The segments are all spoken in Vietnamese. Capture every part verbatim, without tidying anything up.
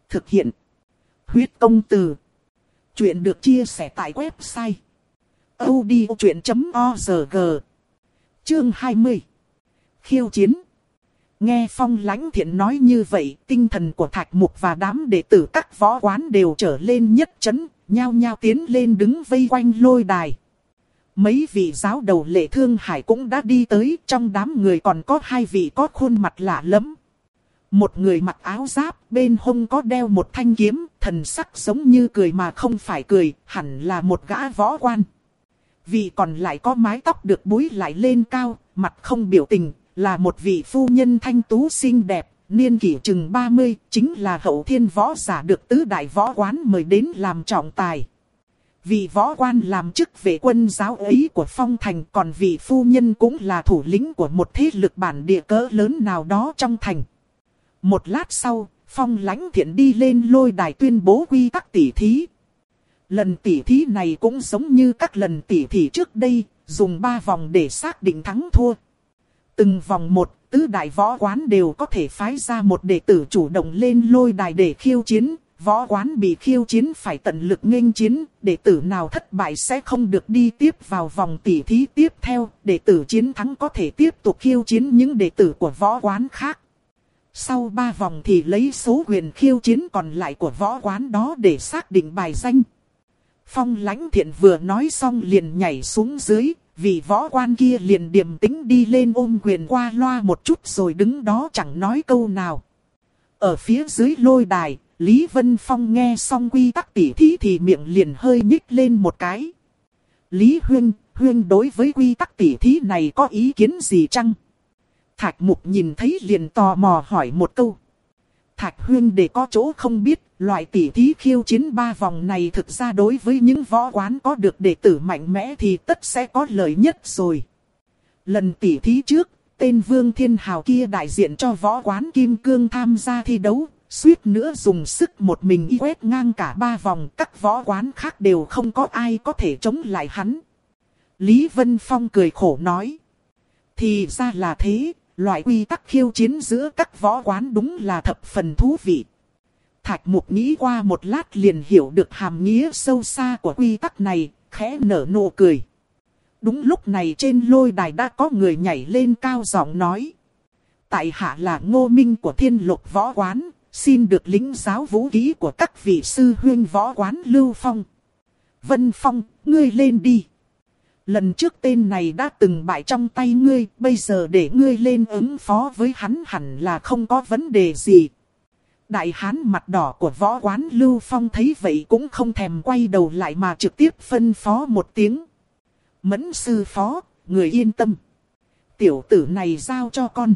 Thực hiện. Huyết công từ. Chuyện được chia sẻ tại website audiochuyện chấm org. Chương hai mươi. Khiêu chiến. Nghe Phong Lãnh Thiện nói như vậy, tinh thần của Thạch Mục và đám đệ tử các võ quán đều trở lên nhất chấn, nhao nhao tiến lên đứng vây quanh lôi đài. Mấy vị giáo đầu Lệ Thương Hải cũng đã đi tới, trong đám người còn có hai vị có khuôn mặt lạ lẫm. Một người mặc áo giáp, bên hông có đeo một thanh kiếm, thần sắc giống như cười mà không phải cười, hẳn là một gã võ quan. Vị còn lại có mái tóc được búi lại lên cao, mặt không biểu tình, là một vị phu nhân thanh tú xinh đẹp, niên kỷ chừng ba mươi, chính là Hậu Thiên võ giả được tứ đại võ quán mời đến làm trọng tài. Vị võ quan làm chức vệ quân giáo ấy của Phong Thành, còn vị phu nhân cũng là thủ lĩnh của một thế lực bản địa cỡ lớn nào đó trong thành. Một lát sau, Phong Lãnh Thiện đi lên lôi đài tuyên bố quy tắc tỉ thí. Lần tỉ thí này cũng giống như các lần tỉ thí trước đây, dùng ba vòng để xác định thắng thua. Từng vòng một, tứ đại võ quán đều có thể phái ra một đệ tử chủ động lên lôi đài để khiêu chiến. Võ quán bị khiêu chiến phải tận lực nghênh chiến, đệ tử nào thất bại sẽ không được đi tiếp vào vòng tỉ thí tiếp theo. Đệ tử chiến thắng có thể tiếp tục khiêu chiến những đệ tử của võ quán khác. Sau ba vòng thì lấy số quyền khiêu chiến còn lại của võ quán đó để xác định bài danh. Phong Lãnh Thiện vừa nói xong liền nhảy xuống dưới, vì võ quan kia liền điềm tĩnh đi lên ôm quyền qua loa một chút rồi đứng đó chẳng nói câu nào. Ở phía dưới lôi đài, Lý Vân Phong nghe xong quy tắc tỉ thí thì miệng liền hơi nhích lên một cái. Lý Huyên, Huyên đối với quy tắc tỉ thí này có ý kiến gì chăng? Thạch Mục nhìn thấy liền tò mò hỏi một câu. Thạch Huyên để có chỗ không biết, loại tỉ thí khiêu chiến ba vòng này thực ra đối với những võ quán có được đệ tử mạnh mẽ thì tất sẽ có lợi nhất rồi. Lần tỉ thí trước, tên Vương Thiên Hào kia đại diện cho võ quán Kim Cương tham gia thi đấu, suýt nữa dùng sức một mình y quét ngang cả ba vòng, các võ quán khác đều không có ai có thể chống lại hắn. Lý Vân Phong cười khổ nói. Thì ra là thế. Loại quy tắc khiêu chiến giữa các võ quán đúng là thập phần thú vị. Thạch Mục nghĩ qua một lát liền hiểu được hàm nghĩa sâu xa của quy tắc này, khẽ nở nụ cười. Đúng lúc này trên lôi đài đã có người nhảy lên cao giọng nói. Tại hạ là Ngô Minh của Thiên Lục võ quán, xin được lĩnh giáo vũ khí của các vị sư huynh võ quán Lưu Phong. Vân Phong, ngươi lên đi. Lần trước tên này đã từng bại trong tay ngươi, bây giờ để ngươi lên ứng phó với hắn hẳn là không có vấn đề gì. Đại hán mặt đỏ của võ quán Lưu Phong thấy vậy cũng không thèm quay đầu lại mà trực tiếp phân phó một tiếng. Mẫn sư phó, người yên tâm. Tiểu tử này giao cho con.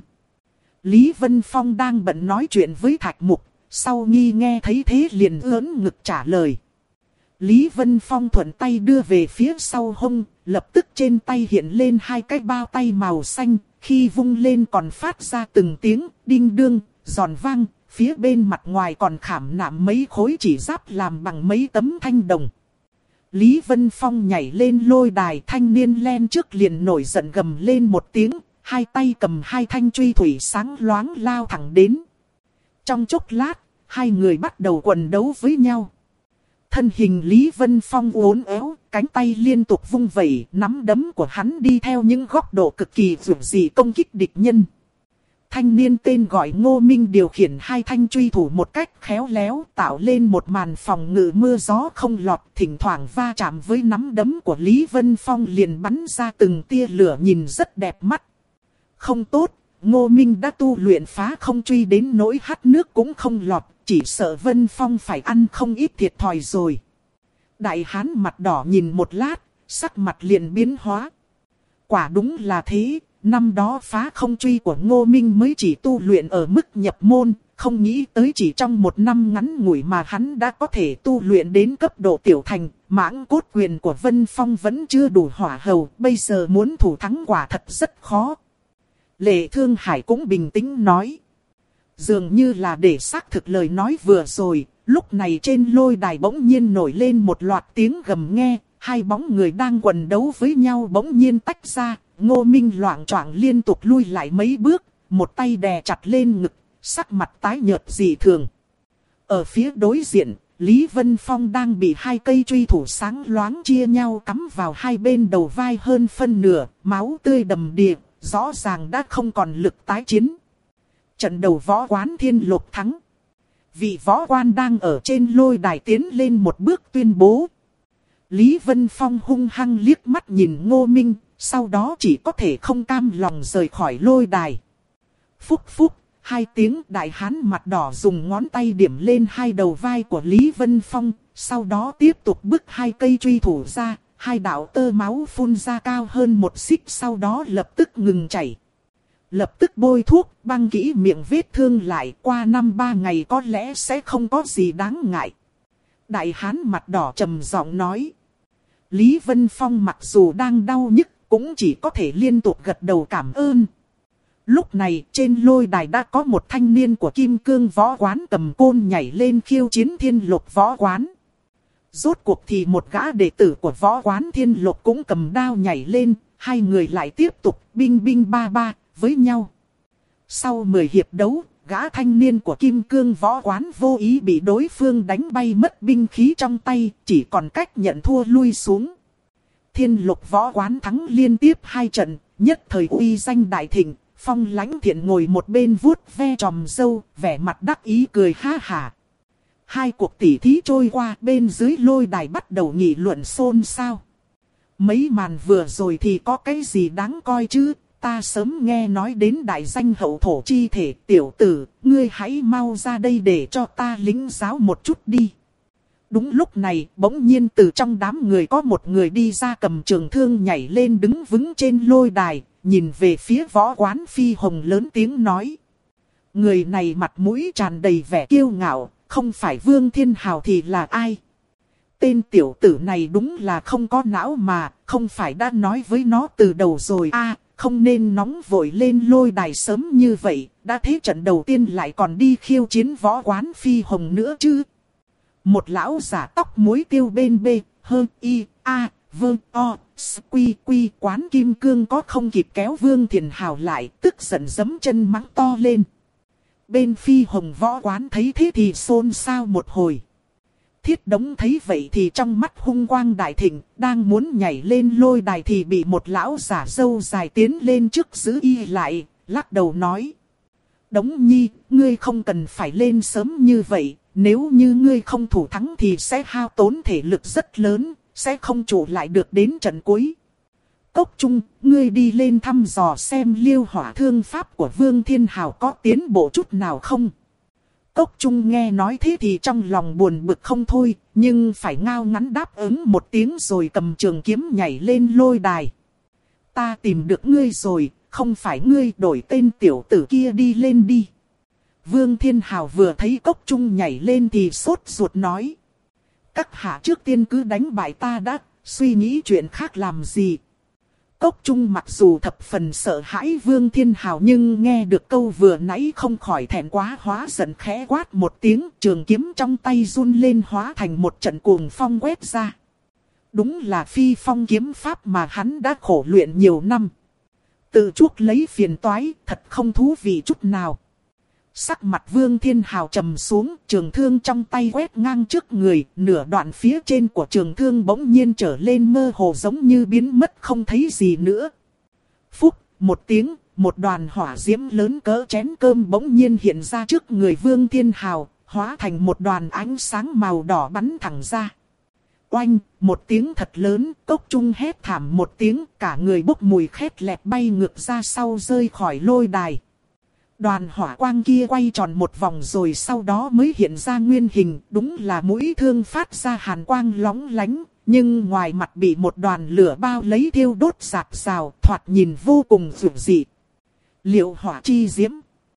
Lý Vân Phong đang bận nói chuyện với Thạch Mục, sau nghi nghe thấy thế liền ưỡn ngực trả lời. Lý Vân Phong thuận tay đưa về phía sau hông, lập tức trên tay hiện lên hai cái bao tay màu xanh, khi vung lên còn phát ra từng tiếng đinh đương, giòn vang, phía bên mặt ngoài còn khảm nạm mấy khối chỉ giáp làm bằng mấy tấm thanh đồng. Lý Vân Phong nhảy lên lôi đài, thanh niên len trước liền nổi giận gầm lên một tiếng, hai tay cầm hai thanh truy thủy sáng loáng lao thẳng đến. Trong chốc lát, hai người bắt đầu quần đấu với nhau. Thân hình Lý Vân Phong uốn éo, cánh tay liên tục vung vẩy, nắm đấm của hắn đi theo những góc độ cực kỳ dữ dị công kích địch nhân. Thanh niên tên gọi Ngô Minh điều khiển hai thanh truy thủ một cách khéo léo, tạo lên một màn phòng ngự mưa gió không lọt, thỉnh thoảng va chạm với nắm đấm của Lý Vân Phong liền bắn ra từng tia lửa nhìn rất đẹp mắt. Không tốt, Ngô Minh đã tu luyện phá không truy đến nỗi hắt nước cũng không lọt. Chỉ sợ Vân Phong phải ăn không ít thiệt thòi rồi. Đại hán mặt đỏ nhìn một lát, sắc mặt liền biến hóa. Quả đúng là thế, năm đó phá không truy của Ngô Minh mới chỉ tu luyện ở mức nhập môn, không nghĩ tới chỉ trong một năm ngắn ngủi mà hắn đã có thể tu luyện đến cấp độ tiểu thành. Mãng cốt quyền của Vân Phong vẫn chưa đủ hỏa hầu, bây giờ muốn thủ thắng quả thật rất khó. Lệ Thương Hải cũng bình tĩnh nói. Dường như là để xác thực lời nói vừa rồi, lúc này trên lôi đài bỗng nhiên nổi lên một loạt tiếng gầm nghe, hai bóng người đang quần đấu với nhau bỗng nhiên tách ra, Ngô Minh loạng choạng liên tục lui lại mấy bước, một tay đè chặt lên ngực, sắc mặt tái nhợt dị thường. Ở phía đối diện, Lý Vân Phong đang bị hai cây truy thủ sáng loáng chia nhau cắm vào hai bên đầu vai hơn phân nửa, máu tươi đầm đìa, rõ ràng đã không còn lực tái chiến. Trận đầu võ quán Thiên Lục thắng. Vị võ quan đang ở trên lôi đài tiến lên một bước tuyên bố. Lý Vân Phong hung hăng liếc mắt nhìn Ngô Minh, sau đó chỉ có thể không cam lòng rời khỏi lôi đài. Phúc phúc, hai tiếng đại hán mặt đỏ dùng ngón tay điểm lên hai đầu vai của Lý Vân Phong, sau đó tiếp tục bức hai cây truy thủ ra, hai đạo tơ máu phun ra cao hơn một xích, sau đó lập tức ngừng chảy. Lập tức bôi thuốc, băng kỹ miệng vết thương lại, qua năm ba ngày có lẽ sẽ không có gì đáng ngại. Đại hán mặt đỏ trầm giọng nói. Lý Vân Phong mặc dù đang đau nhức, cũng chỉ có thể liên tục gật đầu cảm ơn. Lúc này trên lôi đài đã có một thanh niên của Kim Cương võ quán cầm côn nhảy lên khiêu chiến Thiên Lục võ quán. Rốt cuộc thì một gã đệ tử của võ quán Thiên Lục cũng cầm đao nhảy lên, hai người lại tiếp tục binh binh ba ba với nhau. Sau mười hiệp đấu, gã thanh niên của Kim Cương võ quán vô ý bị đối phương đánh bay mất binh khí trong tay, chỉ còn cách nhận thua lui xuống. Thiên Lục võ quán thắng liên tiếp hai trận, nhất thời uy danh đại thịnh. Phong Lãnh Thiện ngồi một bên vuốt ve tròm râu, vẻ mặt đắc ý cười ha hả. Hai cuộc tỉ thí trôi qua, bên dưới lôi đài bắt đầu nghị luận xôn xao. Mấy màn vừa rồi thì có cái gì đáng coi chứ, ta sớm nghe nói đến đại danh hậu thổ chi thể. Tiểu tử, ngươi hãy mau ra đây để cho ta lĩnh giáo một chút đi. Đúng lúc này, bỗng nhiên từ trong đám người có một người đi ra cầm trường thương nhảy lên đứng vững trên lôi đài, nhìn về phía võ quán Phi Hồng lớn tiếng nói. Người này mặt mũi tràn đầy vẻ kiêu ngạo, không phải Vương Thiên Hào thì là ai? Tên tiểu tử này đúng là không có não mà, không phải đã nói với nó từ đầu rồi à, không nên nóng vội lên lôi đài sớm như vậy, đã thế trận đầu tiên lại còn đi khiêu chiến võ quán Phi Hồng nữa chứ. Một lão giả tóc muối tiêu bên bê, hơ, y, a, vơ, o, quy, quy, quán Kim Cương có không kịp kéo Vương Thiền Hào lại, tức giận giẫm chân mắng to lên. Bên Phi Hồng võ quán thấy thế thì xôn xao một hồi. Thiết Đống thấy vậy thì trong mắt hung quang đại thịnh, đang muốn nhảy lên lôi đài thì bị một lão giả râu dài tiến lên trước giữ y lại, lắc đầu nói. Đống nhi, ngươi không cần phải lên sớm như vậy, nếu như ngươi không thủ thắng thì sẽ hao tốn thể lực rất lớn, sẽ không trụ lại được đến trận cuối. Cốc Trung, ngươi đi lên thăm dò xem liêu hỏa thương pháp của Vương Thiên Hào có tiến bộ chút nào không. Cốc Trung nghe nói thế thì trong lòng buồn bực không thôi, nhưng phải ngao ngắn đáp ứng một tiếng rồi cầm trường kiếm nhảy lên lôi đài. Ta tìm được ngươi rồi, không phải ngươi, đổi tên tiểu tử kia đi lên đi. Vương Thiên Hào vừa thấy Cốc Trung nhảy lên thì sốt ruột nói. Các hạ trước tiên cứ đánh bại ta đã, suy nghĩ chuyện khác làm gì. Cốc Trung mặc dù thập phần sợ hãi Vương Thiên Hào nhưng nghe được câu vừa nãy không khỏi thẹn quá hóa giận, khẽ quát một tiếng, trường kiếm trong tay run lên hóa thành một trận cuồng phong quét ra. Đúng là phi phong kiếm pháp mà hắn đã khổ luyện nhiều năm. Tự chuốc lấy phiền toái, thật không thú vị chút nào. Sắc mặt Vương Thiên Hào trầm xuống, trường thương trong tay quét ngang trước người, nửa đoạn phía trên của trường thương bỗng nhiên trở lên mơ hồ giống như biến mất không thấy gì nữa. Phúc, một tiếng, một đoàn hỏa diễm lớn cỡ chén cơm bỗng nhiên hiện ra trước người Vương Thiên Hào, hóa thành một đoàn ánh sáng màu đỏ bắn thẳng ra. Oanh, một tiếng thật lớn, Cốc Trung hét thảm một tiếng, cả người bốc mùi khét lẹt bay ngược ra sau rơi khỏi lôi đài. Đoàn hỏa quang kia quay tròn một vòng rồi sau đó mới hiện ra nguyên hình, đúng là mũi thương phát ra hàn quang lóng lánh, nhưng ngoài mặt bị một đoàn lửa bao lấy thiêu đốt rạc rào, thoạt nhìn vô cùng dữ dị. Liệu hỏa chi diễm.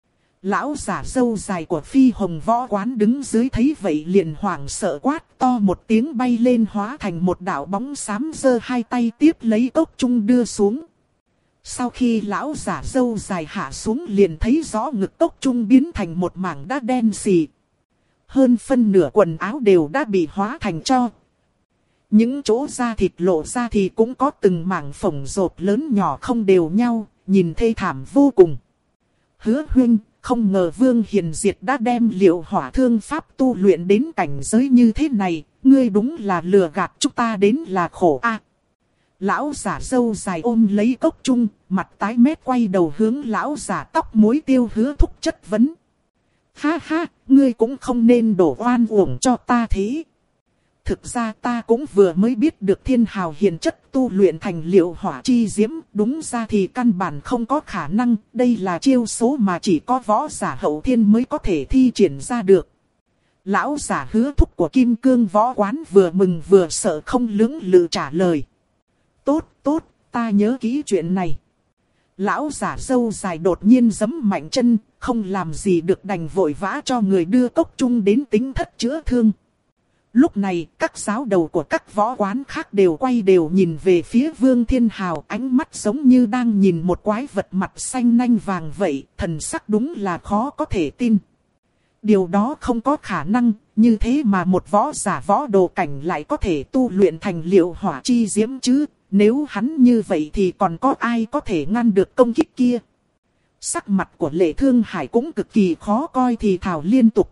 Lão giả râu dài của Phi Hồng võ quán đứng dưới thấy vậy liền hoảng sợ quát to một tiếng bay lên hóa thành một đạo bóng xám, giơ hai tay tiếp lấy Cốc Trung đưa xuống. Sau khi lão giả râu dài hạ xuống liền thấy rõ ngực Cốc Trung biến thành một mảng đá đen xì. Hơn phân nửa quần áo đều đã bị hóa thành tro. Những chỗ da thịt lộ ra thì cũng có từng mảng phồng rộp lớn nhỏ không đều nhau, nhìn thê thảm vô cùng. Hứa huynh, Không ngờ Vương Hiền Diệt đã đem Liệu Hỏa Thương Pháp tu luyện đến cảnh giới như thế này, ngươi đúng là lừa gạt chúng ta đến là khổ a. Lão giả râu dài ôm lấy cốc chung, mặt tái mét quay đầu hướng lão giả tóc muối Tiêu Hứa Thúc chất vấn. Ha ha, ngươi cũng không nên đổ oan uổng cho ta thế. Thực ra ta cũng vừa mới biết được thiên hào hiền chất tu luyện thành Liệu Hỏa chi diễm, đúng ra thì căn bản không có khả năng, đây là chiêu số mà chỉ có võ giả hậu thiên mới có thể thi triển ra được. Lão giả Hứa Thúc của Kim Cương Võ Quán vừa mừng vừa sợ không lưỡng lự trả lời. Tốt, tốt, ta nhớ kỹ chuyện này. Lão giả râu dài đột nhiên giẫm mạnh chân, không làm gì được đành vội vã cho người đưa cốc chung đến tính thất chữa thương. Lúc này, các giáo đầu của các võ quán khác đều quay đều nhìn về phía Vương Thiên Hào, ánh mắt giống như đang nhìn một quái vật mặt xanh nanh vàng vậy, thần sắc đúng là khó có thể tin. Điều đó không có khả năng, như thế mà một võ giả võ đồ cảnh lại có thể tu luyện thành Liệu Hỏa chi diễm chứ, nếu hắn như vậy thì còn có ai có thể ngăn được công kích kia. Sắc mặt của Lệ Thương Hải cũng cực kỳ khó coi thì thào liên tục.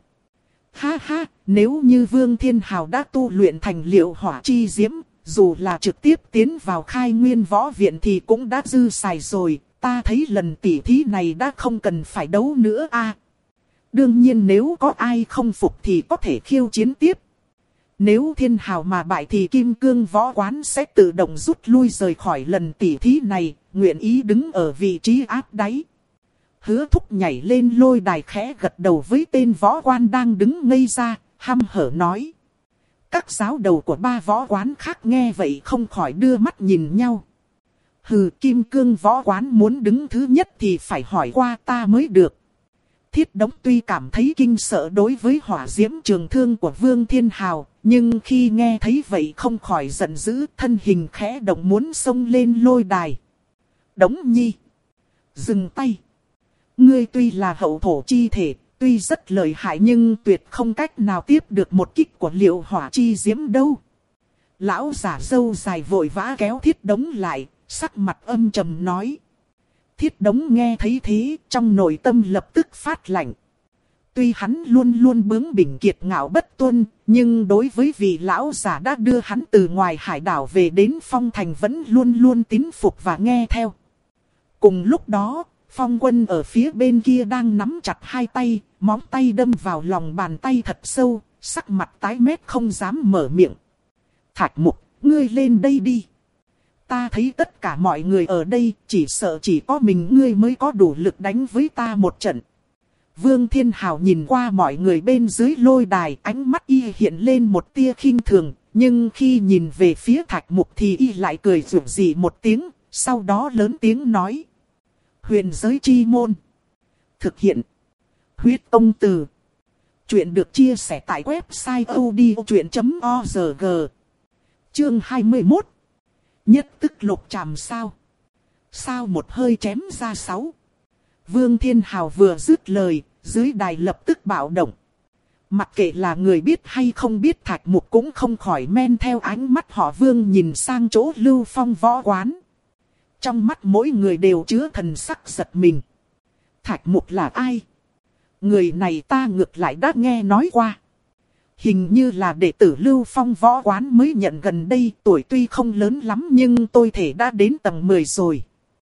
Ha ha, nếu như Vương Thiên Hào đã tu luyện thành Liệu Hỏa chi diễm, dù là trực tiếp tiến vào Khai Nguyên Võ Viện thì cũng đã dư xài rồi, ta thấy lần tỉ thí này đã không cần phải đấu nữa a. À, đương nhiên nếu có ai không phục thì có thể khiêu chiến tiếp. Nếu Thiên Hào mà bại thì Kim Cương Võ Quán sẽ tự động rút lui rời khỏi lần tỉ thí này, nguyện ý đứng ở vị trí áp đáy. Hứa Thúc nhảy lên lôi đài khẽ gật đầu với tên võ quan đang đứng ngây ra, hăm hở nói. Các giáo đầu của ba võ quán khác nghe vậy không khỏi đưa mắt nhìn nhau. Hừ, Kim Cương Võ Quán muốn đứng thứ nhất thì phải hỏi qua ta mới được. Thiết Đống tuy cảm thấy kinh sợ đối với hỏa diễm trường thương của Vương Thiên Hào, nhưng khi nghe thấy vậy không khỏi giận dữ, thân hình khẽ động muốn xông lên lôi đài. Đống Nhi, dừng tay. Ngươi tuy là hậu thổ chi thể, tuy rất lợi hại nhưng tuyệt không cách nào tiếp được một kích của Liệu Hỏa chi diễm đâu. Lão giả râu dài vội vã kéo Thiết Đống lại, sắc mặt âm trầm nói. Thiết Đống nghe thấy thế, trong nội tâm lập tức phát lạnh. Tuy hắn luôn luôn bướng bỉnh kiệt ngạo bất tuân, nhưng đối với vị lão giả đã đưa hắn từ ngoài hải đảo về đến Phong Thành vẫn luôn luôn tín phục và nghe theo. Cùng lúc đó, Phong Quân ở phía bên kia đang nắm chặt hai tay, móng tay đâm vào lòng bàn tay thật sâu, sắc mặt tái mét không dám mở miệng. Thạch Mục, ngươi lên đây đi. Ta thấy tất cả mọi người ở đây, chỉ sợ chỉ có mình ngươi mới có đủ lực đánh với ta một trận. Vương Thiên Hào nhìn qua mọi người bên dưới lôi đài, ánh mắt y hiện lên một tia khinh thường, nhưng khi nhìn về phía Thạch Mục thì y lại cười rủ rỉ một tiếng, sau đó lớn tiếng nói. Huyền giới chi môn. Thực hiện. Huyết Tông Từ. Chuyện được chia sẻ tại website odchuyện chấm org. Chương hai mươi mốt. Nhất tức lục tràm sao. Sao một hơi chém ra sáu. Vương Thiên Hào vừa dứt lời, dưới đài lập tức bạo động. Mặc kệ là người biết hay không biết, Thạch Mục cũng không khỏi men theo ánh mắt họ Vương nhìn sang chỗ Lưu Phong Võ Quán. Trong mắt mỗi người đều chứa thần sắc giật mình. Thạch Mục là ai? Người này ta ngược lại đã nghe nói qua. Hình như là đệ tử Lưu Phong Võ Quán mới nhận gần đây, tuổi tuy không lớn lắm nhưng tôi thể đã đến tầng mười rồi.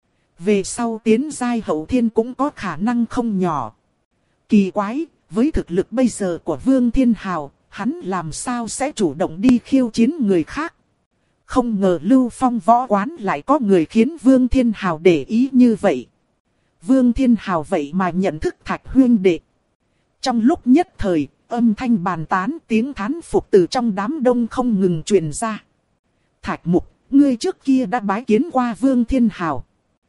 Về sau tiến giai hậu thiên cũng có khả năng không nhỏ. Kỳ quái, với thực lực bây giờ của Vương Thiên Hào, hắn làm sao sẽ chủ động đi khiêu chiến người khác? Không ngờ Lưu Phong Võ Quán lại có người khiến Vương Thiên Hào để ý như vậy. Vương Thiên Hào vậy mà nhận thức Thạch huynh đệ. Trong lúc nhất thời, âm thanh bàn tán tiếng thán phục từ trong đám đông không ngừng truyền ra. Thạch Mục, ngươi trước kia đã bái kiến qua Vương Thiên Hào.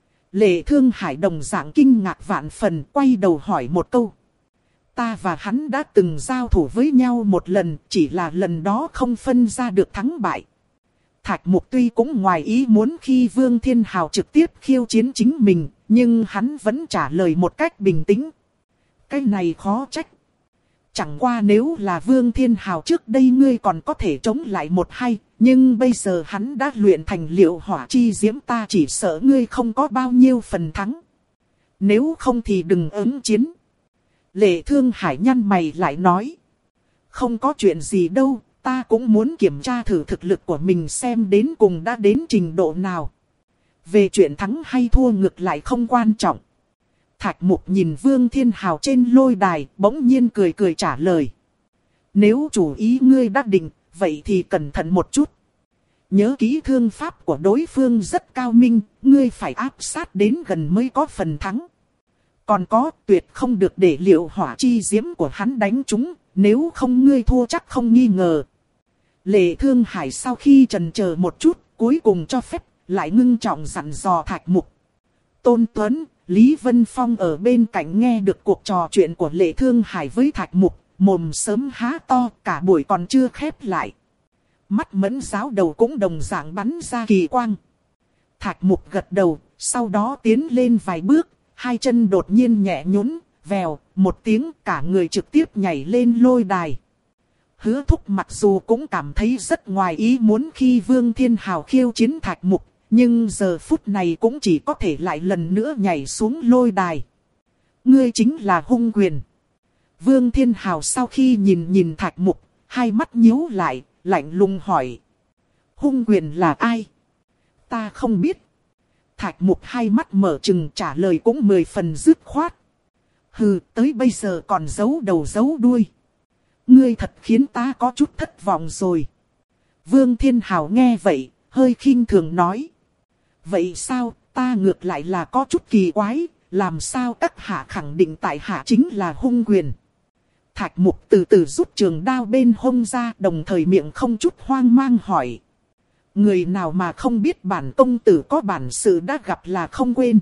Lệ Thương Hải đồng dạng kinh ngạc vạn phần, quay đầu hỏi một câu. Ta và hắn đã từng giao thủ với nhau một lần, chỉ là lần đó không phân ra được thắng bại. Thạch Mục tuy cũng ngoài ý muốn khi Vương Thiên Hào trực tiếp khiêu chiến chính mình, nhưng hắn vẫn trả lời một cách bình tĩnh. Cái này khó trách. Chẳng qua nếu là Vương Thiên Hào trước đây ngươi còn có thể chống lại một hai, nhưng bây giờ hắn đã luyện thành Liệu Hỏa chi diễm, ta chỉ sợ ngươi không có bao nhiêu phần thắng. Nếu không thì đừng ứng chiến. Lệ Thương Hải nhăn mày lại nói. Không có chuyện gì đâu, ta cũng muốn kiểm tra thử thực lực của mình xem đến cùng đã đến trình độ nào. Về chuyện thắng hay thua ngược lại không quan trọng. Thạch Mục nhìn Vương Thiên Hào trên lôi đài, bỗng nhiên cười cười trả lời. Nếu chủ ý ngươi đã định, vậy thì cẩn thận một chút. Nhớ kỹ thương pháp của đối phương rất cao minh, ngươi phải áp sát đến gần mới có phần thắng. Còn có, tuyệt không được để liệu hỏa chi diễm của hắn đánh trúng, nếu không ngươi thua chắc không nghi ngờ. Lệ Thương Hải sau khi chần chờ một chút, cuối cùng cho phép, lại ngưng trọng dặn dò Thạch Mục. Tôn Tuấn, Lý Vân Phong ở bên cạnh nghe được cuộc trò chuyện của Lệ Thương Hải với Thạch Mục, mồm sớm há to, cả buổi còn chưa khép lại. Mắt Mẫn giáo đầu cũng đồng dạng bắn ra kỳ quang. Thạch Mục gật đầu, sau đó tiến lên vài bước, hai chân đột nhiên nhẹ nhũn, vèo, một tiếng cả người trực tiếp nhảy lên lôi đài. Hứa Thúc mặc dù cũng cảm thấy rất ngoài ý muốn khi Vương Thiên Hào khiêu chiến Thạch Mục, nhưng giờ phút này cũng chỉ có thể lại lần nữa nhảy xuống lôi đài. Ngươi chính là Hung Quyền. Vương Thiên Hào sau khi nhìn nhìn Thạch Mục, hai mắt nhíu lại, lạnh lùng hỏi. Hung Quyền là ai? Ta không biết. Thạch Mục hai mắt mở trừng trả lời cũng mười phần dứt khoát. Hừ, tới bây giờ còn giấu đầu giấu đuôi. Ngươi thật khiến ta có chút thất vọng rồi. Vương Thiên Hào nghe vậy, hơi khinh thường nói. Vậy sao, ta ngược lại là có chút kỳ quái, làm sao các hạ khẳng định tại hạ chính là Hung Quyền. Thạch Mục từ từ rút trường đao bên hông ra, đồng thời miệng không chút hoang mang hỏi. Người nào mà không biết bản công tử có bản sự đã gặp là không quên.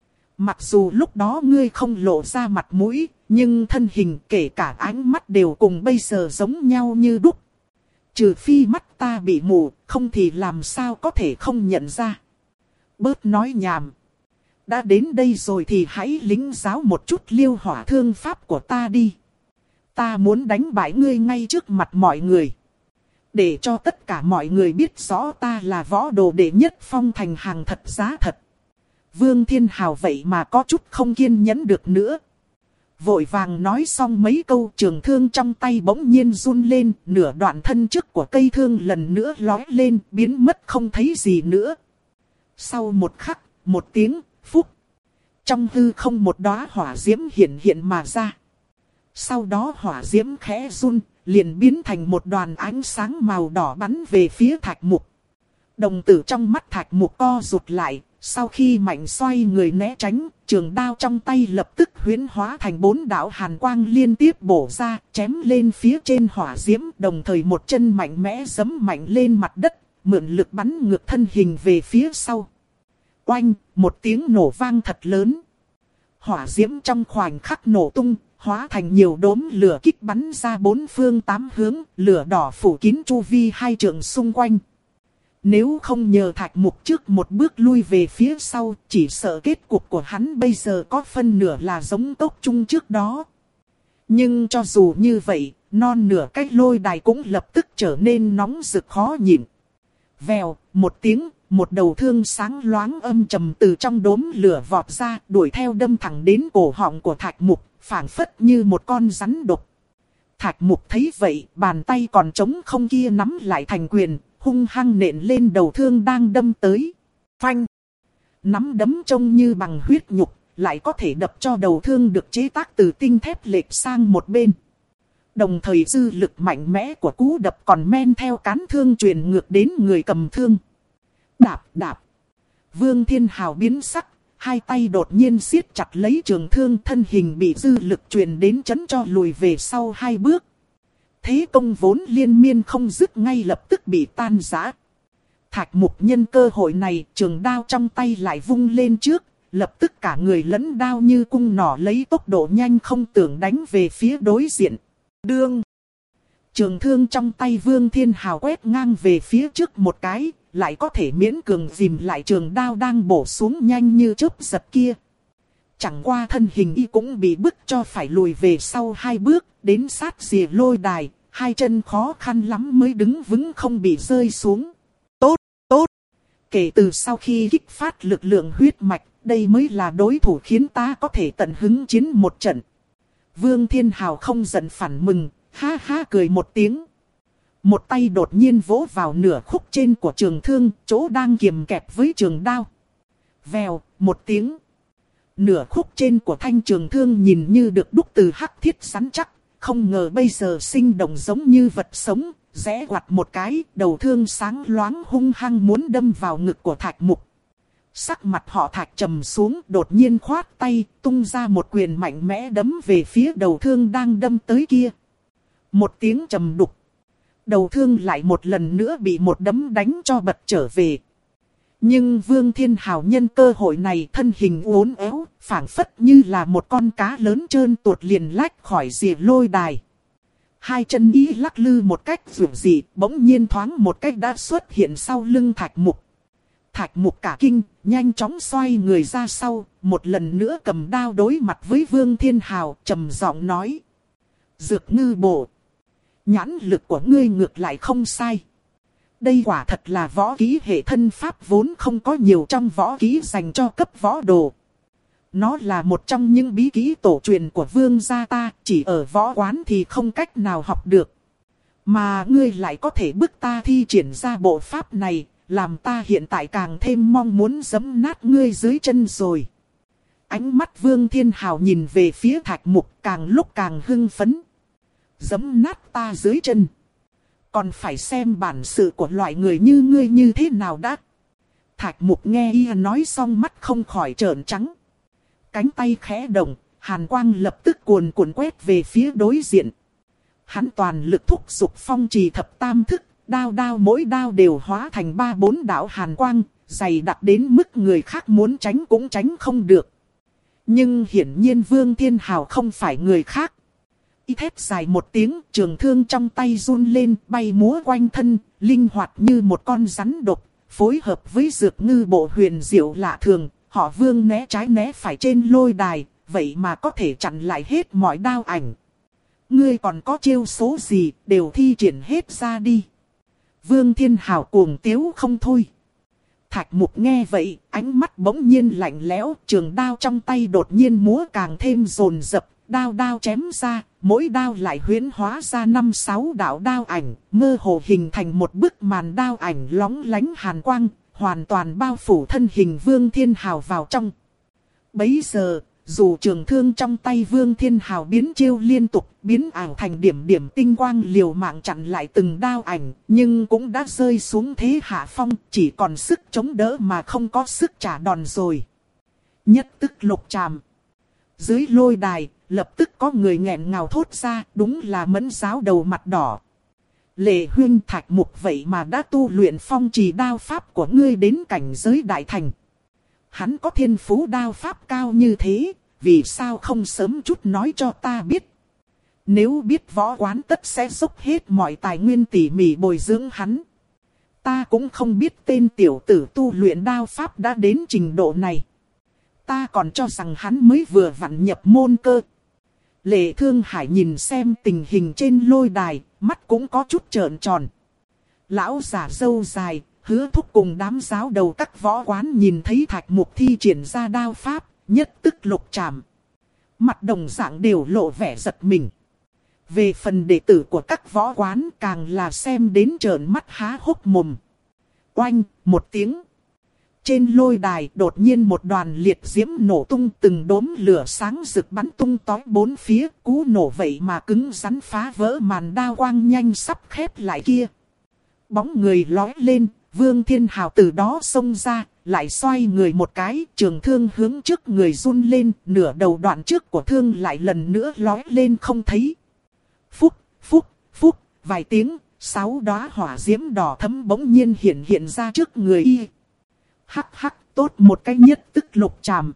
Mặc dù lúc đó ngươi không lộ ra mặt mũi, nhưng thân hình kể cả ánh mắt đều cùng bây giờ giống nhau như đúc. Trừ phi mắt ta bị mù, không thì làm sao có thể không nhận ra. Bớt nói nhảm. Đã đến đây rồi thì hãy lĩnh giáo một chút liêu hỏa thương pháp của ta đi. Ta muốn đánh bại ngươi ngay trước mặt mọi người. Để cho tất cả mọi người biết rõ ta là võ đồ đệ nhất phong thành hàng thật giá thật. Vương Thiên Hào vậy mà có chút không kiên nhẫn được nữa. Vội vàng nói xong mấy câu, trường thương trong tay bỗng nhiên run lên, nửa đoạn thân trước của cây thương lần nữa lói lên, biến mất không thấy gì nữa. Sau một khắc, một tiếng, phúc. Trong hư không một đóa hỏa diễm hiện hiện mà ra. Sau đó hỏa diễm khẽ run, liền biến thành một đoàn ánh sáng màu đỏ bắn về phía Thạch Mục. Đồng tử trong mắt Thạch Mục co rụt lại, sau khi mạnh xoay người né tránh, trường đao trong tay lập tức huyễn hóa thành bốn đạo hàn quang liên tiếp bổ ra, chém lên phía trên hỏa diễm, đồng thời một chân mạnh mẽ giẫm mạnh lên mặt đất, mượn lực bắn ngược thân hình về phía sau. Oanh, một tiếng nổ vang thật lớn. Hỏa diễm trong khoảnh khắc nổ tung, hóa thành nhiều đốm lửa kích bắn ra bốn phương tám hướng, lửa đỏ phủ kín chu vi hai trượng xung quanh. Nếu không nhờ Thạch Mục trước một bước lui về phía sau, chỉ sợ kết cục của hắn bây giờ có phân nửa là giống tốc trung trước đó. Nhưng cho dù như vậy, non nửa cái lôi đài cũng lập tức trở nên nóng rực khó nhịn. Vèo, một tiếng, một đầu thương sáng loáng âm trầm từ trong đốm lửa vọt ra, đuổi theo đâm thẳng đến cổ họng của Thạch Mục, phảng phất như một con rắn độc. Thạch Mục thấy vậy, bàn tay còn trống không kia nắm lại thành quyền, hung hăng nện lên đầu thương đang đâm tới. Phanh! Nắm đấm trông như bằng huyết nhục, lại có thể đập cho đầu thương được chế tác từ tinh thép lệch sang một bên. Đồng thời dư lực mạnh mẽ của cú đập còn men theo cán thương truyền ngược đến người cầm thương. Đạp đạp! Vương Thiên Hào biến sắc, hai tay đột nhiên siết chặt lấy trường thương, thân hình bị dư lực truyền đến chấn cho lùi về sau hai bước. Thế công vốn liên miên không dứt ngay lập tức bị tan rã. Thạch Mục nhân cơ hội này, trường đao trong tay lại vung lên trước, lập tức cả người lẫn đao như cung nỏ lấy tốc độ nhanh không tưởng đánh về phía đối diện. Đương! Trường thương trong tay Vương Thiên Hào quét ngang về phía trước một cái, lại có thể miễn cường dìm lại trường đao đang bổ xuống nhanh như chớp giật kia. Chẳng qua thân hình y cũng bị bức cho phải lùi về sau hai bước, đến sát rìa lôi đài, hai chân khó khăn lắm mới đứng vững không bị rơi xuống. Tốt, tốt! Kể từ sau khi kích phát lực lượng huyết mạch, đây mới là đối thủ khiến ta có thể tận hứng chiến một trận. Vương Thiên Hào không giận phản mừng, ha ha cười một tiếng. Một tay đột nhiên vỗ vào nửa khúc trên của trường thương, chỗ đang kiềm kẹp với trường đao. Vèo, một tiếng. Nửa khúc trên của thanh trường thương nhìn như được đúc từ hắc thiết rắn chắc, không ngờ bây giờ sinh động giống như vật sống, rẽ quặt một cái, đầu thương sáng loáng hung hăng muốn đâm vào ngực của Thạch Mục. Sắc mặt họ Thạch trầm xuống, đột nhiên khoát tay, tung ra một quyền mạnh mẽ đấm về phía đầu thương đang đâm tới kia. Một tiếng trầm đục. Đầu thương lại một lần nữa bị một đấm đánh cho bật trở về. Nhưng Vương Thiên Hào nhân cơ hội này thân hình uốn éo, phảng phất như là một con cá lớn trơn tuột liền lách khỏi rìa lôi đài. Hai chân ý lắc lư một cách dường dị, bỗng nhiên thoáng một cách đã xuất hiện sau lưng Thạch Mục. Thạch Mục cả kinh, nhanh chóng xoay người ra sau, một lần nữa cầm đao đối mặt với Vương Thiên Hào, trầm giọng nói. Dược ngư bộ, nhãn lực của ngươi ngược lại không sai. Đây quả thật là võ kỹ hệ thân pháp vốn không có nhiều trong võ kỹ dành cho cấp võ đồ. Nó là một trong những bí kỹ tổ truyền của vương gia ta, chỉ ở võ quán thì không cách nào học được. Mà ngươi lại có thể bức ta thi triển ra bộ pháp này, làm ta hiện tại càng thêm mong muốn giẫm nát ngươi dưới chân rồi. Ánh mắt Vương Thiên Hào nhìn về phía Thạch Mục càng lúc càng hưng phấn. Giẫm nát ta dưới chân. Còn phải xem bản sự của loại người như ngươi như thế nào đã. Thạch Mục nghe y nói xong mắt không khỏi trợn trắng. Cánh tay khẽ động, hàn quang lập tức cuồn cuộn quét về phía đối diện. Hắn toàn lực thúc giục phong trì thập tam thức, đao đao mỗi đao đều hóa thành ba bốn đạo hàn quang, dày đặc đến mức người khác muốn tránh cũng tránh không được. Nhưng hiển nhiên Vương Thiên Hào không phải người khác. Y thét dài một tiếng, trường thương trong tay run lên, bay múa quanh thân, linh hoạt như một con rắn độc, phối hợp với dược ngư bộ huyền diệu lạ thường, họ Vương né trái né phải trên lôi đài, vậy mà có thể chặn lại hết mọi đao ảnh. Ngươi còn có chiêu số gì, đều thi triển hết ra đi. Vương Thiên Hào cuồng tiếu không thôi. Thạch Mục nghe vậy, ánh mắt bỗng nhiên lạnh lẽo, trường đao trong tay đột nhiên múa càng thêm dồn dập, đao đao chém ra, mỗi đao lại huyễn hóa ra năm sáu đạo đao ảnh, mơ hồ hình thành một bức màn đao ảnh lóng lánh hàn quang, hoàn toàn bao phủ thân hình Vương Thiên Hào vào trong. Bấy giờ, dù trường thương trong tay Vương Thiên Hào biến chiêu liên tục, biến ảo thành điểm điểm tinh quang liều mạng chặn lại từng đao ảnh, nhưng cũng đã rơi xuống thế hạ phong, chỉ còn sức chống đỡ mà không có sức trả đòn rồi. Nhất tức lục tràm. Dưới lôi đài, lập tức có người nghẹn ngào thốt ra, đúng là Mẫn giáo đầu mặt đỏ. Lệ Huyên, Thạch Mục vậy mà đã tu luyện phong trì đao pháp của ngươi đến cảnh giới đại thành. Hắn có thiên phú đao pháp cao như thế, vì sao không sớm chút nói cho ta biết. Nếu biết võ quán tất sẽ dốc hết mọi tài nguyên tỉ mỉ bồi dưỡng hắn. Ta cũng không biết tên tiểu tử tu luyện đao pháp đã đến trình độ này. Ta còn cho rằng hắn mới vừa vặn nhập môn cơ. Lệ Thương Hải nhìn xem tình hình trên lôi đài, mắt cũng có chút trợn tròn. Lão già râu dài, Hứa Thúc cùng đám giáo đầu các võ quán nhìn thấy Thạch Mục thi triển ra đao pháp, nhất tức lục tràm. Mặt đồng dạng đều lộ vẻ giật mình. Về phần đệ tử của các võ quán càng là xem đến trợn mắt há hốc mồm. Oanh, một tiếng. Trên lôi đài đột nhiên một đoàn liệt diễm nổ tung, từng đốm lửa sáng rực bắn tung tói bốn phía, cú nổ vậy mà cứng rắn phá vỡ màn đao quang nhanh sắp khép lại kia. Bóng người lói lên, Vương Thiên Hào từ đó xông ra, lại xoay người một cái, trường thương hướng trước người run lên, nửa đầu đoạn trước của thương lại lần nữa lói lên không thấy. Phúc, phúc, phúc, vài tiếng, sáu đóa hỏa diễm đỏ thẫm bỗng nhiên hiện hiện ra trước người y. Hắc hắc, tốt một cái nhất tức lục tràm.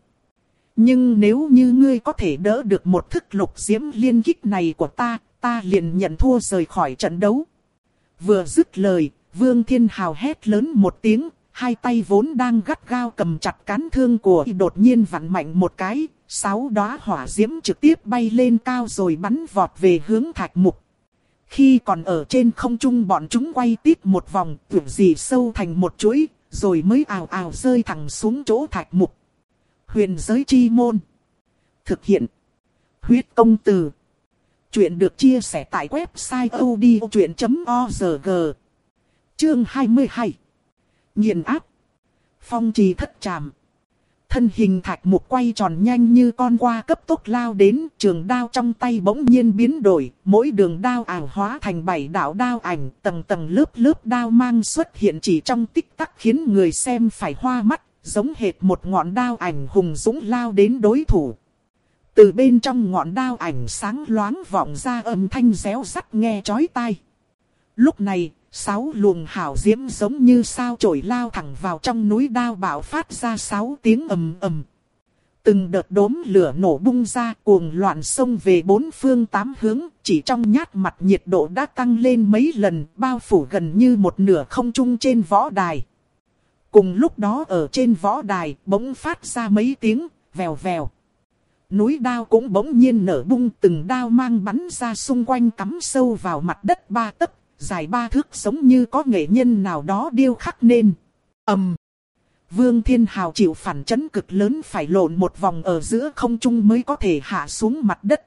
Nhưng nếu như ngươi có thể đỡ được một thức lục diễm liên kích này của ta, ta liền nhận thua rời khỏi trận đấu. Vừa dứt lời, Vương Thiên Hào hét lớn một tiếng, hai tay vốn đang gắt gao cầm chặt cán thương của y đột nhiên vặn mạnh một cái, sáu đóa hỏa diễm trực tiếp bay lên cao rồi bắn vọt về hướng Thạch Mục. Khi còn ở trên không trung bọn chúng quay tít một vòng, tưởng gì sâu thành một chuỗi, rồi mới ào ào rơi thẳng xuống chỗ Thạch Mục. Huyền giới chi môn. Thực hiện. Huyết công từ. Chuyện được chia sẻ tại website audiochuyện chấm org. Chương hai mươi hai. Nghiền áp. Phong trì thất trảm. Thân hình Thạch Mục quay tròn nhanh như con qua cấp tốc lao đến, trường đao trong tay bỗng nhiên biến đổi, mỗi đường đao ảo hóa thành bảy đạo đao ảnh, tầng tầng lớp lớp đao mang xuất hiện chỉ trong tích tắc khiến người xem phải hoa mắt, giống hệt một ngọn đao ảnh hùng dũng lao đến đối thủ. Từ bên trong ngọn đao ảnh sáng loáng vọng ra âm thanh réo rắt nghe chói tai. Lúc này, sáu luồng hào diễm giống như sao chổi lao thẳng vào trong núi đao bạo phát ra sáu tiếng ầm ầm. Từng đợt đốm lửa nổ bung ra cuồng loạn xông về bốn phương tám hướng, chỉ trong nhát mặt nhiệt độ đã tăng lên mấy lần, bao phủ gần như một nửa không trung trên võ đài. Cùng lúc đó ở trên võ đài bỗng phát ra mấy tiếng vèo vèo. Núi đao cũng bỗng nhiên nở bung, từng đao mang bắn ra xung quanh cắm sâu vào mặt đất ba tấc, dài ba thước giống như có nghệ nhân nào đó điêu khắc nên. Ầm. Vương Thiên Hào chịu phản chấn cực lớn phải lộn một vòng ở giữa không trung mới có thể hạ xuống mặt đất.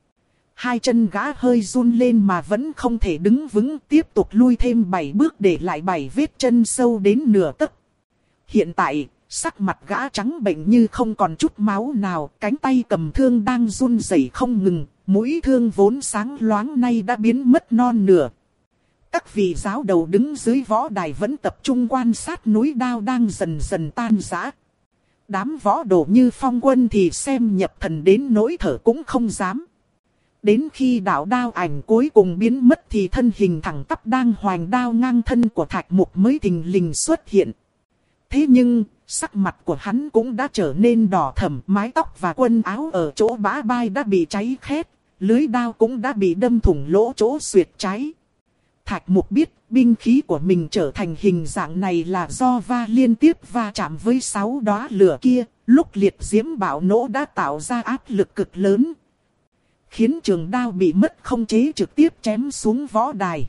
Hai chân gã hơi run lên mà vẫn không thể đứng vững, tiếp tục lui thêm bảy bước để lại bảy vết chân sâu đến nửa tấc. Hiện tại, sắc mặt gã trắng bệnh như không còn chút máu nào, cánh tay cầm thương đang run rẩy không ngừng, mũi thương vốn sáng loáng nay đã biến mất non nửa. Các vị giáo đầu đứng dưới võ đài vẫn tập trung quan sát núi đao đang dần dần tan rã. Đám võ đồ như Phong Quân thì xem nhập thần đến nỗi thở cũng không dám. Đến khi đạo đao ảnh cuối cùng biến mất thì thân hình thẳng tắp đang hoành đao ngang thân của Thạch Mục mới thình lình xuất hiện. Thế nhưng, sắc mặt của hắn cũng đã trở nên đỏ thẫm, mái tóc và quần áo ở chỗ bả vai đã bị cháy khét, lưới đao cũng đã bị đâm thủng lỗ chỗ xuyệt cháy. Thạch Mục biết binh khí của mình trở thành hình dạng này là do va liên tiếp va chạm với sáu đóa lửa kia, lúc liệt diễm bạo nổ đã tạo ra áp lực cực lớn, khiến trường đao bị mất khống chế trực tiếp chém xuống võ đài.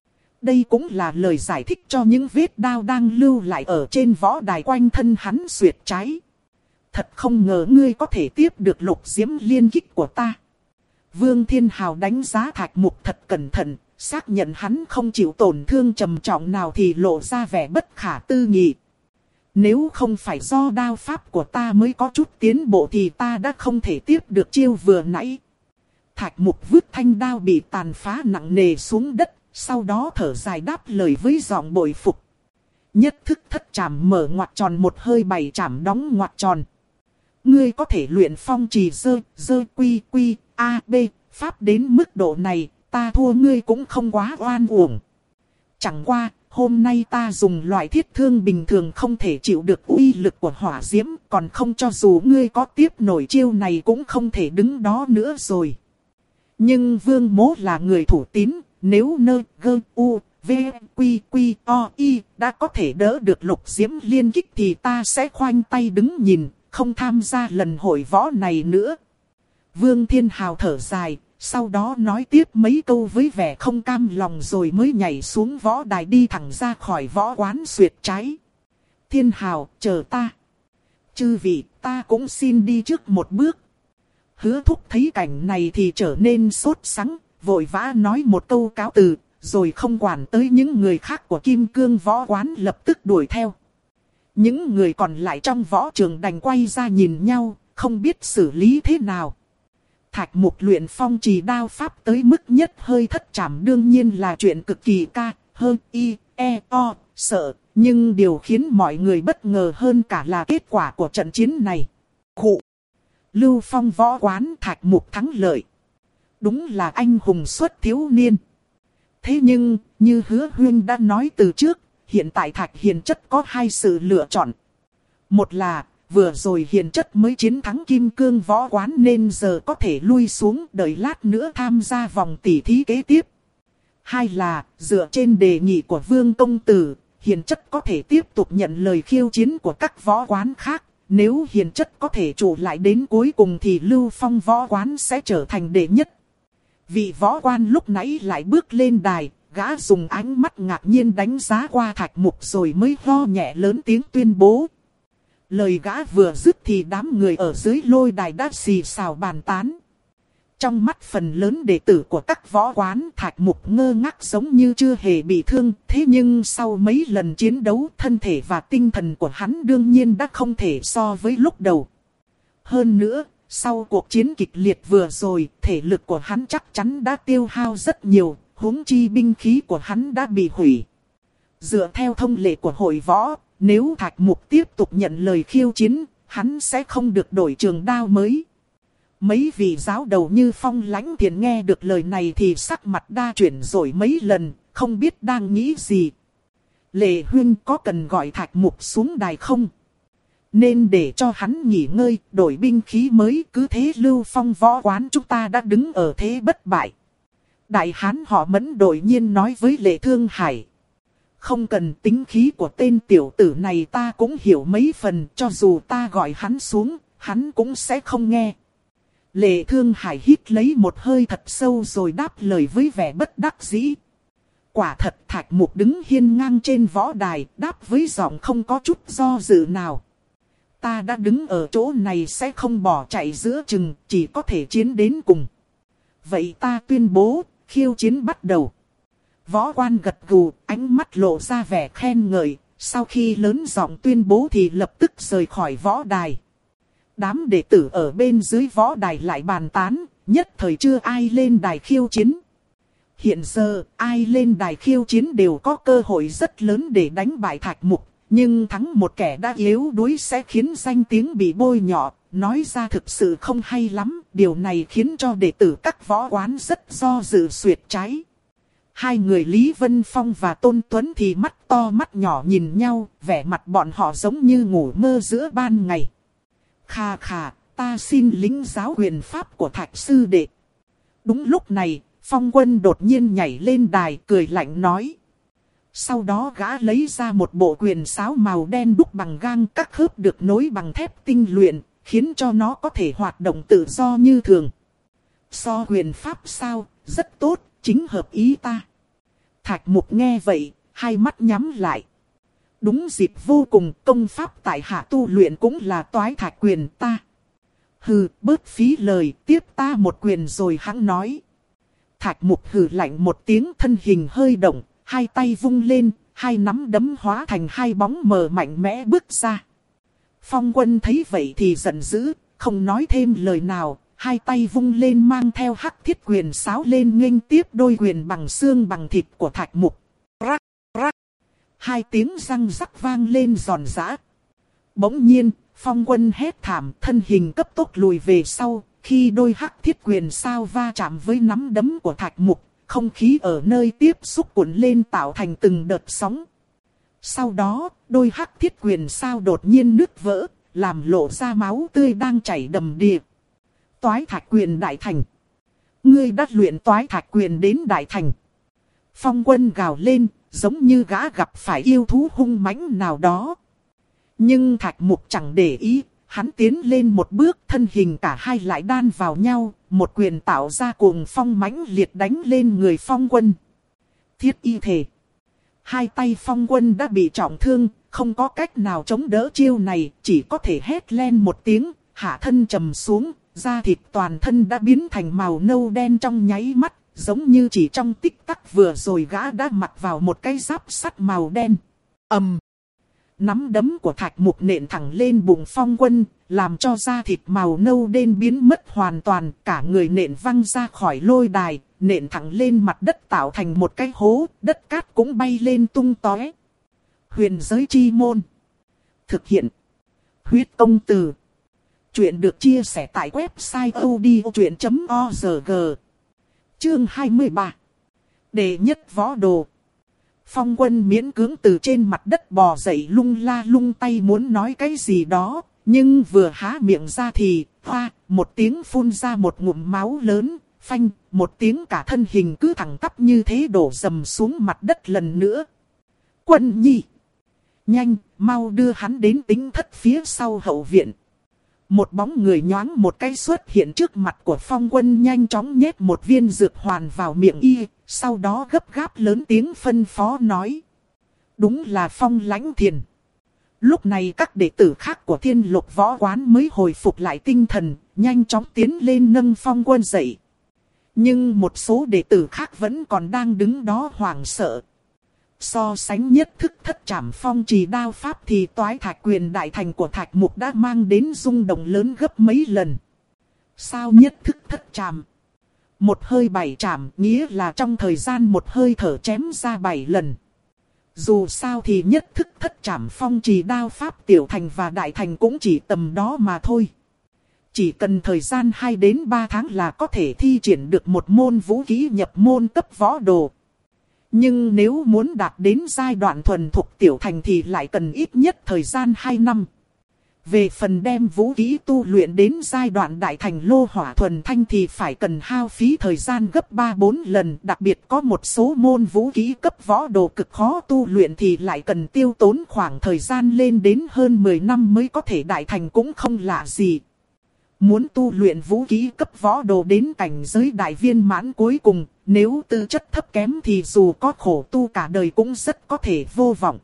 Đây cũng là lời giải thích cho những vết đao đang lưu lại ở trên võ đài quanh thân hắn xuyệt cháy. Thật không ngờ ngươi có thể tiếp được lục diễm liên kích của ta. Vương Thiên Hào đánh giá Thạch Mục thật cẩn thận, xác nhận hắn không chịu tổn thương trầm trọng nào thì lộ ra vẻ bất khả tư nghị. Nếu không phải do đao pháp của ta mới có chút tiến bộ thì ta đã không thể tiếp được chiêu vừa nãy. Thạch Mục vứt thanh đao bị tàn phá nặng nề xuống đất, sau đó thở dài đáp lời với giọng bội phục. Nhất thức thất trảm mở ngoặc tròn một hơi bảy trảm đóng ngoặc tròn. Ngươi có thể luyện phong trì dơ, dơ quy quy, a, b, pháp đến mức độ này, ta thua ngươi cũng không quá oan uổng. Chẳng qua, hôm nay ta dùng loại thiết thương bình thường không thể chịu được uy lực của hỏa diễm, còn không cho dù ngươi có tiếp nổi chiêu này cũng không thể đứng đó nữa rồi. Nhưng Vương Mỗ là người thủ tín, nếu nơ, gơ, u, v, quy, quy, o, y đã có thể đỡ được lục diễm liên kích thì ta sẽ khoanh tay đứng nhìn, không tham gia lần hội võ này nữa. Vương Thiên Hào thở dài, sau đó nói tiếp mấy câu với vẻ không cam lòng rồi mới nhảy xuống võ đài đi thẳng ra khỏi võ quán xuyệt trái. Thiên Hào, chờ ta. Chư vị, ta cũng xin đi trước một bước. Hứa Thúc thấy cảnh này thì trở nên sốt sắng, vội vã nói một câu cáo từ, rồi không quản tới những người khác của Kim Cương võ quán lập tức đuổi theo. Những người còn lại trong võ trường đành quay ra nhìn nhau, không biết xử lý thế nào. Thạch Mục luyện phong trì đao pháp tới mức nhất hơi thất trảm đương nhiên là chuyện cực kỳ ca, hơn y, e, o, sợ, nhưng điều khiến mọi người bất ngờ hơn cả là kết quả của trận chiến này. Khụ! Lưu Phong võ quán Thạch Mục thắng lợi. Đúng là anh hùng xuất thiếu niên. Thế nhưng, như Hứa Huyên đã nói từ trước, hiện tại Thạch Hiền Chất có hai sự lựa chọn. Một là, vừa rồi Hiền Chất mới chiến thắng Kim Cương võ quán nên giờ có thể lui xuống đợi lát nữa tham gia vòng tỉ thí kế tiếp. Hai là, dựa trên đề nghị của Vương Công Tử, Hiền Chất có thể tiếp tục nhận lời khiêu chiến của các võ quán khác. Nếu Hiền Chất có thể trụ lại đến cuối cùng thì Lưu Phong võ quán sẽ trở thành đệ nhất. Vị võ quan lúc nãy lại bước lên đài, gã dùng ánh mắt ngạc nhiên đánh giá qua Thạch Mục rồi mới ho nhẹ lớn tiếng tuyên bố. Lời gã vừa dứt thì đám người ở dưới lôi đài đã xì xào bàn tán. trong mắt phần lớn đệ tử của các võ quán, Thạch Mục ngơ ngác giống như chưa hề bị thương. Thế nhưng sau mấy lần chiến đấu, thân thể và tinh thần của hắn đương nhiên đã không thể so với lúc đầu. Hơn nữa, sau cuộc chiến kịch liệt vừa rồi, thể lực của hắn chắc chắn đã tiêu hao rất nhiều, huống chi binh khí của hắn đã bị hủy. Dựa theo thông lệ của hội võ, nếu Thạch Mục tiếp tục nhận lời khiêu chiến, hắn sẽ không được đổi trường đao mới. Mấy vị giáo đầu như Phong Lãnh Thiền nghe được lời này thì sắc mặt đa chuyển rồi mấy lần, không biết đang nghĩ gì. Lệ Huyên có cần gọi Thạch Mục xuống đài không? Nên để cho hắn nghỉ ngơi, đổi binh khí mới, cứ thế Lưu Phong võ quán chúng ta đã đứng ở thế bất bại. Đại hán họ Mẫn đột nhiên nói với Lệ Thương Hải. Không cần, tính khí của tên tiểu tử này ta cũng hiểu mấy phần, cho dù ta gọi hắn xuống, hắn cũng sẽ không nghe. Lệ Thương Hải hít lấy một hơi thật sâu rồi đáp lời với vẻ bất đắc dĩ. Quả thật Thạch Mục đứng hiên ngang trên võ đài, đáp với giọng không có chút do dự nào. Ta đã đứng ở chỗ này sẽ không bỏ chạy giữa chừng, chỉ có thể chiến đến cùng. Vậy ta tuyên bố, khiêu chiến bắt đầu. Võ quan gật gù, ánh mắt lộ ra vẻ khen ngợi, sau khi lớn giọng tuyên bố thì lập tức rời khỏi võ đài. Đám đệ tử ở bên dưới võ đài lại bàn tán, nhất thời chưa ai lên đài khiêu chiến. Hiện giờ, ai lên đài khiêu chiến đều có cơ hội rất lớn để đánh bại Thạch Mục, nhưng thắng một kẻ đã yếu đuối sẽ khiến danh tiếng bị bôi nhọ, nói ra thực sự không hay lắm, điều này khiến cho đệ tử các võ quán rất do dự suyệt trái. Hai người Lý Vân Phong và Tôn Tuấn thì mắt to mắt nhỏ nhìn nhau, vẻ mặt bọn họ giống như ngủ mơ giữa ban ngày. Khà khà, ta xin lĩnh giáo quyền pháp của Thạch sư đệ. Đúng lúc này, Phong Quân đột nhiên nhảy lên đài cười lạnh nói. Sau đó gã lấy ra một bộ quyền sáo màu đen đúc bằng gang, các khớp được nối bằng thép tinh luyện, khiến cho nó có thể hoạt động tự do như thường. So quyền pháp sao, rất tốt, chính hợp ý ta. Thạch Mục nghe vậy, hai mắt nhắm lại. Đúng dịp vô cùng, công pháp tại hạ tu luyện cũng là toái thạch quyền ta. Hừ, bớt phí lời, tiếp ta một quyền rồi hắn nói. Thạch Mục hừ lạnh một tiếng, thân hình hơi động, hai tay vung lên, hai nắm đấm hóa thành hai bóng mờ mạnh mẽ bước ra. Phong Quân thấy vậy thì giận dữ, không nói thêm lời nào, hai tay vung lên mang theo hắc thiết quyền sáo lên nghênh tiếp đôi quyền bằng xương bằng thịt của Thạch Mục. Rắc, rắc. Hai tiếng răng rắc vang lên giòn giã. Bỗng nhiên, Phong Quân hét thảm, thân hình cấp tốc lùi về sau, khi đôi hắc thiết quyền sao va chạm với nắm đấm của Thạch Mục, không khí ở nơi tiếp xúc cuộn lên tạo thành từng đợt sóng. Sau đó, đôi hắc thiết quyền sao đột nhiên nứt vỡ, làm lộ ra máu tươi đang chảy đầm đìa. Toái thạch quyền đại thành. Ngươi đã luyện toái thạch quyền đến đại thành. Phong Quân gào lên, giống như gã gặp phải yêu thú hung mãnh nào đó. Nhưng Thạch Mục chẳng để ý, hắn tiến lên một bước, thân hình cả hai lại đan vào nhau, một quyền tạo ra cuồng phong mãnh liệt đánh lên người Phong Quân. Thiết y thể. Hai tay Phong Quân đã bị trọng thương, không có cách nào chống đỡ chiêu này, chỉ có thể hét lên một tiếng, hạ thân trầm xuống, da thịt toàn thân đã biến thành màu nâu đen trong nháy mắt, giống như chỉ trong tích tắc vừa rồi gã đã mặc vào một cái giáp sắt màu đen. Ầm! Um. Nắm đấm của Thạch Mục nện thẳng lên bụng Phong Quân, làm cho da thịt màu nâu đen biến mất hoàn toàn, cả người nện văng ra khỏi lôi đài, nện thẳng lên mặt đất tạo thành một cái hố, đất cát cũng bay lên tung tóe. Huyền giới chi môn. Thực hiện. Huyết công từ. Chuyện được chia sẻ tại website odchuyện chấm org. Chương hai mươi ba. Đệ nhất võ đồ. Phong Quân miễn cưỡng từ trên mặt đất bò dậy, lung la lung tay muốn nói cái gì đó, nhưng vừa há miệng ra thì, hoa, một tiếng phun ra một ngụm máu lớn, phanh, một tiếng cả thân hình cứ thẳng tắp như thế đổ dầm xuống mặt đất lần nữa. Quân nhi! Nhanh, mau đưa hắn đến Tính Thất phía sau hậu viện. Một bóng người nhoáng một cái xuất hiện trước mặt của Phong Quân, nhanh chóng nhét một viên dược hoàn vào miệng y, sau đó gấp gáp lớn tiếng phân phó nói. Đúng là Phong Lãnh Thiền. Lúc này các đệ tử khác của Thiên Lục Võ Quán mới hồi phục lại tinh thần, nhanh chóng tiến lên nâng Phong Quân dậy. Nhưng một số đệ tử khác vẫn còn đang đứng đó hoảng sợ. So sánh nhất thức thất trảm phong trì đao pháp thì toái thạch quyền đại thành của Thạch Mục đã mang đến rung động lớn gấp mấy lần. Sao nhất thức thất trảm? Một hơi bảy trảm nghĩa là trong thời gian một hơi thở chém ra bảy lần. Dù sao thì nhất thức thất trảm phong trì đao pháp tiểu thành và đại thành cũng chỉ tầm đó mà thôi. Chỉ cần thời gian hai đến ba tháng là có thể thi triển được một môn vũ khí nhập môn cấp võ đồ. Nhưng nếu muốn đạt đến giai đoạn thuần thục tiểu thành thì lại cần ít nhất thời gian hai năm. Về phần đem vũ khí tu luyện đến giai đoạn đại thành lô hỏa thuần thanh thì phải cần hao phí thời gian gấp ba bốn lần. Đặc biệt có một số môn vũ khí cấp võ đồ cực khó tu luyện thì lại cần tiêu tốn khoảng thời gian lên đến hơn mười năm mới có thể đại thành cũng không lạ gì. Muốn tu luyện vũ khí cấp võ đồ đến cảnh giới đại viên mãn cuối cùng, nếu tư chất thấp kém thì dù có khổ tu cả đời cũng rất có thể vô vọng.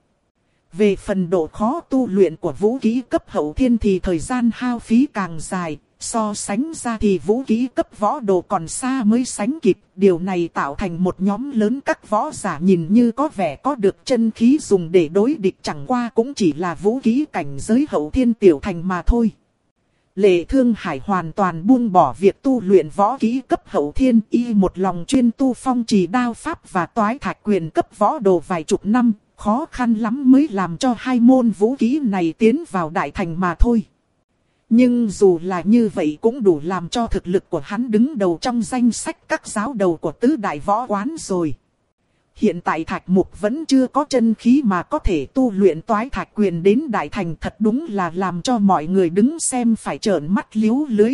Về phần độ khó tu luyện của vũ khí cấp hậu thiên thì thời gian hao phí càng dài, so sánh ra thì vũ khí cấp võ đồ còn xa mới sánh kịp. Điều này tạo thành một nhóm lớn các võ giả nhìn như có vẻ có được chân khí dùng để đối địch, chẳng qua cũng chỉ là vũ khí cảnh giới hậu thiên tiểu thành mà thôi. Lệ Thương Hải hoàn toàn buông bỏ việc tu luyện võ kỹ cấp hậu thiên, y một lòng chuyên tu phong trì đao pháp và toái thạch quyền cấp võ đồ vài chục năm, khó khăn lắm mới làm cho hai môn vũ kỹ này tiến vào đại thành mà thôi. Nhưng dù là như vậy cũng đủ làm cho thực lực của hắn đứng đầu trong danh sách các giáo đầu của tứ đại võ quán rồi. Hiện tại Thạch Mục vẫn chưa có chân khí mà có thể tu luyện toái thạch quyền đến đại thành, thật đúng là làm cho mọi người đứng xem phải trợn mắt liếu lưới.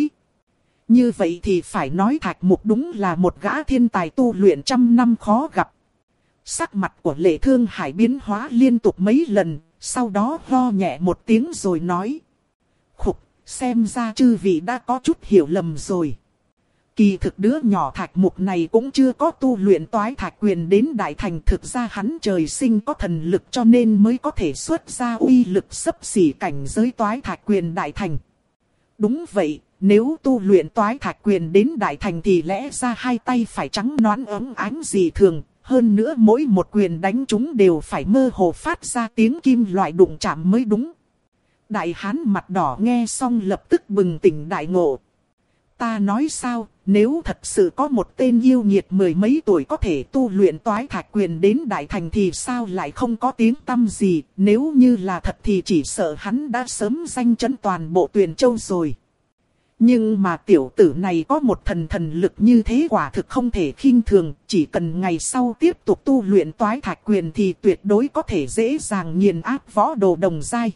Như vậy thì phải nói Thạch Mục đúng là một gã thiên tài tu luyện trăm năm khó gặp. Sắc mặt của Lệ Thương Hải biến hóa liên tục mấy lần, sau đó ho nhẹ một tiếng rồi nói: Khục, xem ra chư vị đã có chút hiểu lầm rồi. Kỳ thực đứa nhỏ Thạch Mục này cũng chưa có tu luyện toái thạch quyền đến đại thành. Thực ra hắn trời sinh có thần lực cho nên mới có thể xuất ra uy lực xấp xỉ cảnh giới toái thạch quyền đại thành. Đúng vậy, nếu tu luyện toái thạch quyền đến đại thành thì lẽ ra hai tay phải trắng nõn óng ánh dị thường. Hơn nữa mỗi một quyền đánh chúng đều phải mơ hồ phát ra tiếng kim loại đụng chạm mới đúng. Đại hán mặt đỏ nghe xong lập tức bừng tỉnh đại ngộ. Ta nói sao, nếu thật sự có một tên yêu nghiệt mười mấy tuổi có thể tu luyện toái thạch quyền đến đại thành thì sao lại không có tiếng tăm gì. Nếu như là thật thì chỉ sợ hắn đã sớm danh chấn toàn bộ Tuyền Châu rồi. Nhưng mà tiểu tử này có một thần thần lực như thế quả thực không thể khinh thường. Chỉ cần ngày sau tiếp tục tu luyện toái thạch quyền thì tuyệt đối có thể dễ dàng nghiền áp võ đồ đồng giai.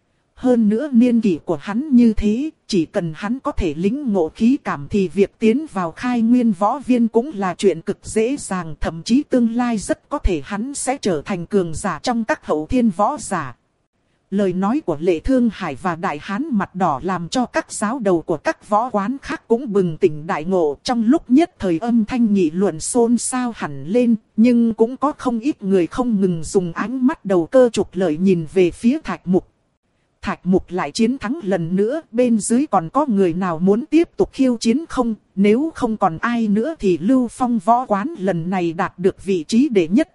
Hơn nữa niên kỷ của hắn như thế, chỉ cần hắn có thể lĩnh ngộ khí cảm thì việc tiến vào khai nguyên võ viên cũng là chuyện cực dễ dàng. Thậm chí tương lai rất có thể hắn sẽ trở thành cường giả trong các hậu thiên võ giả. Lời nói của Lệ Thương Hải và đại hán mặt đỏ làm cho các giáo đầu của các võ quán khác cũng bừng tỉnh đại ngộ. Trong lúc nhất thời âm thanh nghị luận xôn xao hẳn lên, nhưng cũng có không ít người không ngừng dùng ánh mắt đầu cơ trục lợi nhìn về phía Thạch Mục. Thạch Mục lại chiến thắng lần nữa, bên dưới còn có người nào muốn tiếp tục khiêu chiến không? Nếu không còn ai nữa thì Lưu Phong võ quán lần này đạt được vị trí đệ nhất.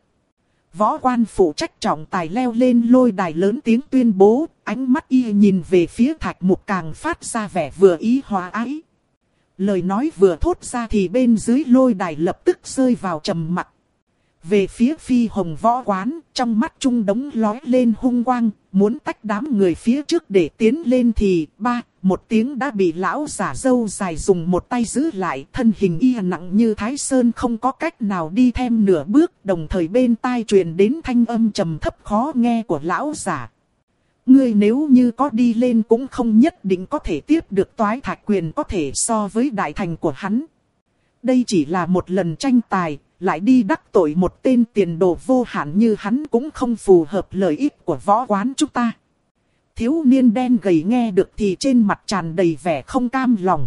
Võ quan phụ trách trọng tài leo lên lôi đài lớn tiếng tuyên bố, ánh mắt y nhìn về phía Thạch Mục càng phát ra vẻ vừa ý hòa ái. Lời nói vừa thốt ra thì bên dưới lôi đài lập tức rơi vào trầm mặc. Về phía Phi Hồng võ quán, trong mắt Trung Đống lói lên hung quang, muốn tách đám người phía trước để tiến lên thì ba, một tiếng đã bị lão giả râu dài dùng một tay giữ lại. Thân hình y nặng như Thái Sơn không có cách nào đi thêm nửa bước, đồng thời bên tai truyền đến thanh âm trầm thấp khó nghe của lão giả. Ngươi nếu như có đi lên cũng không nhất định có thể tiếp được toái thạch quyền có thể so với đại thành của hắn. Đây chỉ là một lần tranh tài. Lại đi đắc tội một tên tiền đồ vô hạn như hắn cũng không phù hợp lợi ích của võ quán chúng ta. Thiếu niên đen gầy nghe được thì trên mặt tràn đầy vẻ không cam lòng.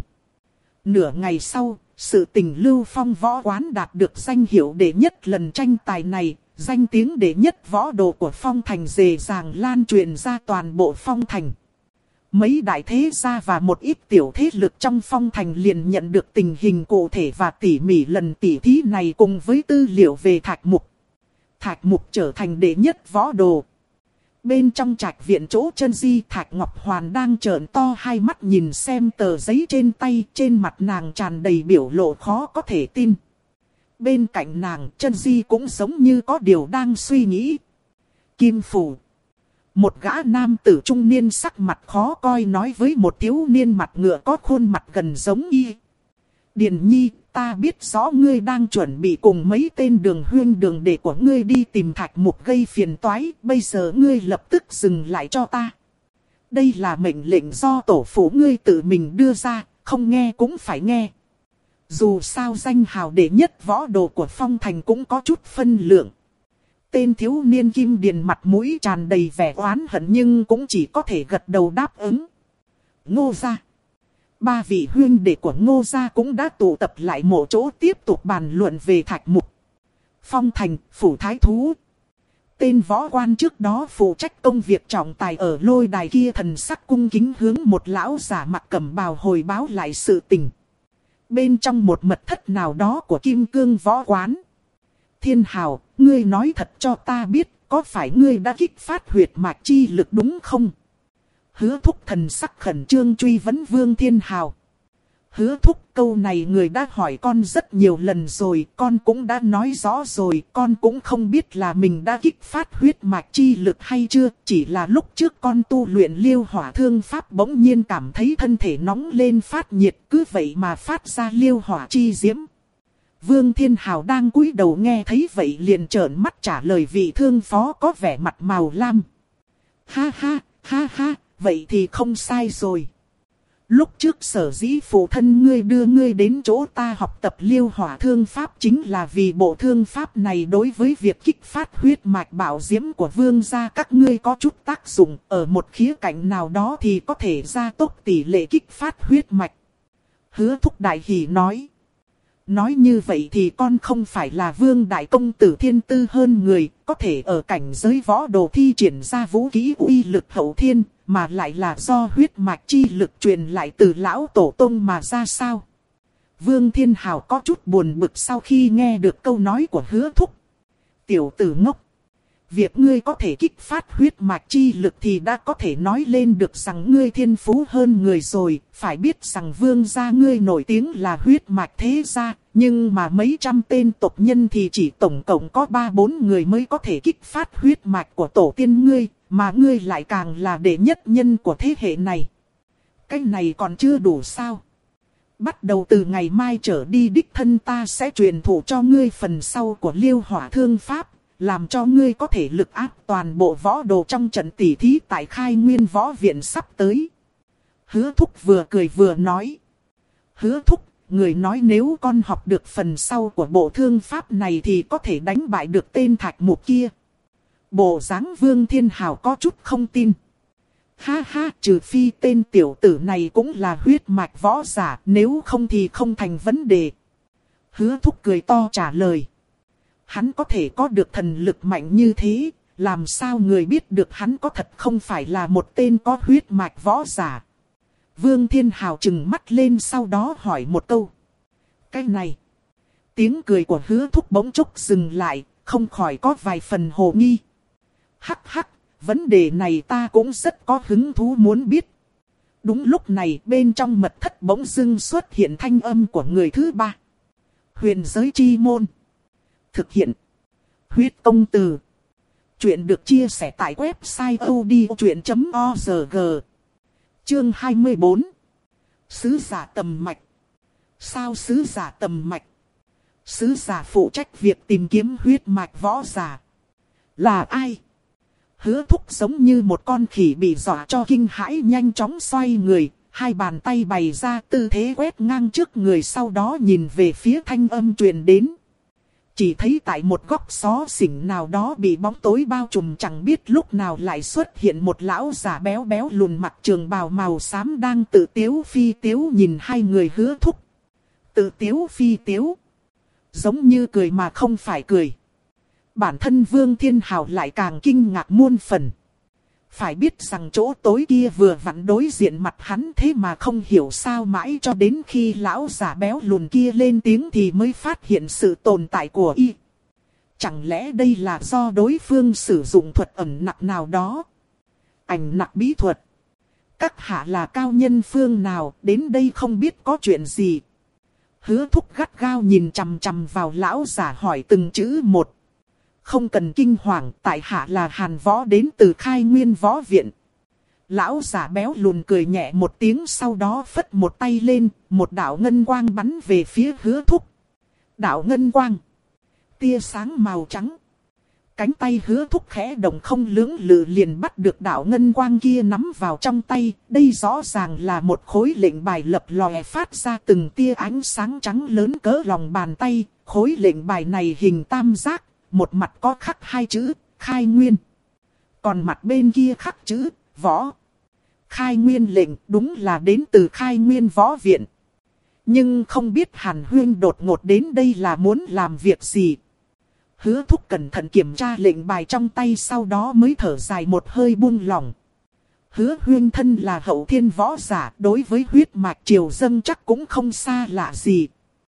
Nửa ngày sau, sự tình Lưu Phong võ quán đạt được danh hiệu đệ nhất lần tranh tài này. Danh tiếng đệ nhất võ đồ của Phong Thành dễ dàng lan truyền ra toàn bộ Phong Thành. mấy đại thế gia và một ít tiểu thế lực trong phong thành liền nhận được tình hình cụ thể và tỉ mỉ lần tỉ thí này cùng với tư liệu về Thạch Mục. Thạch Mục trở thành đệ nhất võ đồ. Bên trong trạch viện chỗ chân di, Thạch Ngọc Hoàn đang trợn to hai mắt nhìn xem tờ giấy trên tay, trên mặt nàng tràn đầy biểu lộ khó có thể tin. Bên cạnh nàng, chân di cũng giống như có điều đang suy nghĩ. Kim Phủ. Một gã nam tử trung niên sắc mặt khó coi nói với một thiếu niên mặt ngựa có khuôn mặt gần giống y. Điền Nhi, ta biết rõ ngươi đang chuẩn bị cùng mấy tên đường huyên đường đệ của ngươi đi tìm Thạch Mục gây phiền toái, bây giờ ngươi lập tức dừng lại cho ta. Đây là mệnh lệnh do tổ phụ ngươi tự mình đưa ra, không nghe cũng phải nghe. Dù sao danh hào đệ nhất võ đồ của phong thành cũng có chút phân lượng. Tên thiếu niên Kim Điền mặt mũi tràn đầy vẻ oán hận nhưng cũng chỉ có thể gật đầu đáp ứng. Ngô gia. Ba vị huynh đệ của Ngô gia cũng đã tụ tập lại một chỗ tiếp tục bàn luận về Thạch Mục. Phong thành, phủ thái thú. Tên võ quan trước đó phụ trách công việc trọng tài ở lôi đài kia thần sắc cung kính hướng một lão giả mặc cẩm bào hồi báo lại sự tình. Bên trong một mật thất nào đó của Kim Cương võ quán. Thiên Hào, ngươi nói thật cho ta biết, có phải ngươi đã kích phát huyệt mạch chi lực đúng không? Hứa Thúc thần sắc khẩn trương truy vấn Vương Thiên Hào. Hứa Thúc, câu này người đã hỏi con rất nhiều lần rồi, con cũng đã nói rõ rồi, con cũng không biết là mình đã kích phát huyết mạch chi lực hay chưa, chỉ là lúc trước con tu luyện liêu hỏa thương pháp bỗng nhiên cảm thấy thân thể nóng lên phát nhiệt, cứ vậy mà phát ra liêu hỏa chi diễm. Vương Thiên Hào đang cúi đầu nghe thấy vậy liền trợn mắt trả lời vị thương phó có vẻ mặt màu lam. Ha ha, ha ha, vậy thì không sai rồi. Lúc trước sở dĩ phụ thân ngươi đưa ngươi đến chỗ ta học tập liêu hỏa thương pháp chính là vì bộ thương pháp này đối với việc kích phát huyết mạch bảo diễm của vương gia các ngươi có chút tác dụng, ở một khía cạnh nào đó thì có thể gia tốc tỷ lệ kích phát huyết mạch. Hứa Thúc đại hỉ nói. Nói như vậy thì con không phải là vương đại công tử thiên tư hơn người, có thể ở cảnh giới võ đồ thi triển ra vũ khí uy lực hậu thiên, mà lại là do huyết mạch chi lực truyền lại từ lão tổ tông mà ra sao? Vương Thiên Hào có chút buồn bực sau khi nghe được câu nói của Hứa Thúc. Tiểu tử ngốc! Việc ngươi có thể kích phát huyết mạch chi lực thì đã có thể nói lên được rằng ngươi thiên phú hơn người rồi. Phải biết rằng vương gia ngươi nổi tiếng là huyết mạch thế gia, nhưng mà mấy trăm tên tộc nhân thì chỉ tổng cộng có ba bốn người mới có thể kích phát huyết mạch của tổ tiên ngươi, mà ngươi lại càng là đệ nhất nhân của thế hệ này. Cái này còn chưa đủ sao? Bắt đầu từ ngày mai trở đi đích thân ta sẽ truyền thụ cho ngươi phần sau của liêu hỏa thương pháp. Làm cho ngươi có thể lực áp toàn bộ võ đồ trong trận tỷ thí tại Khai Nguyên Võ Viện sắp tới. Hứa Thúc vừa cười vừa nói. Hứa Thúc, người nói nếu con học được phần sau của bộ thương pháp này thì có thể đánh bại được tên Thạch Mục kia. Bộ dáng Vương Thiên Hào có chút không tin. Ha ha, trừ phi tên tiểu tử này cũng là huyết mạch võ giả, nếu không thì không thành vấn đề. Hứa Thúc cười to trả lời. Hắn có thể có được thần lực mạnh như thế, làm sao người biết được hắn có thật không phải là một tên có huyết mạch võ giả. Vương Thiên Hào trừng mắt lên sau đó hỏi một câu. Cái này, tiếng cười của Hứa Thúc bỗng chốc dừng lại, không khỏi có vài phần hồ nghi. Hắc hắc, vấn đề này ta cũng rất có hứng thú muốn biết. Đúng lúc này bên trong mật thất bỗng dưng xuất hiện thanh âm của người thứ ba. Huyền giới chi môn. Thực hiện. Huyết công từ. Chuyện được chia sẻ tại website odchuyện chấm org. Chương hai mươi bốn. Sứ giả tầm mạch. Sao sứ giả tầm mạch? Sứ giả phụ trách việc tìm kiếm huyết mạch võ giả. Là ai? Hứa Thúc giống như một con khỉ bị dọa cho kinh hãi nhanh chóng xoay người. Hai bàn tay bày ra tư thế quét ngang trước người sau đó nhìn về phía thanh âm truyền đến. Chỉ thấy tại một góc xó xỉnh nào đó bị bóng tối bao trùm chẳng biết lúc nào lại xuất hiện một lão già béo béo lùn mặc trường bào màu xám đang tự tiếu phi tiếu nhìn hai người Hứa Thúc. Tự tiếu phi tiếu. Giống như cười mà không phải cười. Bản thân Vương Thiên Hào lại càng kinh ngạc muôn phần. Phải biết rằng chỗ tối kia vừa vặn đối diện mặt hắn, thế mà không hiểu sao mãi cho đến khi lão giả béo lùn kia lên tiếng thì mới phát hiện sự tồn tại của y. Chẳng lẽ đây là do đối phương sử dụng thuật ẩn nặc nào đó? Ảnh nặc bí thuật. Các hạ là cao nhân phương nào, đến đây không biết có chuyện gì? Hứa Thúc gắt gao nhìn chằm chằm vào lão giả hỏi từng chữ một. Không cần kinh hoàng, tại hạ là Hàn Võ đến từ Khai Nguyên Võ Viện. Lão giả béo lùn cười nhẹ một tiếng, sau đó phất một tay lên, một đạo ngân quang bắn về phía Hứa Thúc. Đạo ngân quang. Tia sáng màu trắng. Cánh tay Hứa Thúc khẽ động, không lưỡng lự liền bắt được đạo ngân quang kia nắm vào trong tay. Đây rõ ràng là một khối lệnh bài lập lòe phát ra từng tia ánh sáng trắng lớn cỡ lòng bàn tay. Khối lệnh bài này hình tam giác, một mặt có khắc hai chữ Khai Nguyên, còn mặt bên kia khắc chữ Võ. Khai Nguyên lệnh đúng là đến từ Khai Nguyên Võ Viện. Nhưng không biết Hàn Huyên đột ngột đến đây là muốn làm việc gì. Hứa Thúc cẩn thận kiểm tra lệnh bài trong tay, sau đó mới thở dài một hơi buông lỏng. Hứa Huyên thân là hậu thiên võ giả, đối với huyết mạch triều dâng chắc cũng không xa lạ gì.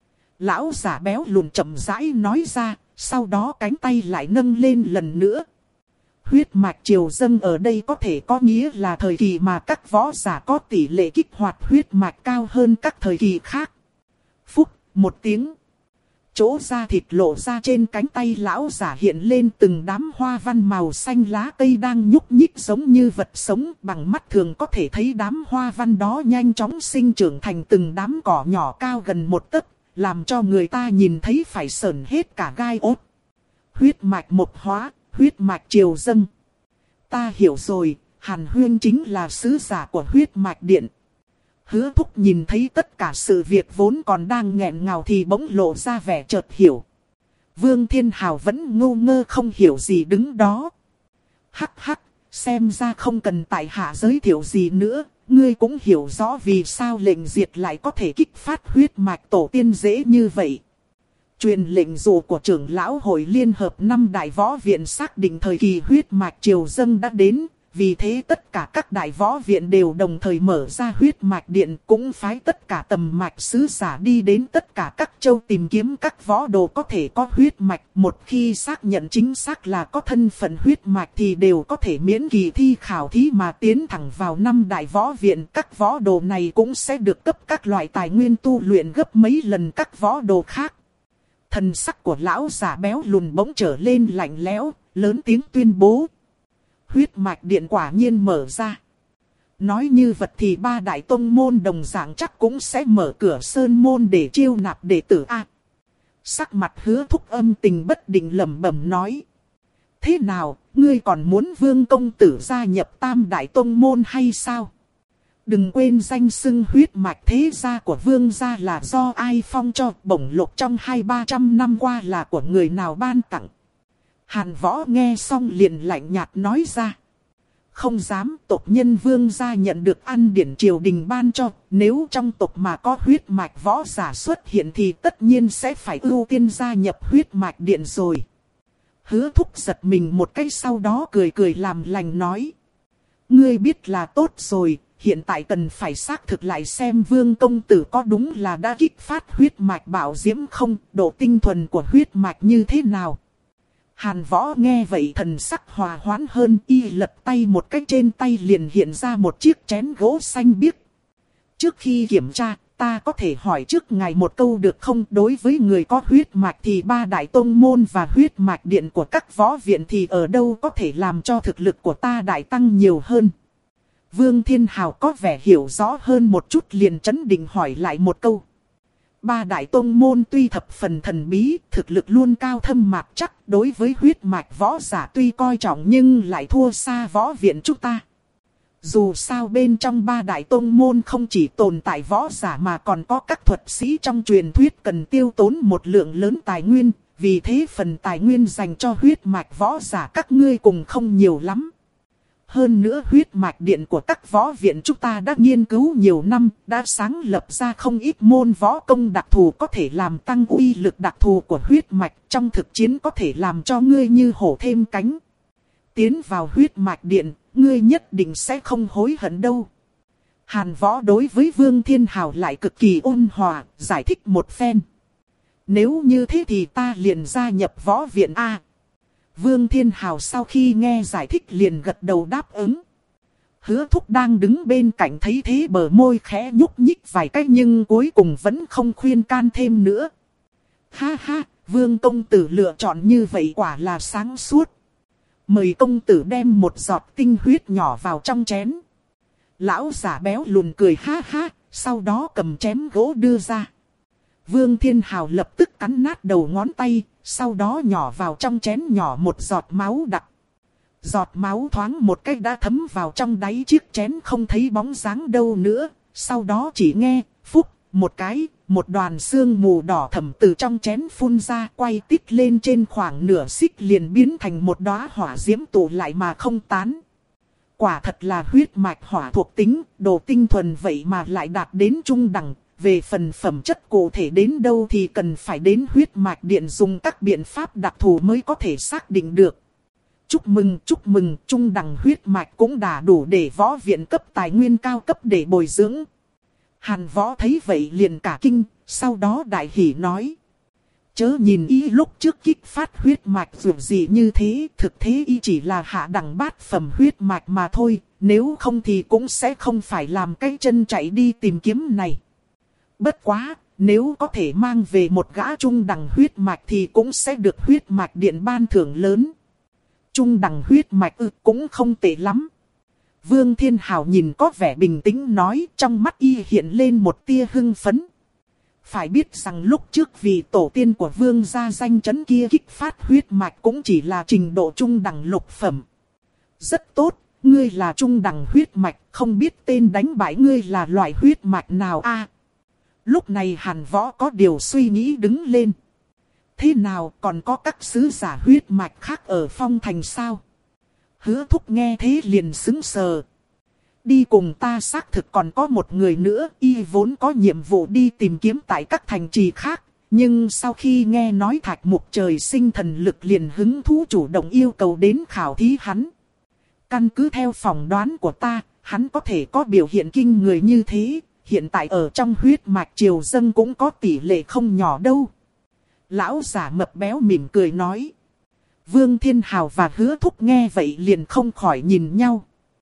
Lão giả béo lùn chậm rãi nói ra, sau đó cánh tay lại nâng lên lần nữa. Huyết mạch triều dâng ở đây có thể có nghĩa là thời kỳ mà các võ giả có tỷ lệ kích hoạt huyết mạch cao hơn các thời kỳ khác. Phúc, một tiếng. Chỗ da thịt lộ ra trên cánh tay lão giả hiện lên từng đám hoa văn màu xanh, lá cây đang nhúc nhích giống như vật sống. Bằng mắt thường có thể thấy đám hoa văn đó nhanh chóng sinh trưởng thành từng đám cỏ nhỏ cao gần một tấc, làm cho người ta nhìn thấy phải sởn hết cả gai ốt. Huyết mạch một hóa, huyết mạch triều dâng. Ta hiểu rồi, Hàn Huyên chính là sứ giả của huyết mạch điện. Hứa Thúc nhìn thấy tất cả sự việc vốn còn đang nghẹn ngào thì bỗng lộ ra vẻ chợt hiểu. Vương Thiên Hào vẫn ngu ngơ không hiểu gì đứng đó. Hắc hắc, xem ra không cần tại hạ giới thiệu gì nữa. Ngươi cũng hiểu rõ vì sao lệnh diệt lại có thể kích phát huyết mạch tổ tiên dễ như vậy. Truyền lệnh dù của trưởng lão hội liên hợp năm đại võ viện xác định thời kỳ huyết mạch triều dâng đã đến. Vì thế tất cả các đại võ viện đều đồng thời mở ra huyết mạch điện, cũng phái tất cả tầm mạch sứ giả đi đến tất cả các châu tìm kiếm các võ đồ có thể có huyết mạch. Một khi xác nhận chính xác là có thân phận huyết mạch thì đều có thể miễn kỳ thi khảo thí mà tiến thẳng vào năm đại võ viện. Các võ đồ này cũng sẽ được cấp các loại tài nguyên tu luyện gấp mấy lần các võ đồ khác. Thần sắc của lão giả béo lùn bỗng trở lên lạnh lẽo, lớn tiếng tuyên bố. Huyết mạch điện quả nhiên mở ra. Nói như vật thì ba đại tông môn đồng dạng chắc cũng sẽ mở cửa sơn môn để chiêu nạp đệ tử a. Sắc mặt Hứa Thúc âm tình bất định lẩm bẩm nói. Thế nào, ngươi còn muốn Vương công tử gia nhập tam đại tông môn hay sao? Đừng quên danh xưng huyết mạch thế gia của Vương gia là do ai phong cho, bổng lộc trong hai ba trăm năm qua là của người nào ban tặng. Hàn Võ nghe xong liền lạnh nhạt nói ra. Không dám, tộc nhân Vương gia nhận được ăn điển triều đình ban cho. Nếu trong tộc mà có huyết mạch võ giả xuất hiện thì tất nhiên sẽ phải ưu tiên gia nhập huyết mạch điện rồi. Hứa Thúc giật mình một cái, sau đó cười cười làm lành nói. Ngươi biết là tốt rồi, hiện tại cần phải xác thực lại xem Vương công tử có đúng là đã kích phát huyết mạch bảo diễm không, độ tinh thuần của huyết mạch như thế nào. Hàn Võ nghe vậy thần sắc hòa hoãn hơn, y lật tay một cái, trên tay liền hiện ra một chiếc chén gỗ xanh biếc. Trước khi kiểm tra, ta có thể hỏi trước ngài một câu được không? Đối với người có huyết mạch thì ba đại tông môn và huyết mạch điện của các võ viện thì ở đâu có thể làm cho thực lực của ta đại tăng nhiều hơn? Vương Thiên Hào có vẻ hiểu rõ hơn một chút, liền trấn định hỏi lại một câu. Ba đại tông môn tuy thập phần thần bí, thực lực luôn cao thâm mạc chắc, đối với huyết mạch võ giả tuy coi trọng nhưng lại thua xa võ viện chúng ta. Dù sao bên trong ba đại tông môn không chỉ tồn tại võ giả mà còn có các thuật sĩ trong truyền thuyết cần tiêu tốn một lượng lớn tài nguyên, vì thế phần tài nguyên dành cho huyết mạch võ giả các ngươi cùng không nhiều lắm. Hơn nữa huyết mạch điện của các võ viện chúng ta đã nghiên cứu nhiều năm, đã sáng lập ra không ít môn võ công đặc thù có thể làm tăng uy lực đặc thù của huyết mạch, trong thực chiến có thể làm cho ngươi như hổ thêm cánh. tiến vào huyết mạch điện, ngươi nhất định sẽ không hối hận đâu. Hàn Võ đối với Vương Thiên Hào lại cực kỳ ôn hòa, giải thích một phen. Nếu như thế thì ta liền gia nhập võ viện A. Vương Thiên Hào sau khi nghe giải thích liền gật đầu đáp ứng. Hứa Thúc đang đứng bên cạnh thấy thế bờ môi khẽ nhúc nhích vài cách nhưng cuối cùng vẫn không khuyên can thêm nữa. Ha ha, Vương công tử lựa chọn như vậy quả là sáng suốt. Mời công tử đem một giọt tinh huyết nhỏ vào trong chén. Lão giả béo lùn cười ha ha, sau đó cầm chém gỗ đưa ra. Vương Thiên Hào lập tức cắn nát đầu ngón tay, sau đó nhỏ vào trong chén nhỏ một giọt máu đặc. Giọt máu thoáng một cách đã thấm vào trong đáy chiếc chén không thấy bóng dáng đâu nữa. Sau đó chỉ nghe, phúc, một cái, một đoàn sương mù đỏ thẫm từ trong chén phun ra quay tít lên trên khoảng nửa xích liền biến thành một đóa hỏa diễm tụ lại mà không tán. Quả thật là huyết mạch hỏa thuộc tính, đồ tinh thuần vậy mà lại đạt đến trung đẳng. Về phần phẩm chất cụ thể đến đâu thì cần phải đến huyết mạch điện dùng các biện pháp đặc thù mới có thể xác định được. Chúc mừng, chúc mừng, trung đẳng huyết mạch cũng đã đủ để võ viện cấp tài nguyên cao cấp để bồi dưỡng. Hàn Võ thấy vậy liền cả kinh, sau đó đại hỉ nói. Chớ nhìn y lúc trước kích phát huyết mạch dù gì như thế, thực thế y chỉ là hạ đẳng bát phẩm huyết mạch mà thôi, nếu không thì cũng sẽ không phải làm cái chân chạy đi tìm kiếm này. Bất quá, nếu có thể mang về một gã trung đẳng huyết mạch thì cũng sẽ được huyết mạch điện ban thưởng lớn. Trung đẳng huyết mạch ư cũng không tệ lắm. Vương Thiên Hào nhìn có vẻ bình tĩnh nói, trong mắt y hiện lên một tia hưng phấn. Phải biết rằng lúc trước vì tổ tiên của vương gia danh chấn kia kích phát huyết mạch cũng chỉ là trình độ trung đẳng lục phẩm. Rất tốt, ngươi là trung đẳng huyết mạch, không biết tên đánh bại ngươi là loại huyết mạch nào a? Lúc này Hàn Võ có điều suy nghĩ đứng lên. Thế nào còn có các sứ giả huyết mạch khác ở Phong Thành sao? Hứa Thúc nghe thế liền sững sờ. Đi cùng ta xác thực còn có một người nữa, y vốn có nhiệm vụ đi tìm kiếm tại các thành trì khác. Nhưng sau khi nghe nói Thạch Mục trời sinh thần lực liền hứng thú chủ động yêu cầu đến khảo thí hắn. Căn cứ theo phỏng đoán của ta, hắn có thể có biểu hiện kinh người như thế. Hiện tại ở trong huyết mạch triều dâng cũng có tỷ lệ không nhỏ đâu. Lão giả mập béo mỉm cười nói. Vương Thiên Hào và Hứa Thúc nghe vậy liền không khỏi nhìn nhau.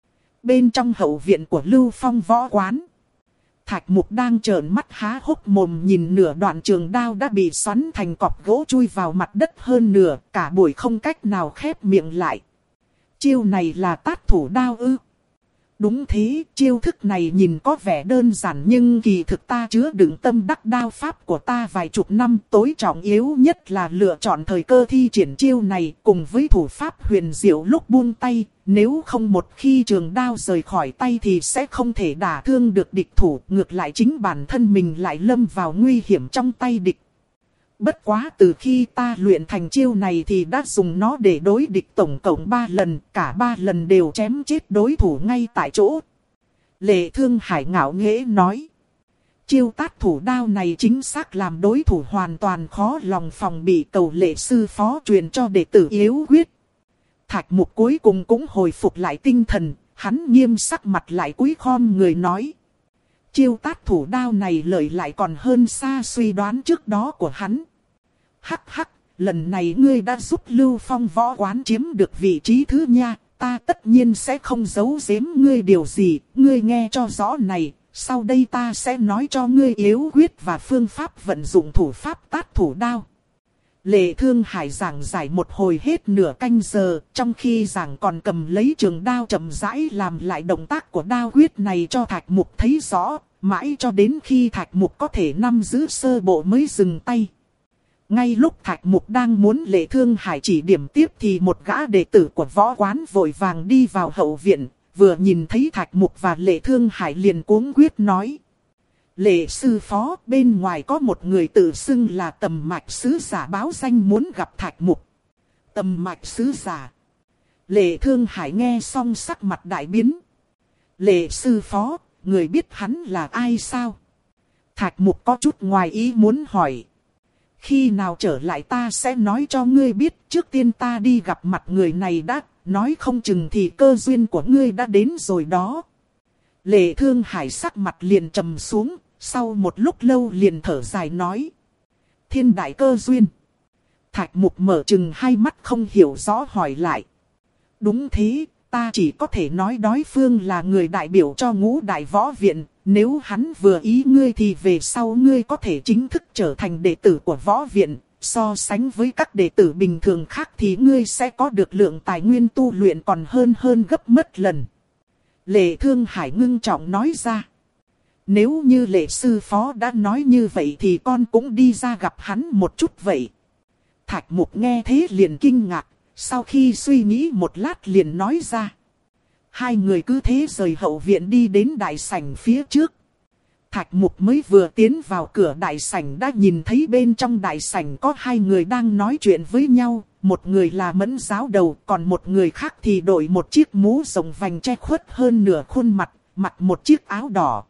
Bên trong hậu viện của Lưu Phong võ quán, Thạch Mục đang trợn mắt há hốc mồm nhìn nửa đoạn trường đao đã bị xoắn thành cọp gỗ chui vào mặt đất hơn nửa, cả buổi không cách nào khép miệng lại. Chiêu này là tát thủ đao ư? Đúng thế, chiêu thức này nhìn có vẻ đơn giản nhưng kỳ thực ta chứa đựng tâm đắc đao pháp của ta vài chục năm. Tối trọng yếu nhất là lựa chọn thời cơ thi triển chiêu này cùng với thủ pháp huyền diệu lúc buông tay. Nếu không một khi trường đao rời khỏi tay thì sẽ không thể đả thương được địch thủ. Ngược lại chính bản thân mình lại lâm vào nguy hiểm trong tay địch. Bất quá từ khi ta luyện thành chiêu này thì đã dùng nó để đối địch tổng cộng ba lần, cả ba lần đều chém chết đối thủ ngay tại chỗ. Lệ Thương Hải ngạo nghễ nói. Chiêu tát thủ đao này chính xác làm đối thủ hoàn toàn khó lòng phòng bị, cầu Lệ sư phó truyền cho đệ tử yếu quyết. Thạch Mục cuối cùng cũng hồi phục lại tinh thần, hắn nghiêm sắc mặt lại cúi khom người nói. Chiêu tát thủ đao này lợi lại còn hơn xa suy đoán trước đó của hắn. Hắc hắc, lần này ngươi đã giúp Lưu Phong võ quán chiếm được vị trí thứ nha, ta tất nhiên sẽ không giấu giếm ngươi điều gì, ngươi nghe cho rõ này, sau đây ta sẽ nói cho ngươi yếu quyết và phương pháp vận dụng thủ pháp tát thủ đao. Lệ Thương Hải giảng giải một hồi hết nửa canh giờ, trong khi giảng còn cầm lấy trường đao chậm rãi làm lại động tác của đao quyết này cho Thạch Mục thấy rõ, mãi cho đến khi Thạch Mục có thể nắm giữ sơ bộ mới dừng tay. Ngay lúc Thạch Mục đang muốn Lệ Thương Hải chỉ điểm tiếp thì một gã đệ tử của võ quán vội vàng đi vào hậu viện, vừa nhìn thấy Thạch Mục và Lệ Thương Hải liền cuống quyết nói. Lệ sư phó, bên ngoài có một người tự xưng là Tầm Mạch sứ giả báo danh muốn gặp Thạch Mục. Tầm Mạch sứ giả. Lệ Thương Hải nghe xong sắc mặt đại biến. Lệ sư phó, người biết hắn là ai sao? Thạch Mục có chút ngoài ý muốn hỏi. Khi nào trở lại ta sẽ nói cho ngươi biết, trước tiên ta đi gặp mặt người này đã, nói không chừng thì cơ duyên của ngươi đã đến rồi đó. Lệ Thương Hải sắc mặt liền trầm xuống, sau một lúc lâu liền thở dài nói. Thiên đại cơ duyên. Thạch Mục mở chừng hai mắt không hiểu rõ hỏi lại. Đúng thế, ta chỉ có thể nói đối phương là người đại biểu cho ngũ đại võ viện. Nếu hắn vừa ý ngươi thì về sau ngươi có thể chính thức trở thành đệ tử của võ viện. So sánh với các đệ tử bình thường khác thì ngươi sẽ có được lượng tài nguyên tu luyện còn hơn hơn gấp mất lần. Lệ Thương Hải ngưng trọng nói ra. Nếu như lệ sư phó đã nói như vậy thì con cũng đi ra gặp hắn một chút vậy. Thạch Mục nghe thế liền kinh ngạc, sau khi suy nghĩ một lát liền nói ra. Hai người cứ thế rời hậu viện đi đến đại sảnh phía trước. Thạch Mục mới vừa tiến vào cửa đại sảnh đã nhìn thấy bên trong đại sảnh có hai người đang nói chuyện với nhau. Một người là Mẫn giáo đầu, còn một người khác thì đội một chiếc mũ rộng vành che khuất hơn nửa khuôn mặt, mặc một chiếc áo đỏ.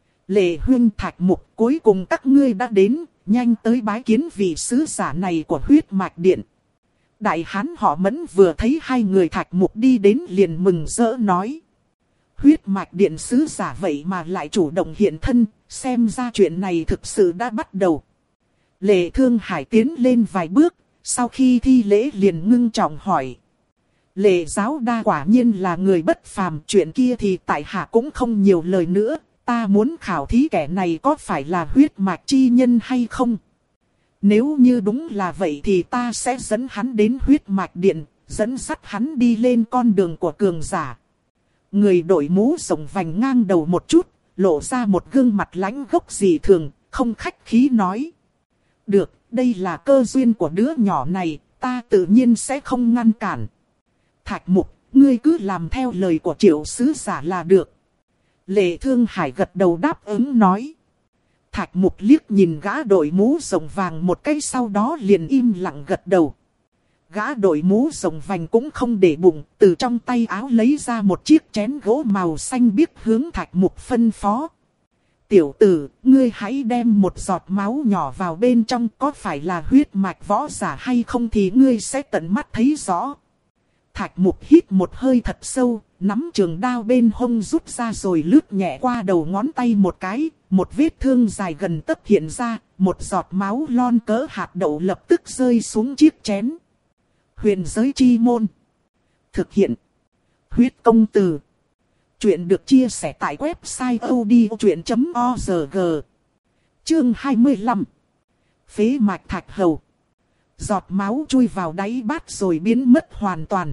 Lệ huynh, Thạch Mục, cuối cùng các ngươi đã đến, nhanh tới bái kiến vị sứ giả này của huyết mạch điện. Đại hán họ Mẫn vừa thấy hai người Thạch Mục đi đến liền mừng rỡ nói. Huyết mạch điện sứ giả vậy mà lại chủ động hiện thân, xem ra chuyện này thực sự đã bắt đầu. Lệ Thương Hải tiến lên vài bước, sau khi thi lễ liền ngưng trọng hỏi. Lệ giáo đa quả nhiên là người bất phàm, chuyện kia thì tại hạ cũng không nhiều lời nữa, ta muốn khảo thí kẻ này có phải là huyết mạch chi nhân hay không. Nếu như đúng là vậy thì ta sẽ dẫn hắn đến huyết mạch điện, dẫn dắt hắn đi lên con đường của cường giả. Người đội mũ rộng vành ngang đầu một chút, lộ ra một gương mặt lãnh gốc dị thường, không khách khí nói. Được, đây là cơ duyên của đứa nhỏ này, ta tự nhiên sẽ không ngăn cản. Thạch Mục, ngươi cứ làm theo lời của Triệu sứ giả là được. Lệ Thương Hải gật đầu đáp ứng nói. Thạch Mục liếc nhìn gã đội mũ rộng vàng một cái, sau đó liền im lặng gật đầu. Gã đội mũ rộng vành cũng không để bụng, từ trong tay áo lấy ra một chiếc chén gỗ màu xanh biếc hướng Thạch Mục phân phó. Tiểu tử, ngươi hãy đem một giọt máu nhỏ vào bên trong, có phải là huyết mạch võ giả hay không thì ngươi sẽ tận mắt thấy rõ. Thạch Mục hít một hơi thật sâu, nắm trường đao bên hông rút ra rồi lướt nhẹ qua đầu ngón tay một cái, một vết thương dài gần tấc hiện ra, một giọt máu lon cỡ hạt đậu lập tức rơi xuống chiếc chén. Huyền giới chi môn. Thực hiện. Huyết công từ. Chuyện được chia sẻ tại website odchuyện chấm org. Chương hai mươi lăm. Phế mạch thạch hầu. Giọt máu chui vào đáy bát rồi biến mất hoàn toàn.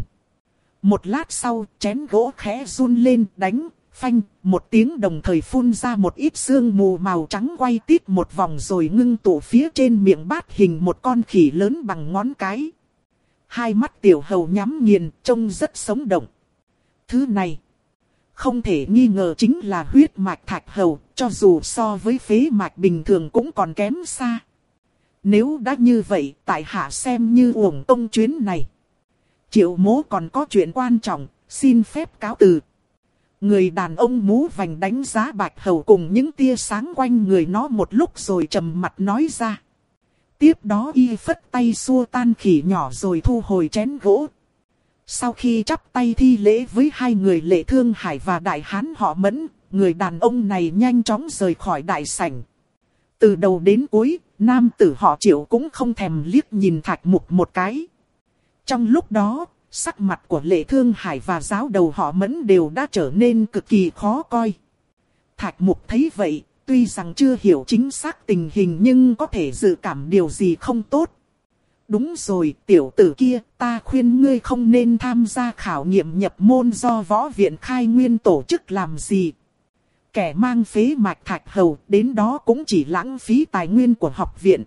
Một lát sau, chén gỗ khẽ run lên, đánh, phanh, một tiếng đồng thời phun ra một ít sương mù màu trắng quay tít một vòng rồi ngưng tụ phía trên miệng bát hình một con khỉ lớn bằng ngón cái. Hai mắt tiểu hầu nhắm nghiền, trông rất sống động. Thứ này, không thể nghi ngờ chính là huyết mạch thạch hầu, cho dù so với phế mạch bình thường cũng còn kém xa. Nếu đã như vậy, tại hạ xem như uổng công chuyến này. Triệu mố còn có chuyện quan trọng, xin phép cáo từ. Người đàn ông mũ vành đánh giá bạch hầu cùng những tia sáng quanh người nó một lúc rồi trầm mặt nói ra. Tiếp đó y phất tay xua tan khỉ nhỏ rồi thu hồi chén gỗ. Sau khi chắp tay thi lễ với hai người Lệ Thương Hải và đại hán họ Mẫn, người đàn ông này nhanh chóng rời khỏi đại sảnh. Từ đầu đến cuối, nam tử họ Triệu cũng không thèm liếc nhìn Thạch Mục một cái. Trong lúc đó, sắc mặt của Lệ Thương Hải và giáo đầu họ Mẫn đều đã trở nên cực kỳ khó coi. Thạch Mục thấy vậy, tuy rằng chưa hiểu chính xác tình hình nhưng có thể dự cảm điều gì không tốt. Đúng rồi, tiểu tử kia, ta khuyên ngươi không nên tham gia khảo nghiệm nhập môn do võ viện khai nguyên tổ chức làm gì. Kẻ mang phế mạch thạch hầu đến đó cũng chỉ lãng phí tài nguyên của học viện.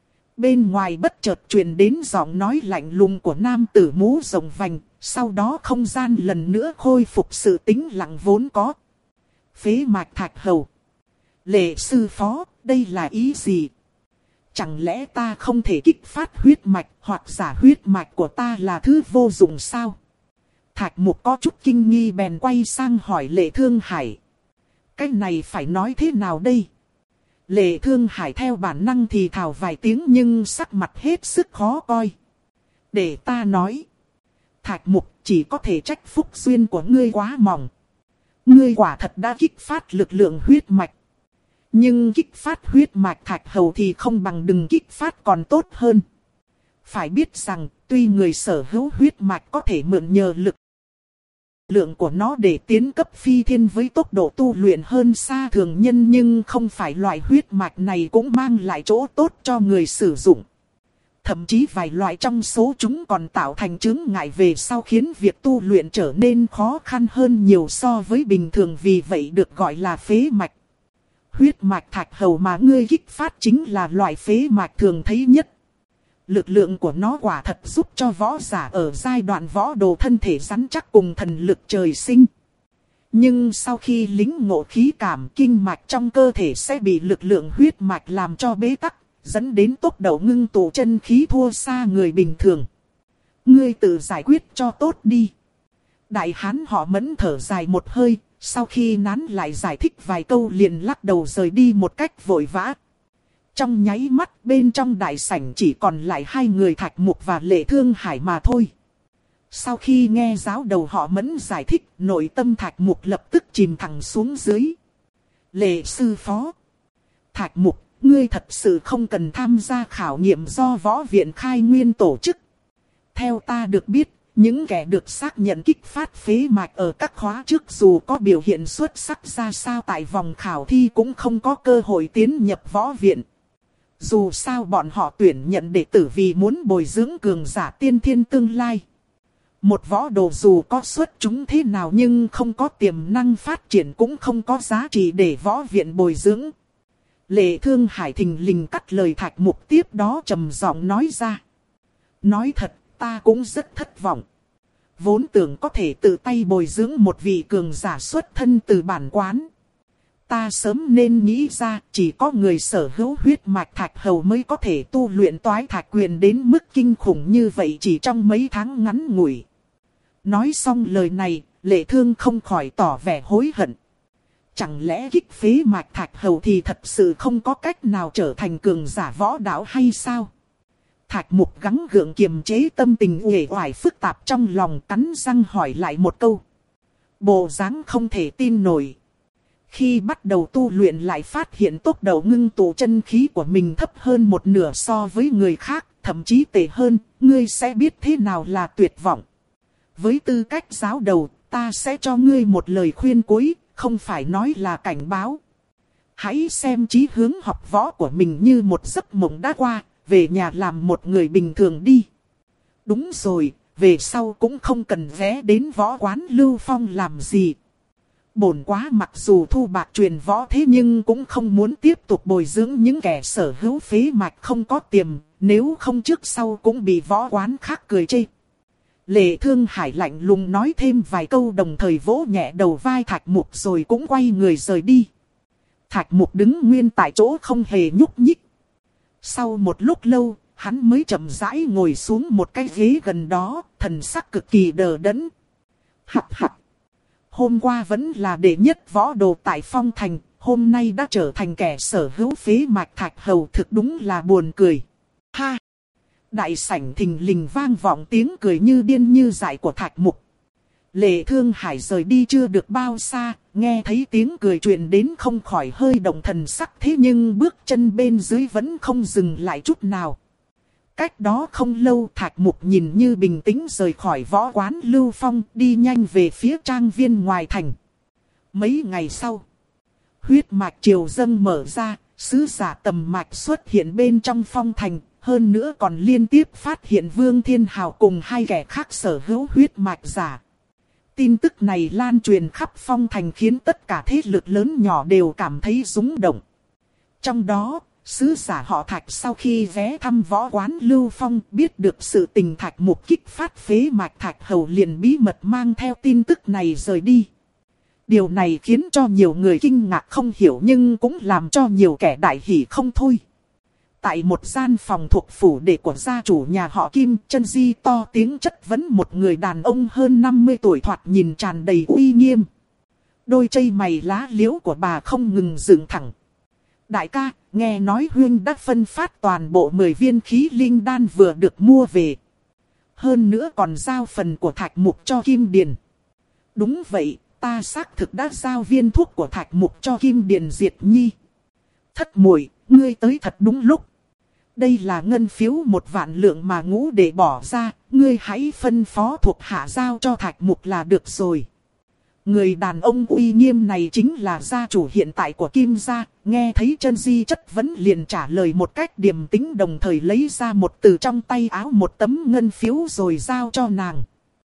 Bên ngoài bất chợt truyền đến giọng nói lạnh lùng của nam tử mũ rộng vành, sau đó không gian lần nữa khôi phục sự tĩnh lặng vốn có. Phế mạch thạch hầu. Lệ sư phó, đây là ý gì? Chẳng lẽ ta không thể kích phát huyết mạch hoặc giả huyết mạch của ta là thứ vô dụng sao? Thạch Mục có chút kinh nghi bèn quay sang hỏi Lệ Thương Hải. Cái này phải nói thế nào đây? Lệ Thương Hải theo bản năng thì thào vài tiếng nhưng sắc mặt hết sức khó coi. Để ta nói. Thạch Mục, chỉ có thể trách phúc duyên của ngươi quá mỏng. Ngươi quả thật đã kích phát lực lượng huyết mạch. Nhưng kích phát huyết mạch Thạch Hầu thì không bằng đừng kích phát còn tốt hơn. Phải biết rằng, tuy người sở hữu huyết mạch có thể mượn nhờ lực lượng của nó để tiến cấp phi thiên với tốc độ tu luyện hơn xa thường nhân, nhưng không phải loại huyết mạch này cũng mang lại chỗ tốt cho người sử dụng. Thậm chí vài loại trong số chúng còn tạo thành chướng ngại về sau, khiến việc tu luyện trở nên khó khăn hơn nhiều so với bình thường, vì vậy được gọi là phế mạch. Huyết mạch Thạch Hầu mà ngươi kích phát chính là loại phế mạch thường thấy nhất. Lực lượng của nó quả thật giúp cho võ giả ở giai đoạn võ đồ thân thể rắn chắc cùng thần lực trời sinh. Nhưng sau khi lính ngộ khí cảm, kinh mạch trong cơ thể sẽ bị lực lượng huyết mạch làm cho bế tắc, dẫn đến tốc độ ngưng tụ chân khí thua xa người bình thường. Ngươi tự giải quyết cho tốt đi. Đại hán họ Mẫn thở dài một hơi, sau khi nán lại giải thích vài câu liền lắc đầu rời đi một cách vội vã. Trong nháy mắt bên trong đại sảnh chỉ còn lại hai người Thạch Mục và Lệ Thương Hải mà thôi. Sau khi nghe giáo đầu họ Mẫn giải thích, nội tâm Thạch Mục lập tức chìm thẳng xuống dưới. Lệ sư phó. Thạch Mục, ngươi thật sự không cần tham gia khảo nghiệm do võ viện khai nguyên tổ chức. Theo ta được biết, những kẻ được xác nhận kích phát phế mạch ở các khóa trước dù có biểu hiện xuất sắc ra sao tại vòng khảo thi cũng không có cơ hội tiến nhập võ viện. Dù sao bọn họ tuyển nhận đệ tử vì muốn bồi dưỡng cường giả tiên thiên tương lai. Một võ đồ dù có xuất chúng thế nào nhưng không có tiềm năng phát triển cũng không có giá trị để võ viện bồi dưỡng. Lệ Thương Hải thình lình cắt lời Thạch Mục, tiếp đó trầm giọng nói ra. Nói thật, ta cũng rất thất vọng. Vốn tưởng có thể tự tay bồi dưỡng một vị cường giả xuất thân từ bản quán. Ta sớm nên nghĩ ra chỉ có người sở hữu huyết mạch Thạch Hầu mới có thể tu luyện toái thạch quyền đến mức kinh khủng như vậy chỉ trong mấy tháng ngắn ngủi. Nói xong lời này, Lệ Thương không khỏi tỏ vẻ hối hận. Chẳng lẽ kích phế mạch Thạch Hầu thì thật sự không có cách nào trở thành cường giả võ đạo hay sao? Thạch Mục gắng gượng kiềm chế tâm tình uể oải phức tạp trong lòng, cắn răng hỏi lại một câu. Bộ dáng không thể tin nổi. Khi bắt đầu tu luyện lại phát hiện tốc độ ngưng tụ chân khí của mình thấp hơn một nửa so với người khác, thậm chí tệ hơn, ngươi sẽ biết thế nào là tuyệt vọng. Với tư cách giáo đầu, ta sẽ cho ngươi một lời khuyên cuối, không phải nói là cảnh báo. Hãy xem chí hướng học võ của mình như một giấc mộng đã qua, về nhà làm một người bình thường đi. Đúng rồi, về sau cũng không cần ghé đến võ quán Lưu Phong làm gì. Bổn quá mặc dù thu bạc truyền võ thế nhưng cũng không muốn tiếp tục bồi dưỡng những kẻ sở hữu phế mạch không có tiềm, nếu không trước sau cũng bị võ quán khác cười chê. Lệ Thương Hải lạnh lùng nói thêm vài câu đồng thời vỗ nhẹ đầu vai Thạch Mục rồi cũng quay người rời đi. Thạch Mục đứng nguyên tại chỗ không hề nhúc nhích. Sau một lúc lâu, hắn mới chậm rãi ngồi xuống một cái ghế gần đó, thần sắc cực kỳ đờ đẫn. Hắc hắc. Hôm qua vẫn là đệ nhất võ đồ tại Phong Thành, hôm nay đã trở thành kẻ sở hữu phế mạch Thạch Hầu, thực đúng là buồn cười. Ha! Đại sảnh thình lình vang vọng tiếng cười như điên như dại của Thạch Mục. Lệ Thương Hải rời đi chưa được bao xa, nghe thấy tiếng cười truyền đến không khỏi hơi động thần sắc, thế nhưng bước chân bên dưới vẫn không dừng lại chút nào. Cách đó không lâu Thạch Mục nhìn như bình tĩnh rời khỏi võ quán Lưu Phong, đi nhanh về phía trang viên ngoài thành. Mấy ngày sau, huyết mạch triều dâng mở ra, sứ giả tầm mạch xuất hiện bên trong Phong Thành. Hơn nữa còn liên tiếp phát hiện Vương Thiên Hào cùng hai kẻ khác sở hữu huyết mạch giả. Tin tức này lan truyền khắp Phong Thành khiến tất cả thế lực lớn nhỏ đều cảm thấy rúng động. Trong đó, sứ giả họ Thạch sau khi ghé thăm võ quán Lưu Phong biết được sự tình Thạch Mục kích phát phế mạch Thạch Hầu liền bí mật mang theo tin tức này rời đi. Điều này khiến cho nhiều người kinh ngạc không hiểu nhưng cũng làm cho nhiều kẻ đại hỉ không thôi. Tại một gian phòng thuộc phủ đệ của gia chủ nhà họ Kim, Chân Di to tiếng chất vấn một người đàn ông hơn năm mươi tuổi thoạt nhìn tràn đầy uy nghiêm. Đôi chây mày lá liễu của bà không ngừng dựng thẳng. Đại ca, nghe nói huynh đã phân phát toàn bộ mười viên khí linh đan vừa được mua về. Hơn nữa còn giao phần của Thạch Mục cho Kim Điền. Đúng vậy, ta xác thực đã giao viên thuốc của Thạch Mục cho Kim Điền Diệt Nhi. Thất muội, ngươi tới thật đúng lúc. Đây là ngân phiếu một vạn lượng mà Ngũ Đệ bỏ ra, ngươi hãy phân phó thuộc hạ giao cho Thạch Mục là được rồi. Người đàn ông uy nghiêm này chính là gia chủ hiện tại của Kim gia, nghe thấy Chân Di chất vấn liền trả lời một cách điềm tĩnh, đồng thời lấy ra một từ trong tay áo một tấm ngân phiếu rồi giao cho nàng.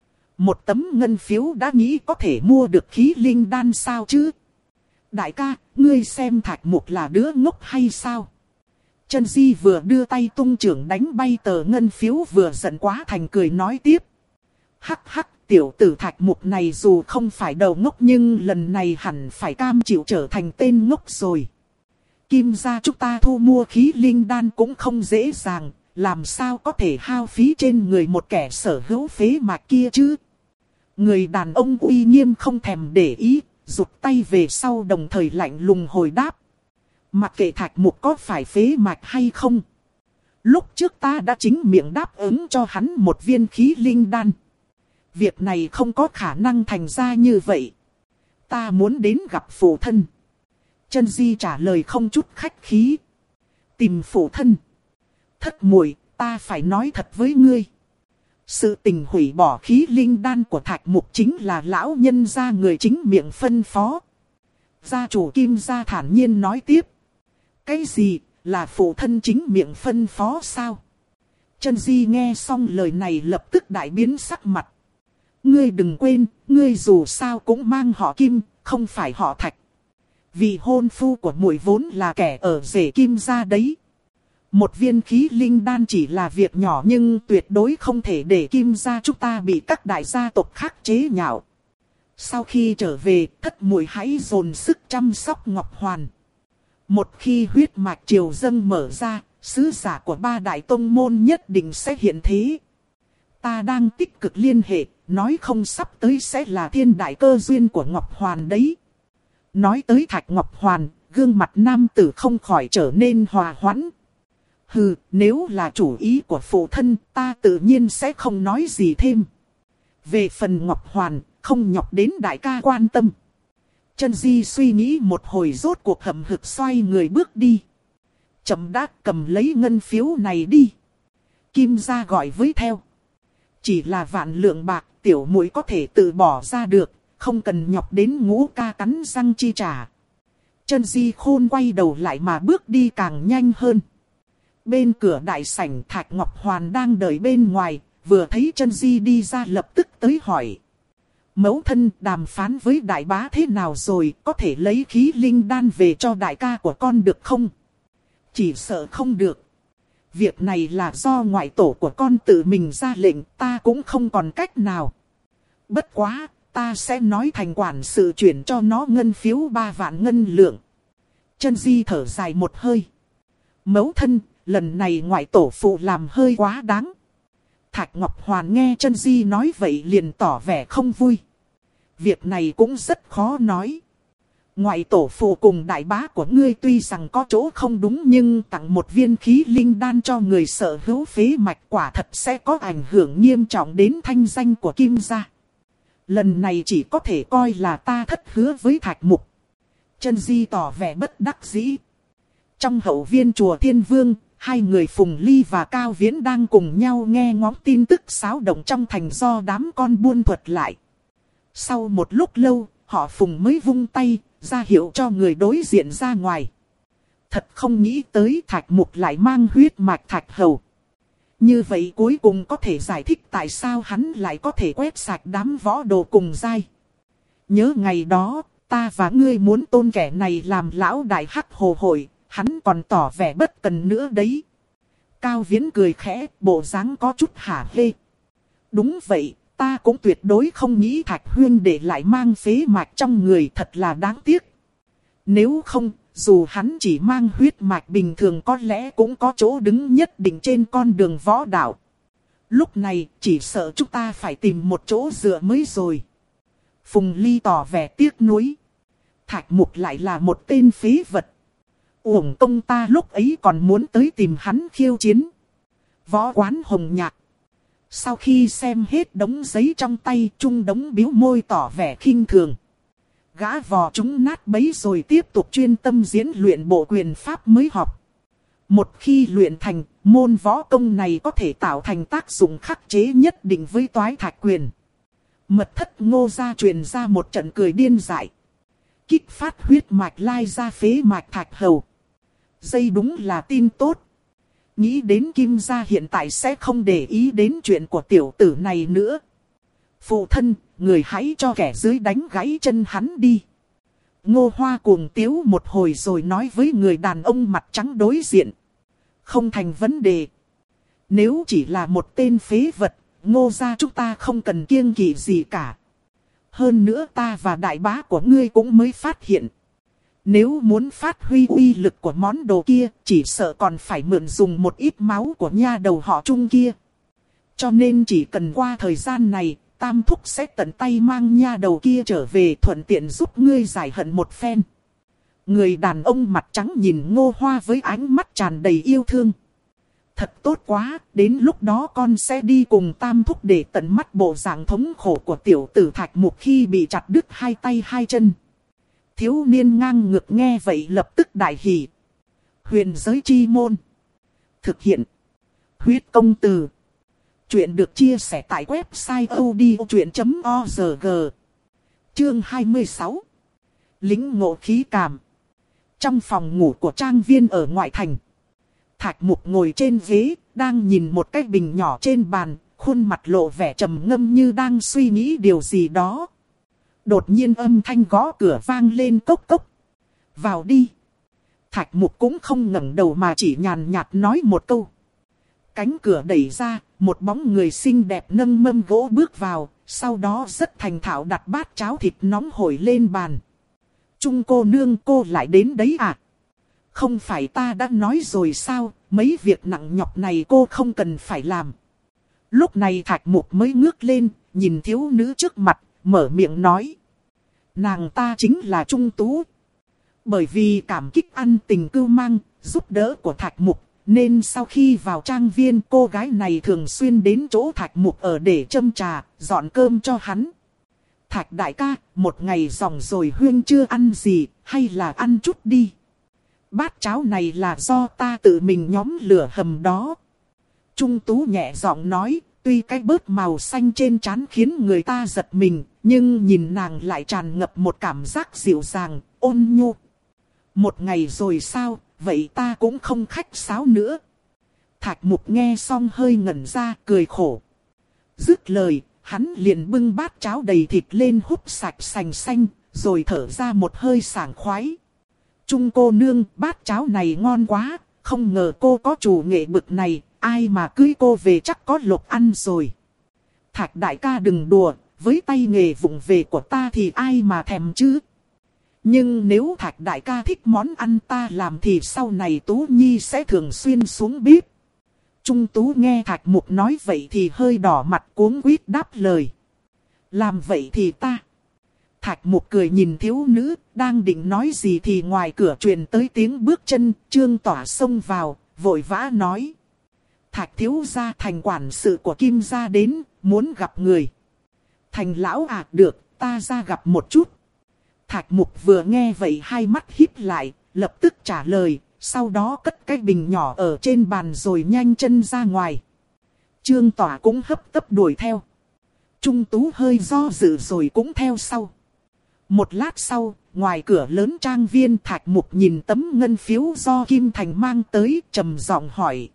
Một tấm ngân phiếu đã nghĩ có thể mua được khí linh đan sao chứ? Đại ca, ngươi xem Thạch Mục là đứa ngốc hay sao? Chân Di vừa đưa tay tung chưởng đánh bay tờ ngân phiếu vừa giận quá thành cười nói tiếp. Hắc hắc, tiểu tử Thạch Mục này dù không phải đầu ngốc nhưng lần này hẳn phải cam chịu trở thành tên ngốc rồi. Kim gia chúng ta thu mua khí linh đan cũng không dễ dàng, làm sao có thể hao phí trên người một kẻ sở hữu phế mạch kia chứ? Người đàn ông uy nghiêm không thèm để ý, rụt tay về sau đồng thời lạnh lùng hồi đáp. Mặc kệ Thạch Mục có phải phế mạch hay không. Lúc trước ta đã chính miệng đáp ứng cho hắn một viên khí linh đan. Việc này không có khả năng thành ra như vậy. Ta muốn đến gặp phụ thân. Chân Di trả lời không chút khách khí. Tìm phụ thân. Thất muội, ta phải nói thật với ngươi. Sự tình hủy bỏ khí linh đan của Thạch Mục chính là lão nhân gia người chính miệng phân phó. Gia chủ Kim gia thản nhiên nói tiếp. Cái gì, là phụ thân chính miệng phân phó sao? Chân Di nghe xong lời này lập tức đại biến sắc mặt. Ngươi đừng quên, ngươi dù sao cũng mang họ Kim, không phải họ Thạch. Vì hôn phu của muội vốn là kẻ ở rể Kim gia đấy. Một viên khí linh đan chỉ là việc nhỏ nhưng tuyệt đối không thể để Kim gia chúng ta bị các đại gia tộc khác chế nhạo. Sau khi trở về, thất muội hãy dồn sức chăm sóc Ngọc Hoàn. Một khi huyết mạch triều dâng mở ra, sứ giả của ba đại tông môn nhất định sẽ hiện thế. Ta đang tích cực liên hệ, nói không sắp tới sẽ là thiên đại cơ duyên của Ngọc Hoàn đấy. Nói tới Thạch Ngọc Hoàn, gương mặt nam tử không khỏi trở nên hòa hoãn. Hừ, nếu là chủ ý của phụ thân, ta tự nhiên sẽ không nói gì thêm. Về phần Ngọc Hoàn, không nhọc đến đại ca quan tâm. Chân Di suy nghĩ một hồi rốt cuộc hậm hực xoay người bước đi. Chậm đã, cầm lấy ngân phiếu này đi. Kim gia gọi với theo. Chỉ là vạn lượng bạc, tiểu muội có thể tự bỏ ra được, không cần nhọc đến Ngũ ca cắn răng chi trả. Chân Di khôn quay đầu lại mà bước đi càng nhanh hơn. Bên cửa đại sảnh Thạch Ngọc Hoàn đang đợi bên ngoài, vừa thấy Chân Di đi ra lập tức tới hỏi. Mẫu thân, đàm phán với đại bá thế nào rồi, có thể lấy khí linh đan về cho đại ca của con được không? Chỉ sợ không được. Việc này là do ngoại tổ của con tự mình ra lệnh, ta cũng không còn cách nào. Bất quá, ta sẽ nói thành quản sự chuyển cho nó ngân phiếu ba vạn ngân lượng. Chân Di thở dài một hơi. Mẫu thân, lần này ngoại tổ phụ làm hơi quá đáng. Thạch Ngọc Hoàn nghe Chân Di nói vậy liền tỏ vẻ không vui. Việc này cũng rất khó nói. Ngoại tổ phụ cùng đại bá của ngươi tuy rằng có chỗ không đúng nhưng tặng một viên khí linh đan cho người sở hữu phế mạch quả thật sẽ có ảnh hưởng nghiêm trọng đến thanh danh của Kim gia. Lần này chỉ có thể coi là ta thất hứa với Thạch Mục. Chân Di tỏ vẻ bất đắc dĩ. Trong hậu viên chùa Thiên Vương, hai người Phùng Ly và Cao Viễn đang cùng nhau nghe ngóng tin tức xáo động trong thành do đám con buôn thuật lại. Sau một lúc lâu, họ Phùng mới vung tay, ra hiệu cho người đối diện ra ngoài. Thật không nghĩ tới Thạch Mục lại mang huyết mạch Thạch Hầu. Như vậy cuối cùng có thể giải thích tại sao hắn lại có thể quét sạch đám võ đồ cùng giai. Nhớ ngày đó, ta và ngươi muốn tôn kẻ này làm lão đại hắc hồ hội, hắn còn tỏ vẻ bất cần nữa đấy. Cao Viễn cười khẽ, bộ dáng có chút hả hê. Đúng vậy, ta cũng tuyệt đối không nghĩ Thạch huynh để lại mang phế mạch trong người, thật là đáng tiếc. Nếu không, dù hắn chỉ mang huyết mạch bình thường có lẽ cũng có chỗ đứng nhất định trên con đường võ đạo. Lúc này, chỉ sợ chúng ta phải tìm một chỗ dựa mới rồi. Phùng Ly tỏ vẻ tiếc nuối. Thạch Mục lại là một tên phế vật. Uổng công ta lúc ấy còn muốn tới tìm hắn khiêu chiến. Võ quán Hồng Nhạc. Sau khi xem hết đống giấy trong tay, Trung Đống bĩu môi tỏ vẻ khinh thường. Gã vò chúng nát bấy rồi tiếp tục chuyên tâm diễn luyện bộ quyền pháp mới học. Một khi luyện thành, môn võ công này có thể tạo thành tác dụng khắc chế nhất định với toái thạch quyền. Mật thất Ngô gia truyền ra một trận cười điên dại. Kích phát huyết mạch lai ra phế mạch thạch hầu. Dây đúng là tin tốt. Nghĩ đến Kim gia hiện tại sẽ không để ý đến chuyện của tiểu tử này nữa. Phụ thân, người hãy cho kẻ dưới đánh gãy chân hắn đi. Ngô Hoa cuồng tiếu một hồi rồi nói với người đàn ông mặt trắng đối diện. Không thành vấn đề. Nếu chỉ là một tên phế vật, Ngô gia chúng ta không cần kiêng kỵ gì cả. Hơn nữa ta và đại bá của ngươi cũng mới phát hiện. Nếu muốn phát huy uy lực của món đồ kia, chỉ sợ còn phải mượn dùng một ít máu của nha đầu họ Trung kia. Cho nên chỉ cần qua thời gian này, Tam Thúc sẽ tận tay mang nha đầu kia trở về, thuận tiện giúp ngươi giải hận một phen. Người đàn ông mặt trắng nhìn Ngô Hoa với ánh mắt tràn đầy yêu thương. Thật tốt quá, đến lúc đó con sẽ đi cùng Tam Thúc để tận mắt bộ dạng thống khổ của tiểu tử Thạch Mục khi bị chặt đứt hai tay hai chân. Thiếu niên ngang ngược nghe vậy lập tức đại hỉ. Huyền giới chi môn. Thực hiện. Huyết công từ. Chuyện được chia sẻ tại website odchuyện chấm org. Chương hai mươi sáu. Lính ngộ khí cảm. Trong phòng ngủ của trang viên ở ngoại thành. Thạch Mục ngồi trên ghế, đang nhìn một cái bình nhỏ trên bàn, khuôn mặt lộ vẻ trầm ngâm như đang suy nghĩ điều gì đó. Đột nhiên âm thanh gõ cửa vang lên cốc cốc. Vào đi. Thạch Mục cũng không ngẩng đầu mà chỉ nhàn nhạt nói một câu. Cánh cửa đẩy ra, một bóng người xinh đẹp nâng mâm gỗ bước vào, sau đó rất thành thạo đặt bát cháo thịt nóng hổi lên bàn. Trung cô nương, cô lại đến đấy à? Không phải ta đã nói rồi sao, mấy việc nặng nhọc này cô không cần phải làm. Lúc này Thạch Mục mới ngước lên, nhìn thiếu nữ trước mặt, mở miệng nói. Nàng ta chính là Trung Tú. Bởi vì cảm kích ăn tình cưu mang, giúp đỡ của Thạch Mục, nên sau khi vào trang viên cô gái này thường xuyên đến chỗ Thạch Mục ở để châm trà, dọn cơm cho hắn. Thạch đại ca, một ngày ròng rồi huyên chưa ăn gì, hay là ăn chút đi. Bát cháo này là do ta tự mình nhóm lửa hầm đó. Trung Tú nhẹ giọng nói, tuy cái bớt màu xanh trên trán khiến người ta giật mình, nhưng nhìn nàng lại tràn ngập một cảm giác dịu dàng, ôn nhu. Một ngày rồi sao, vậy ta cũng không khách sáo nữa. Thạch Mục nghe xong hơi ngẩn ra, cười khổ. Dứt lời, hắn liền bưng bát cháo đầy thịt lên húp sạch sành xanh, rồi thở ra một hơi sảng khoái. Trung cô nương, bát cháo này ngon quá, không ngờ cô có chủ nghệ bực này, ai mà cưới cô về chắc có lộc ăn rồi. Thạch đại ca đừng đùa, với tay nghề vụng về của ta thì ai mà thèm chứ. Nhưng nếu Thạch đại ca thích món ăn ta làm thì sau này Tú Nhi sẽ thường xuyên xuống bếp. Trung Tú nghe Thạch Mục nói vậy thì hơi đỏ mặt cuống quýt đáp lời. Làm vậy thì ta. Thạch Mục cười nhìn thiếu nữ, đang định nói gì thì ngoài cửa truyền tới tiếng bước chân, Trương Tỏa xông vào, vội vã nói. Thạch thiếu gia Thành quản sự của Kim gia đến, muốn gặp người. Thành lão à, được, ta ra gặp một chút. Thạch Mục vừa nghe vậy hai mắt híp lại, lập tức trả lời, sau đó cất cái bình nhỏ ở trên bàn rồi nhanh chân ra ngoài. Trương Tỏa cũng hấp tấp đuổi theo. Trung Tú hơi do dự rồi cũng theo sau. Một lát sau, ngoài cửa lớn trang viên Thạch Mục nhìn tấm ngân phiếu do Kim Thành mang tới, trầm giọng hỏi.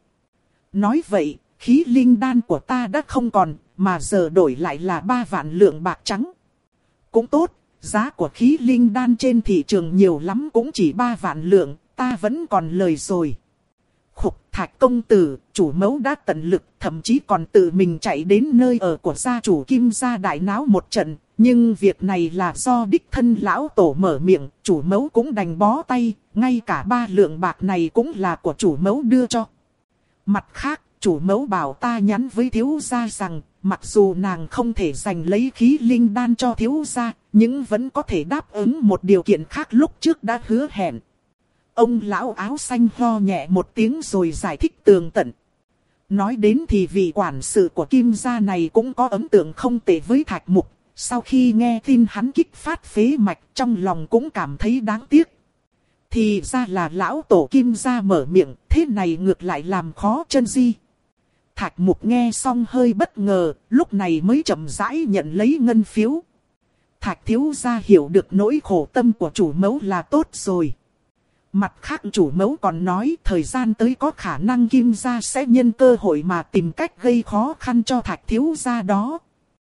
Nói vậy, khí linh đan của ta đã không còn, mà giờ đổi lại là ba vạn lượng bạc trắng. Cũng tốt, giá của khí linh đan trên thị trường nhiều lắm cũng chỉ ba vạn lượng, ta vẫn còn lời rồi. Khục, Thạch công tử, chủ mẫu đã tận lực, thậm chí còn tự mình chạy đến nơi ở của gia chủ Kim gia đại náo một trận. Nhưng việc này là do đích thân lão tổ mở miệng, chủ mẫu cũng đành bó tay, ngay cả ba lượng bạc này cũng là của chủ mẫu đưa cho. Mặt khác, chủ mẫu bảo ta nhắn với thiếu gia rằng, mặc dù nàng không thể giành lấy khí linh đan cho thiếu gia, nhưng vẫn có thể đáp ứng một điều kiện khác lúc trước đã hứa hẹn. Ông lão áo xanh ho nhẹ một tiếng rồi giải thích tường tận. Nói đến thì vị quản sự của Kim gia này cũng có ấn tượng không tệ với Thạch Mục. Sau khi nghe tin hắn kích phát phế mạch, trong lòng cũng cảm thấy đáng tiếc. Thì ra là lão tổ Kim gia mở miệng, thế này ngược lại làm khó chân Di. Thạch Mục nghe xong hơi bất ngờ, lúc này mới chậm rãi nhận lấy ngân phiếu. Thạch thiếu gia hiểu được nỗi khổ tâm của chủ mẫu là tốt rồi. Mặt khác chủ mẫu còn nói thời gian tới có khả năng Kim gia sẽ nhân cơ hội mà tìm cách gây khó khăn cho Thạch thiếu gia đó.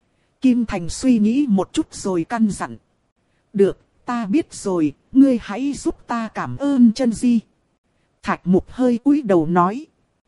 Kim Thành suy nghĩ một chút rồi căn dặn. Được, ta biết rồi, ngươi hãy giúp ta cảm ơn chân Di. Thạch Mục hơi cúi đầu nói.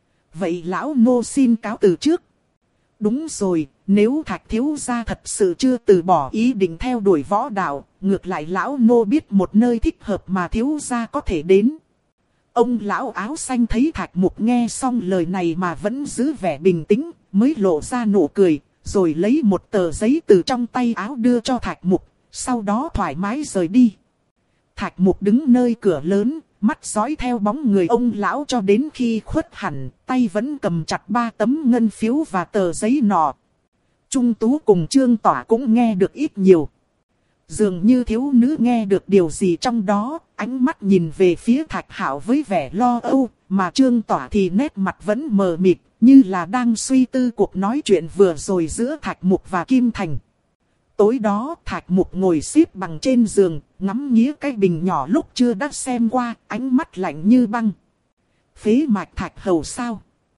Vậy lão nô xin cáo từ trước. Đúng rồi, nếu Thạch thiếu gia thật sự chưa từ bỏ ý định theo đuổi võ đạo, ngược lại lão nô biết một nơi thích hợp mà thiếu gia có thể đến. Ông lão áo xanh thấy Thạch Mục nghe xong lời này mà vẫn giữ vẻ bình tĩnh, mới lộ ra nụ cười, rồi lấy một tờ giấy từ trong tay áo đưa cho Thạch Mục, sau đó thoải mái rời đi. Thạch Mục đứng nơi cửa lớn, mắt dõi theo bóng người ông lão cho đến khi khuất hẳn, tay vẫn cầm chặt ba tấm ngân phiếu và tờ giấy nọ. Trung Tú cùng Trương Tỏa cũng nghe được ít nhiều. Dường như thiếu nữ nghe được điều gì trong đó, ánh mắt nhìn về phía Thạch Hạo với vẻ lo âu, mà Trương Tỏa thì nét mặt vẫn mờ mịt, như là đang suy tư cuộc nói chuyện vừa rồi giữa Thạch Mục và Kim Thành. Tối đó Thạch Mục ngồi xếp bằng trên giường, ngắm nghía cái bình nhỏ lúc chưa đã xem qua, ánh mắt lạnh như băng. Phế mạch Thạch hầu sao?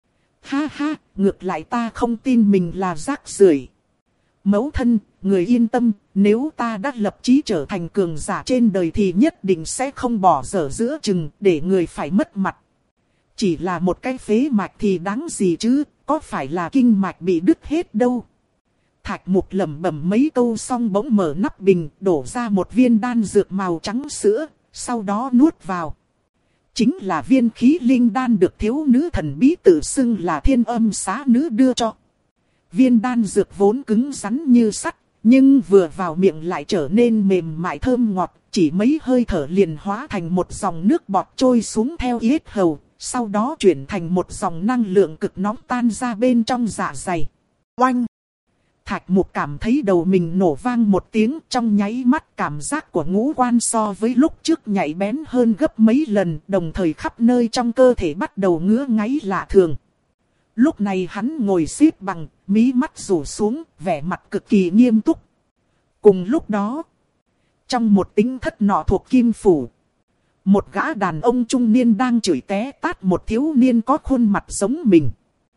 Ha ha, ngược lại ta không tin mình là rác rưởi. Mẫu thân, người yên tâm, nếu ta đã lập chí trở thành cường giả trên đời thì nhất định sẽ không bỏ dở giữa chừng để người phải mất mặt. Chỉ là một cái phế mạch thì đáng gì chứ, có phải là kinh mạch bị đứt hết đâu. Thạch Mục lẩm bẩm mấy câu xong bỗng mở nắp bình, đổ ra một viên đan dược màu trắng sữa, sau đó nuốt vào. Chính là viên khí linh đan được thiếu nữ thần bí tự xưng là Thiên Âm Xá Nữ đưa cho. Viên đan dược vốn cứng rắn như sắt, nhưng vừa vào miệng lại trở nên mềm mại thơm ngọt, chỉ mấy hơi thở liền hóa thành một dòng nước bọt trôi xuống theo yết hầu, sau đó chuyển thành một dòng năng lượng cực nóng tan ra bên trong dạ dày. Oanh! Thạch Mục cảm thấy đầu mình nổ vang một tiếng, trong nháy mắt cảm giác của ngũ quan so với lúc trước nhạy bén hơn gấp mấy lần, đồng thời khắp nơi trong cơ thể bắt đầu ngứa ngáy lạ thường. Lúc này hắn ngồi xếp bằng, mí mắt rủ xuống, vẻ mặt cực kỳ nghiêm túc. Cùng lúc đó, trong một tính thất nọ thuộc Kim Phủ, một gã đàn ông trung niên đang chửi té tát một thiếu niên có khuôn mặt giống mình.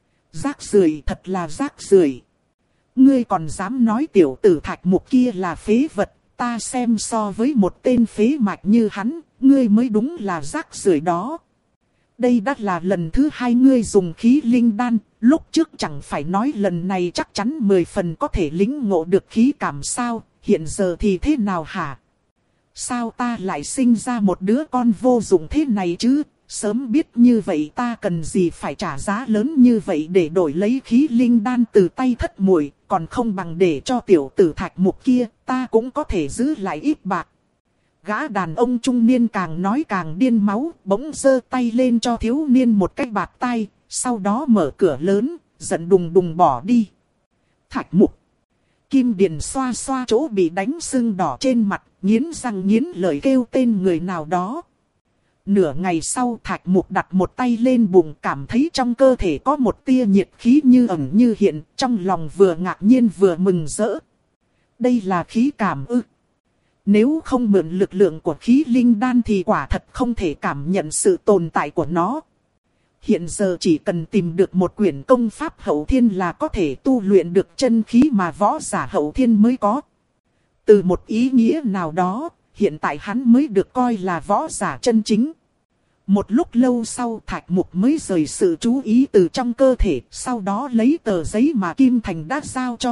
Rác rưởi, thật là rác rưởi. Ngươi còn dám nói tiểu tử Thạch Mục kia là phế vật, ta xem so với một tên phế mạch như hắn, ngươi mới đúng là rác rưởi đó. Đây đã là lần thứ hai ngươi dùng khí linh đan, lúc trước chẳng phải nói lần này chắc chắn mười phần có thể lĩnh ngộ được khí cảm sao, hiện giờ thì thế nào hả? Sao ta lại sinh ra một đứa con vô dụng thế này chứ? Sớm biết như vậy ta cần gì phải trả giá lớn như vậy để đổi lấy khí linh đan từ tay thất muội, còn không bằng để cho tiểu tử Thạch Mục kia, ta cũng có thể giữ lại ít bạc. Gã đàn ông trung niên càng nói càng điên máu, bỗng giơ tay lên cho thiếu niên một cái bạt tay, sau đó mở cửa lớn, giận đùng đùng bỏ đi. Thạch Mục! Kim Điền xoa xoa chỗ bị đánh sưng đỏ trên mặt, nghiến răng nghiến lợi kêu tên người nào đó. Nửa ngày sau Thạch Mục đặt một tay lên bụng, cảm thấy trong cơ thể có một tia nhiệt khí như ẩn như hiện, trong lòng vừa ngạc nhiên vừa mừng rỡ. Đây là khí cảm ư? Nếu không mượn lực lượng của khí linh đan thì quả thật không thể cảm nhận sự tồn tại của nó. Hiện giờ chỉ cần tìm được một quyển công pháp hậu thiên là có thể tu luyện được chân khí mà võ giả hậu thiên mới có. Từ một ý nghĩa nào đó, hiện tại hắn mới được coi là võ giả chân chính. Một lúc lâu sau Thạch Mục mới rời sự chú ý từ trong cơ thể, sau đó lấy tờ giấy mà Kim Thành đã giao cho.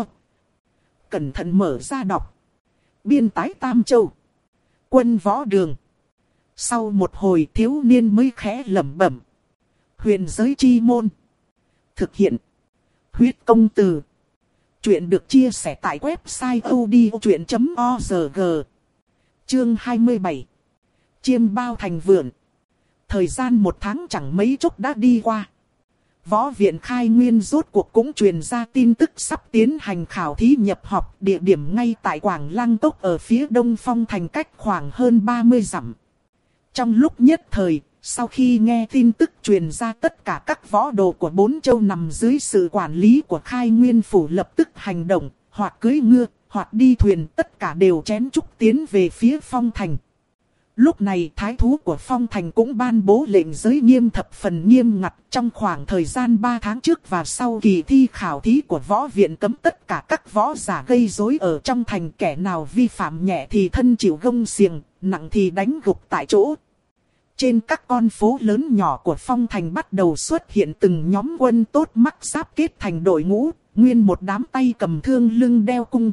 Cẩn thận mở ra đọc. Biên tái Tam Châu. Quân võ đường. Sau một hồi thiếu niên mới khẽ lẩm bẩm. Huyền giới chi môn. Thực hiện. Huyết công từ. Chuyện được chia sẻ tại website odchuyện chấm org. Chương hai mươi bảy. Chiêm bao thành vườn. Thời gian một tháng chẳng mấy chốc đã đi qua. Võ viện Khai Nguyên rốt cuộc cũng truyền ra tin tức sắp tiến hành khảo thí nhập học, địa điểm ngay tại Quảng Lăng Cốc ở phía đông phong thành, cách khoảng hơn ba mươi dặm. Trong lúc nhất thời, sau khi nghe tin tức truyền ra, tất cả các võ đồ của bốn châu nằm dưới sự quản lý của Khai Nguyên phủ lập tức hành động, hoặc cưỡi ngựa, hoặc đi thuyền, tất cả đều chén chúc tiến về phía phong thành. Lúc này thái thú của phong thành cũng ban bố lệnh giới nghiêm thập phần nghiêm ngặt, trong khoảng thời gian ba tháng trước và sau kỳ thi khảo thí của võ viện cấm tất cả các võ giả gây rối ở trong thành, kẻ nào vi phạm nhẹ thì thân chịu gông xiềng, nặng thì đánh gục tại chỗ. Trên các con phố lớn nhỏ của phong thành bắt đầu xuất hiện từng nhóm quân tốt mắc giáp kết thành đội ngũ, nguyên một đám tay cầm thương lưng đeo cung.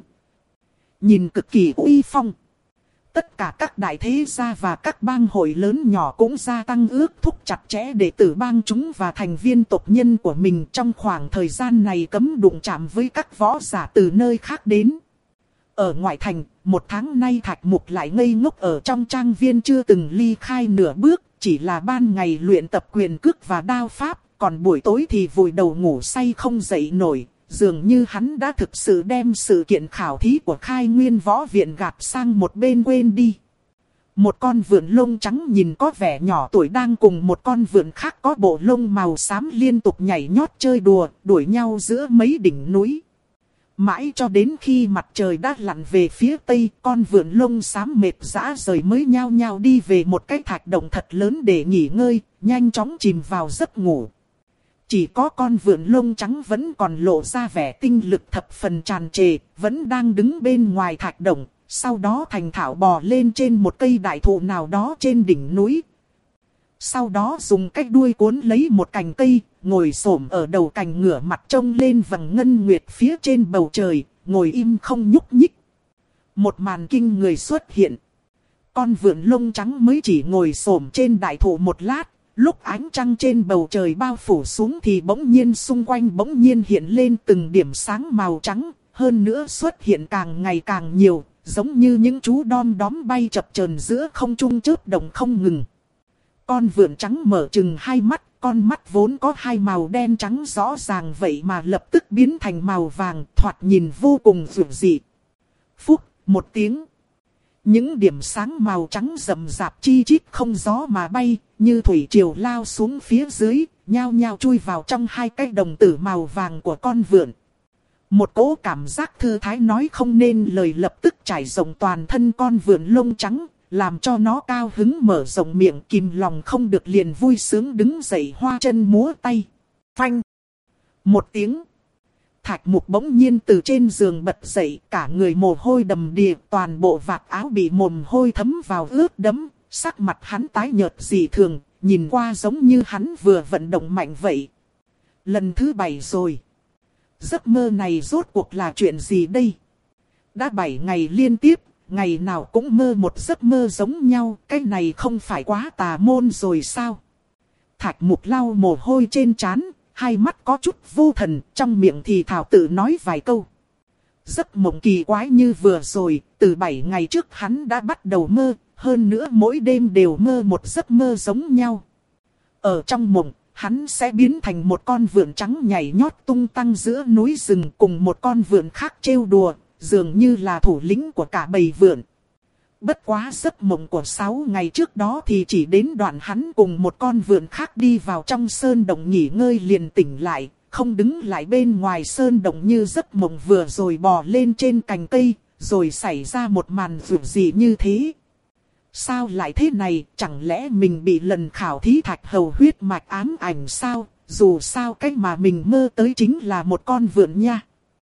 Nhìn cực kỳ uy phong. Tất cả các đại thế gia và các bang hội lớn nhỏ cũng gia tăng ước thúc chặt chẽ đệ tử bang chúng và thành viên tộc nhân của mình, trong khoảng thời gian này cấm đụng chạm với các võ giả từ nơi khác đến. Ở ngoại thành, một tháng nay Thạch Mục lại ngây ngốc ở trong trang viên chưa từng ly khai nửa bước, chỉ là ban ngày luyện tập quyền cước và đao pháp, còn buổi tối thì vùi đầu ngủ say không dậy nổi. Dường như hắn đã thực sự đem sự kiện khảo thí của Khai Nguyên võ viện gạt sang một bên quên đi. Một con vượn lông trắng nhìn có vẻ nhỏ tuổi đang cùng một con vượn khác có bộ lông màu xám liên tục nhảy nhót chơi đùa, đuổi nhau giữa mấy đỉnh núi. Mãi cho đến khi mặt trời đã lặn về phía tây, con vượn lông xám mệt rã rời mới nhao nhao đi về một cái thạch động thật lớn để nghỉ ngơi, nhanh chóng chìm vào giấc ngủ. Chỉ có con vượn lông trắng vẫn còn lộ ra vẻ tinh lực thập phần tràn trề, vẫn đang đứng bên ngoài thạch động, sau đó thành thạo bò lên trên một cây đại thụ nào đó trên đỉnh núi. Sau đó dùng cái đuôi cuốn lấy một cành cây, ngồi xổm ở đầu cành ngửa mặt trông lên vầng ngân nguyệt phía trên bầu trời, ngồi im không nhúc nhích. Một màn kinh người xuất hiện. Con vượn lông trắng mới chỉ ngồi xổm trên đại thụ một lát. Lúc ánh trăng trên bầu trời bao phủ xuống thì bỗng nhiên xung quanh bỗng nhiên hiện lên từng điểm sáng màu trắng, hơn nữa xuất hiện càng ngày càng nhiều, giống như những chú đom đóm bay chập chờn giữa không trung chớp động không ngừng. Con vượn trắng mở trừng hai mắt, con mắt vốn có hai màu đen trắng rõ ràng vậy mà lập tức biến thành màu vàng, thoạt nhìn vô cùng dữ dị. Phúc, một tiếng. Những điểm sáng màu trắng rậm rạp chi chít không gió mà bay, như thủy triều lao xuống phía dưới, nhao nhao chui vào trong hai cái đồng tử màu vàng của con vượn. Một cỗ cảm giác thư thái nói không nên lời lập tức trải rộng toàn thân con vượn lông trắng, làm cho nó cao hứng mở rộng miệng, kìm lòng không được liền vui sướng đứng dậy hoa chân múa tay. Phanh! Một tiếng. Thạch Mục bỗng nhiên từ trên giường bật dậy, cả người mồ hôi đầm đìa, toàn bộ vạt áo bị mồ hôi thấm vào ướt đẫm, sắc mặt hắn tái nhợt dị thường, nhìn qua giống như hắn vừa vận động mạnh vậy. Lần thứ bảy rồi. Giấc mơ này rốt cuộc là chuyện gì đây? Đã bảy ngày liên tiếp, ngày nào cũng mơ một giấc mơ giống nhau, cái này không phải quá tà môn rồi sao? Thạch Mục lau mồ hôi trên trán, hai mắt có chút vô thần, trong miệng thì thảo tự nói vài câu. Giấc mộng kỳ quái như vừa rồi, từ bảy ngày trước hắn đã bắt đầu mơ, hơn nữa mỗi đêm đều mơ một giấc mơ giống nhau. Ở trong mộng, hắn sẽ biến thành một con vượn trắng nhảy nhót tung tăng giữa núi rừng cùng một con vượn khác trêu đùa, dường như là thủ lĩnh của cả bầy vượn. Bất quá giấc mộng của sáu ngày trước đó thì chỉ đến đoạn hắn cùng một con vượn khác đi vào trong sơn động nghỉ ngơi liền tỉnh lại, không đứng lại bên ngoài sơn động như giấc mộng vừa rồi bò lên trên cành cây, rồi xảy ra một màn dữ dị như thế. Sao lại thế này, chẳng lẽ mình bị lần khảo thí thạch hầu huyết mạch ám ảnh sao, dù sao cách mà mình mơ tới chính là một con vượn nha.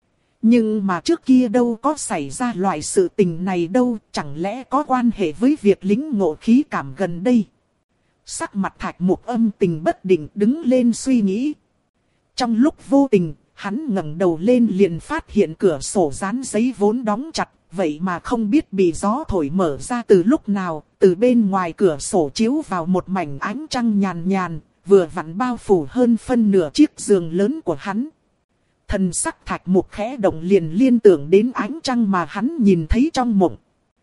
Nhưng mà trước kia đâu có xảy ra loại sự tình này đâu, chẳng lẽ có quan hệ với việc lĩnh ngộ khí cảm gần đây. Sắc mặt Thạch Mục âm tình bất định đứng lên suy nghĩ. Trong lúc vô tình, hắn ngẩng đầu lên liền phát hiện cửa sổ dán giấy vốn đóng chặt, vậy mà không biết bị gió thổi mở ra từ lúc nào, từ bên ngoài cửa sổ chiếu vào một mảnh ánh trăng nhàn nhàn, vừa vặn bao phủ hơn phân nửa chiếc giường lớn của hắn. Thần sắc Thạch Mục khẽ động liền liên tưởng đến ánh trăng mà hắn nhìn thấy trong mộng.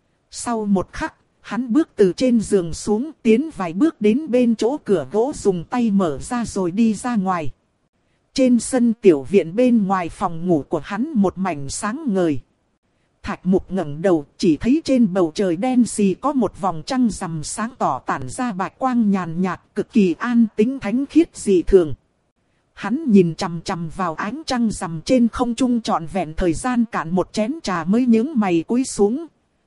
Sau một khắc, hắn bước từ trên giường xuống tiến vài bước đến bên chỗ cửa gỗ dùng tay mở ra rồi đi ra ngoài. Trên sân tiểu viện bên ngoài phòng ngủ của hắn một mảnh sáng ngời. Thạch Mục ngẩng đầu, chỉ thấy trên bầu trời đen xì có một vòng trăng rằm sáng tỏ tản ra bạch quang nhàn nhạt, cực kỳ an tĩnh thánh khiết dị thường. Hắn nhìn chằm chằm vào ánh trăng rằm trên không trung trọn vẹn thời gian cạn một chén trà mới nhướng mày cúi xuống.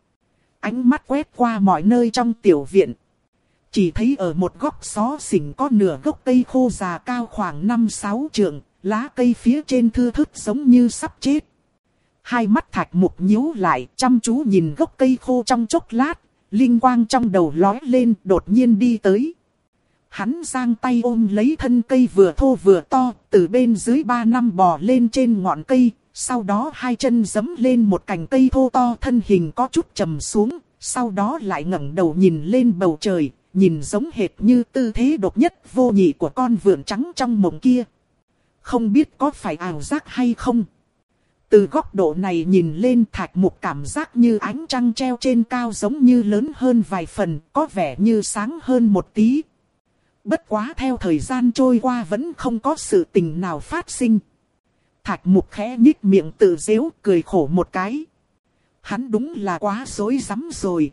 Ánh mắt quét qua mọi nơi trong tiểu viện. Chỉ thấy ở một góc xó xỉnh có nửa gốc cây khô già cao khoảng năm sáu trượng, lá cây phía trên thưa thớt giống như sắp chết. Hai mắt Thạch Mục nhíu lại, chăm chú nhìn gốc cây khô trong chốc lát, linh quang trong đầu lóe lên, đột nhiên đi tới. Hắn giang tay ôm lấy thân cây vừa thô vừa to, từ bên dưới ba năm bò lên trên ngọn cây, sau đó hai chân giẫm lên một cành cây thô to, thân hình có chút trầm xuống, sau đó lại ngẩng đầu nhìn lên bầu trời, nhìn giống hệt như tư thế độc nhất vô nhị của con vượn trắng trong mộng kia. Không biết có phải ảo giác hay không? Từ góc độ này nhìn lên, Thạch Mục cảm giác như ánh trăng treo trên cao giống như lớn hơn vài phần, có vẻ như sáng hơn một tí. Bất quá theo thời gian trôi qua vẫn không có sự tình nào phát sinh. Thạch Mục khẽ nhích miệng tự giễu, cười khổ một cái. Hắn đúng là quá rối rắm rồi.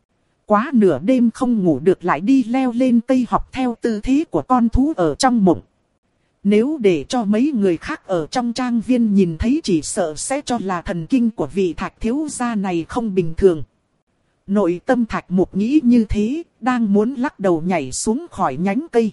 Quá nửa đêm không ngủ được lại đi leo lên cây học theo tư thế của con thú ở trong mộng. Nếu để cho mấy người khác ở trong trang viên nhìn thấy chỉ sợ sẽ cho là thần kinh của vị Thạch thiếu gia này không bình thường. Nội tâm Thạch Mục nghĩ như thế, đang muốn lắc đầu nhảy xuống khỏi nhánh cây.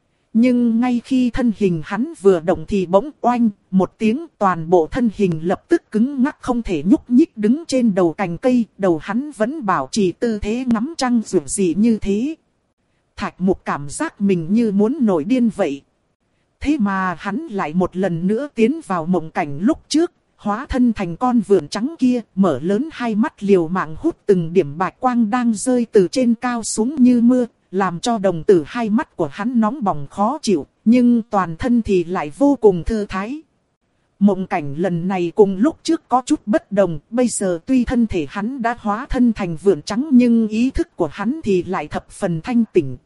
Nhưng ngay khi thân hình hắn vừa động thì bỗng oanh, một tiếng, toàn bộ thân hình lập tức cứng ngắc không thể nhúc nhích đứng trên đầu cành cây, đầu hắn vẫn bảo trì tư thế ngắm trăng dù gì như thế. Thạch Mục cảm giác mình như muốn nổi điên vậy. Thế mà hắn lại một lần nữa tiến vào mộng cảnh lúc trước, hóa thân thành con vượn trắng kia, mở lớn hai mắt liều mạng hút từng điểm bạch quang đang rơi từ trên cao xuống như mưa, làm cho đồng tử hai mắt của hắn nóng bỏng khó chịu, nhưng toàn thân thì lại vô cùng thư thái. Mộng cảnh lần này cùng lúc trước có chút bất đồng, bây giờ tuy thân thể hắn đã hóa thân thành vượn trắng nhưng ý thức của hắn thì lại thập phần thanh tỉnh.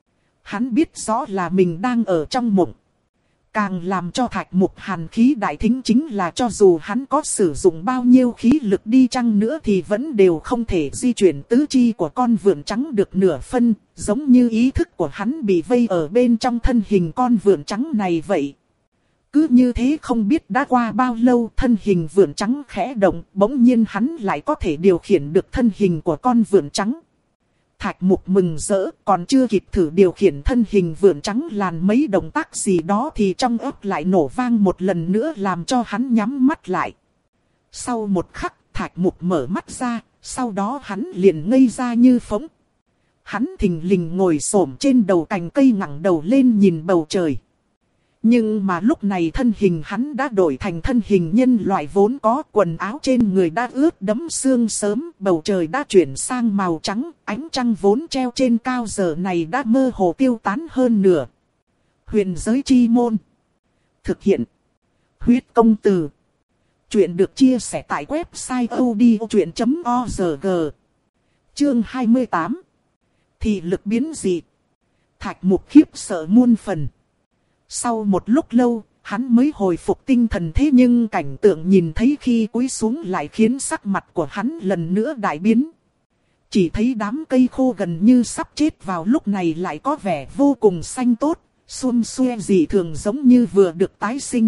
Hắn biết rõ là mình đang ở trong mộng. Càng làm cho Thạch Mục hàn khí đại thính chính là cho dù hắn có sử dụng bao nhiêu khí lực đi chăng nữa thì vẫn đều không thể di chuyển tứ chi của con vượn trắng được nửa phân, giống như ý thức của hắn bị vây ở bên trong thân hình con vượn trắng này vậy. Cứ như thế không biết đã qua bao lâu, thân hình vượn trắng khẽ động, bỗng nhiên hắn lại có thể điều khiển được thân hình của con vượn trắng. Thạch Mục mừng rỡ, còn chưa kịp thử điều khiển thân hình vượn trắng làm mấy động tác gì đó thì trong óc lại nổ vang một lần nữa làm cho hắn nhắm mắt lại. Sau một khắc, Thạch Mục mở mắt ra, sau đó hắn liền ngây ra như phỗng. Hắn thình lình ngồi xổm trên đầu cành cây ngẩng đầu lên nhìn bầu trời. Nhưng mà lúc này thân hình hắn đã đổi thành thân hình nhân loại vốn có, quần áo trên người đã ướt đẫm sương sớm, bầu trời đã chuyển sang màu trắng, ánh trăng vốn treo trên cao giờ này đã mơ hồ tiêu tán hơn nửa. Huyền giới chi môn. Thực hiện. Huyết công từ. Chuyện được chia sẻ tại website odchuyện chấm org. Chương hai mươi tám. Thị lực biến dị. Thạch Mục khiếp sợ muôn phần. Sau một lúc lâu, hắn mới hồi phục tinh thần, thế nhưng cảnh tượng nhìn thấy khi cúi xuống lại khiến sắc mặt của hắn lần nữa đại biến. Chỉ thấy đám cây khô gần như sắp chết vào lúc này lại có vẻ vô cùng xanh tốt, xum xuê dị thường giống như vừa được tái sinh.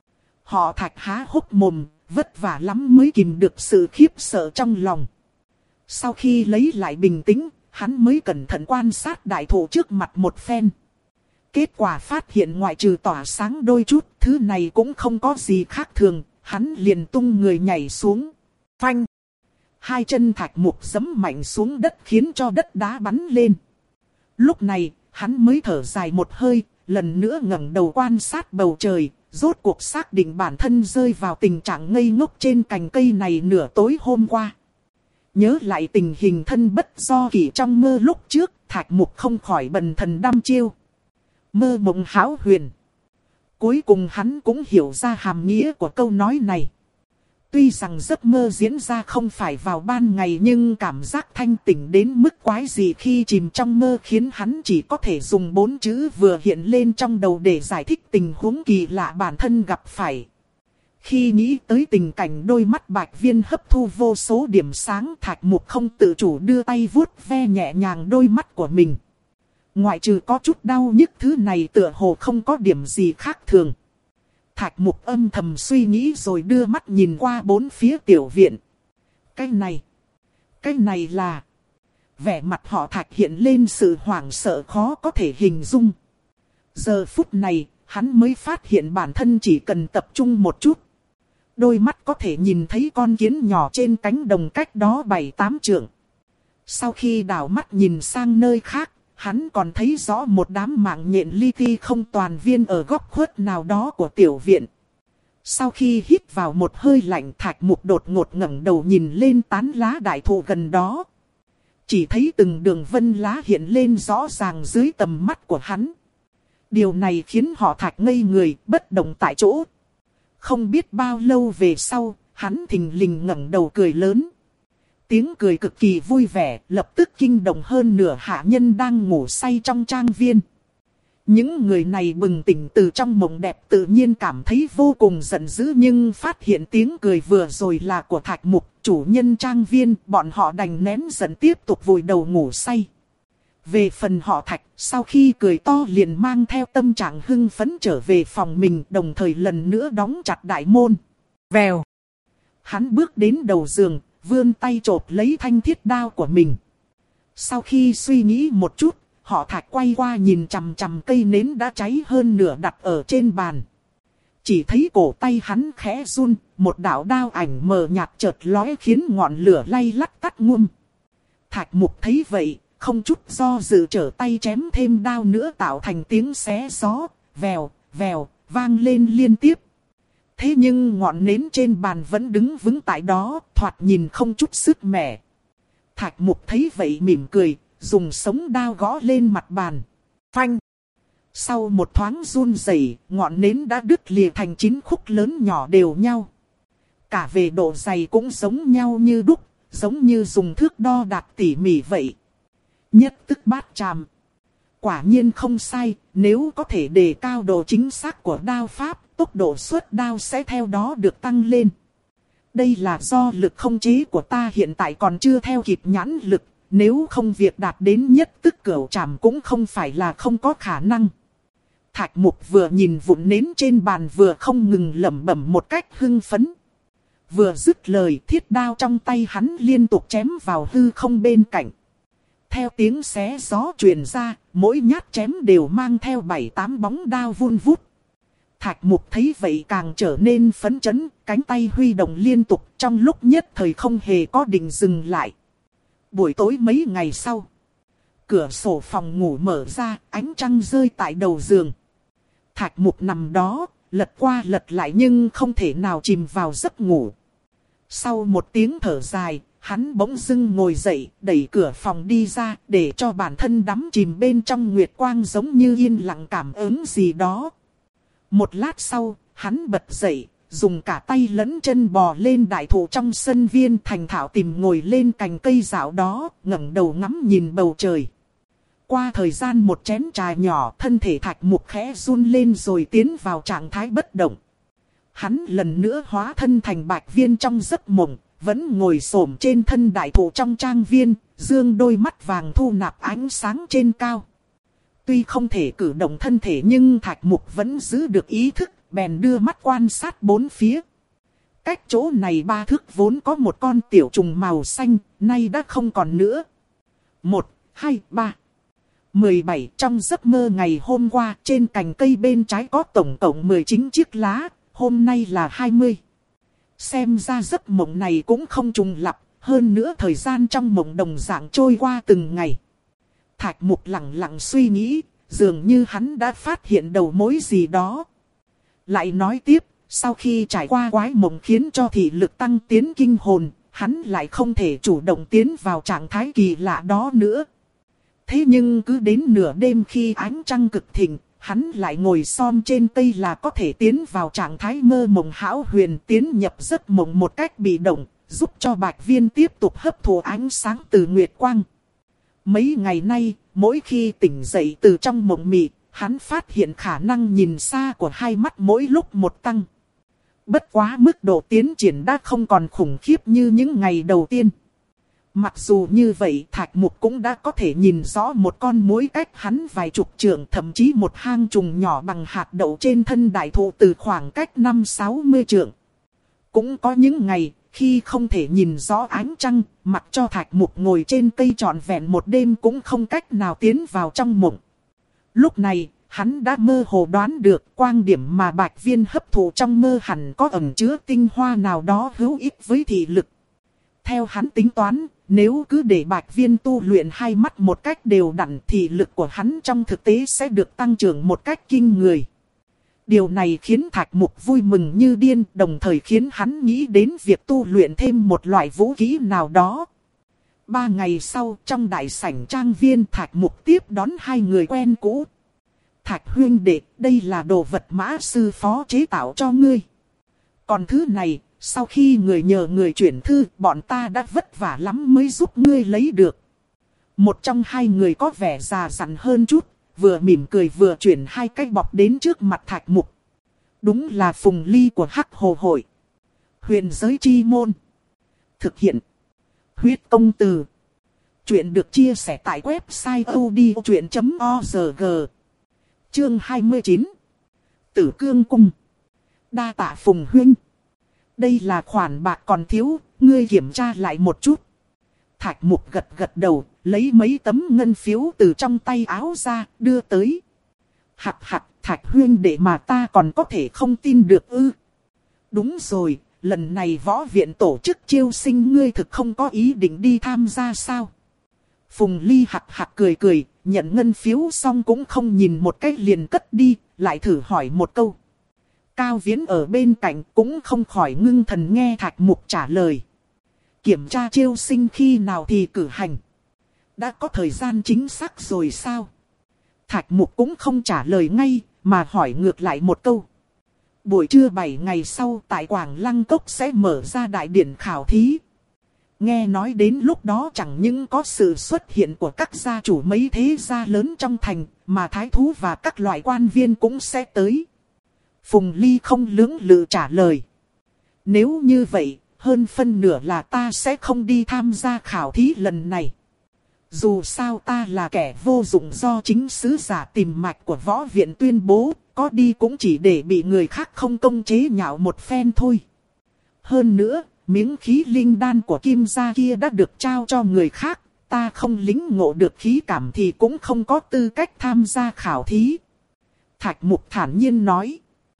Họ Thạch há hốc mồm, vất vả lắm mới kìm được sự khiếp sợ trong lòng. Sau khi lấy lại bình tĩnh, hắn mới cẩn thận quan sát đại thụ trước mặt một phen. Kết quả phát hiện ngoại trừ tỏa sáng đôi chút, thứ này cũng không có gì khác thường, hắn liền tung người nhảy xuống. Phanh! Hai chân Thạch Mục giẫm mạnh xuống đất khiến cho đất đá bắn lên. Lúc này, hắn mới thở dài một hơi, lần nữa ngẩng đầu quan sát bầu trời, rốt cuộc xác định bản thân rơi vào tình trạng ngây ngốc trên cành cây này nửa tối hôm qua. Nhớ lại tình hình thân bất do kỷ trong mơ lúc trước, Thạch Mục không khỏi bần thần đăm chiêu. Mơ mộng hão huyền. Cuối cùng hắn cũng hiểu ra hàm nghĩa của câu nói này. Tuy rằng giấc mơ diễn ra không phải vào ban ngày nhưng cảm giác thanh tỉnh đến mức quái dị khi chìm trong mơ khiến hắn chỉ có thể dùng bốn chữ vừa hiện lên trong đầu để giải thích tình huống kỳ lạ bản thân gặp phải. Khi nghĩ tới tình cảnh đôi mắt bạch viên hấp thu vô số điểm sáng, Thạch Mục không tự chủ đưa tay vuốt ve nhẹ nhàng đôi mắt của mình. Ngoại trừ có chút đau nhức, thứ này tựa hồ không có điểm gì khác thường. Thạch Mục âm thầm suy nghĩ rồi đưa mắt nhìn qua bốn phía tiểu viện. Cái này, cái này là... Vẻ mặt họ Thạch hiện lên sự hoảng sợ khó có thể hình dung. Giờ phút này, hắn mới phát hiện bản thân chỉ cần tập trung một chút. Đôi mắt có thể nhìn thấy con kiến nhỏ trên cánh đồng cách đó bảy tám trượng. Sau khi đảo mắt nhìn sang nơi khác, hắn còn thấy rõ một đám mạng nhện li ti không toàn viên ở góc khuất nào đó của tiểu viện. Sau khi hít vào một hơi lạnh, Thạch Mục đột ngột ngẩng đầu nhìn lên tán lá đại thụ gần đó. Chỉ thấy từng đường vân lá hiện lên rõ ràng dưới tầm mắt của hắn. Điều này khiến họ Thạch ngây người, bất động tại chỗ. Không biết bao lâu về sau, hắn thình lình ngẩng đầu cười lớn. Tiếng cười cực kỳ vui vẻ, lập tức kinh động hơn nửa hạ nhân đang ngủ say trong trang viên. Những người này bừng tỉnh từ trong mộng đẹp tự nhiên cảm thấy vô cùng giận dữ, nhưng phát hiện tiếng cười vừa rồi là của Thạch Mục, chủ nhân trang viên, bọn họ đành nén giận tiếp tục vùi đầu ngủ say. Về phần họ Thạch, sau khi cười to liền mang theo tâm trạng hưng phấn trở về phòng mình, đồng thời lần nữa đóng chặt đại môn. Vèo. Hắn bước đến đầu giường, vươn tay chộp lấy thanh thiết đao của mình. Sau khi suy nghĩ một chút, họ Thạch quay qua nhìn chằm chằm cây nến đã cháy hơn nửa đặt ở trên bàn. Chỉ thấy cổ tay hắn khẽ run, một đạo đao ảnh mờ nhạt chợt lóe khiến ngọn lửa lay lắt tắt ngum. Thạch Mục thấy vậy, không chút do dự trở tay chém thêm đao nữa, tạo thành tiếng xé gió, vèo, vèo, vang lên liên tiếp. Thế nhưng ngọn nến trên bàn vẫn đứng vững tại đó, thoạt nhìn không chút sức mẻ. Thạch Mục thấy vậy mỉm cười, dùng sống đao gõ lên mặt bàn. Phanh! Sau một thoáng run rẩy, ngọn nến đã đứt lìa thành chín khúc lớn nhỏ đều nhau. Cả về độ dày cũng giống nhau như đúc, giống như dùng thước đo đạc tỉ mỉ vậy. Nhất tức bát tràm. Quả nhiên không sai, nếu có thể đề cao độ chính xác của đao pháp, tốc độ xuất đao sẽ theo đó được tăng lên. Đây là do lực không chế của ta hiện tại còn chưa theo kịp nhãn lực, nếu không việc đạt đến nhất tức cửu trảm cũng không phải là không có khả năng. Thạch Mục vừa nhìn vụn nến trên bàn vừa không ngừng lẩm bẩm một cách hưng phấn. Vừa dứt lời, thiết đao trong tay hắn liên tục chém vào hư không bên cạnh. Theo tiếng xé gió truyền ra, mỗi nhát chém đều mang theo bảy tám bóng đao vun vút. Thạch Mục thấy vậy càng trở nên phấn chấn, cánh tay huy động liên tục, trong lúc nhất thời không hề có định dừng lại. Buổi tối mấy ngày sau, cửa sổ phòng ngủ mở ra, ánh trăng rơi tại đầu giường. Thạch Mục nằm đó, lật qua lật lại nhưng không thể nào chìm vào giấc ngủ. Sau một tiếng thở dài, hắn bỗng dưng ngồi dậy, đẩy cửa phòng đi ra, để cho bản thân đắm chìm bên trong nguyệt quang, giống như yên lặng cảm ứng gì đó. Một lát sau, hắn bật dậy, dùng cả tay lẫn chân bò lên đại thụ trong sân viên, thành thạo tìm ngồi lên cành cây dạo đó, ngẩng đầu ngắm nhìn bầu trời. Qua thời gian một chén trà nhỏ, thân thể Thạch Mục khẽ run lên rồi tiến vào trạng thái bất động. Hắn lần nữa hóa thân thành bạch viên trong giấc mộng, vẫn ngồi xổm trên thân đại thụ trong trang viên, dương đôi mắt vàng thu nạp ánh sáng trên cao. Tuy không thể cử động thân thể nhưng Thạch Mục vẫn giữ được ý thức, bèn đưa mắt quan sát bốn phía. Cách chỗ này ba thước vốn có một con tiểu trùng màu xanh, nay đã không còn nữa. Một, hai, ba. mười bảy trong giấc mơ ngày hôm qua, trên cành cây bên trái có tổng cộng mười chín chiếc lá, hôm nay là hai mươi. Xem ra giấc mộng này cũng không trùng lặp, hơn nữa thời gian trong mộng đồng dạng trôi qua từng ngày. Thạch Mục lặng lặng suy nghĩ, dường như hắn đã phát hiện đầu mối gì đó. Lại nói tiếp, sau khi trải qua quái mộng khiến cho thị lực tăng tiến kinh hồn, hắn lại không thể chủ động tiến vào trạng thái kỳ lạ đó nữa. Thế nhưng cứ đến nửa đêm khi ánh trăng cực thịnh, hắn lại ngồi xom trên cây là có thể tiến vào trạng thái mơ mộng hão huyền, tiến nhập giấc mộng một cách bị động, giúp cho Bạch Viên tiếp tục hấp thụ ánh sáng từ nguyệt quang. Mấy ngày nay, mỗi khi tỉnh dậy từ trong mộng mị, hắn phát hiện khả năng nhìn xa của hai mắt mỗi lúc một tăng. Bất quá mức độ tiến triển đã không còn khủng khiếp như những ngày đầu tiên. Mặc dù như vậy, Thạch Mục cũng đã có thể nhìn rõ một con muỗi cách hắn vài chục trượng, thậm chí một hang trùng nhỏ bằng hạt đậu trên thân đại thụ từ khoảng cách năm sáu mươi trượng. Cũng có những ngày, khi không thể nhìn rõ ánh trăng, mặc cho Thạch Mục ngồi trên cây trọn vẹn một đêm cũng không cách nào tiến vào trong mộng. Lúc này, hắn đã mơ hồ đoán được quang điểm mà Bạch Viên hấp thụ trong mơ hẳn có ẩn chứa tinh hoa nào đó hữu ích với thị lực. Theo hắn tính toán, nếu cứ để Bạch Viên tu luyện hai mắt một cách đều đặn thì lực của hắn trong thực tế sẽ được tăng trưởng một cách kinh người. Điều này khiến Thạch Mục vui mừng như điên, đồng thời khiến hắn nghĩ đến việc tu luyện thêm một loại vũ khí nào đó. Ba ngày sau, trong đại sảnh trang viên, Thạch Mục tiếp đón hai người quen cũ. Thạch huynh đệ, đây là đồ vật Mã sư phó chế tạo cho ngươi. Còn thứ này, sau khi người nhờ người chuyển thư, bọn ta đã vất vả lắm mới giúp ngươi lấy được. Một trong hai người có vẻ già dặn hơn chút, vừa mỉm cười vừa chuyển hai cái bọc đến trước mặt Thạch Mục. Đúng là Phùng Ly của Hắc Hồ Hội. Huyền giới chi môn. Thực hiện. Huyết công từ. Chuyện được chia sẻ tại website a u d i o chuyện chấm org. Chương hai mươi chín. Tử Cương Cung. Đa tạ Phùng huynh. Đây là khoản bạc còn thiếu, ngươi kiểm tra lại một chút. Thạch Mục gật gật đầu, lấy mấy tấm ngân phiếu từ trong tay áo ra, đưa tới. Hạc hạc, Thạch huynh đệ mà ta còn có thể không tin được ư. Đúng rồi, lần này võ viện tổ chức chiêu sinh, ngươi thực không có ý định đi tham gia sao? Phùng Ly hạc hạc cười cười, nhận ngân phiếu xong cũng không nhìn một cách liền cất đi, lại thử hỏi một câu. Cao Viễn ở bên cạnh cũng không khỏi ngưng thần nghe Thạch Mục trả lời. Kiểm tra chiêu sinh khi nào thì cử hành? Đã có thời gian chính xác rồi sao? Thạch Mục cũng không trả lời ngay, mà hỏi ngược lại một câu. Buổi trưa bảy ngày sau tại Quảng Lăng Cốc sẽ mở ra đại điển khảo thí. Nghe nói đến lúc đó chẳng những có sự xuất hiện của các gia chủ mấy thế gia lớn trong thành, mà thái thú và các loại quan viên cũng sẽ tới. Phùng Ly không lưỡng lự trả lời. Nếu như vậy, hơn phân nửa là ta sẽ không đi tham gia khảo thí lần này. Dù sao ta là kẻ vô dụng do chính sứ giả tìm mạch của võ viện tuyên bố, có đi cũng chỉ để bị người khác không công chế nhạo một phen thôi. Hơn nữa, miếng khí linh đan của Kim gia kia đã được trao cho người khác, ta không lính ngộ được khí cảm thì cũng không có tư cách tham gia khảo thí. Thạch Mục thản nhiên nói.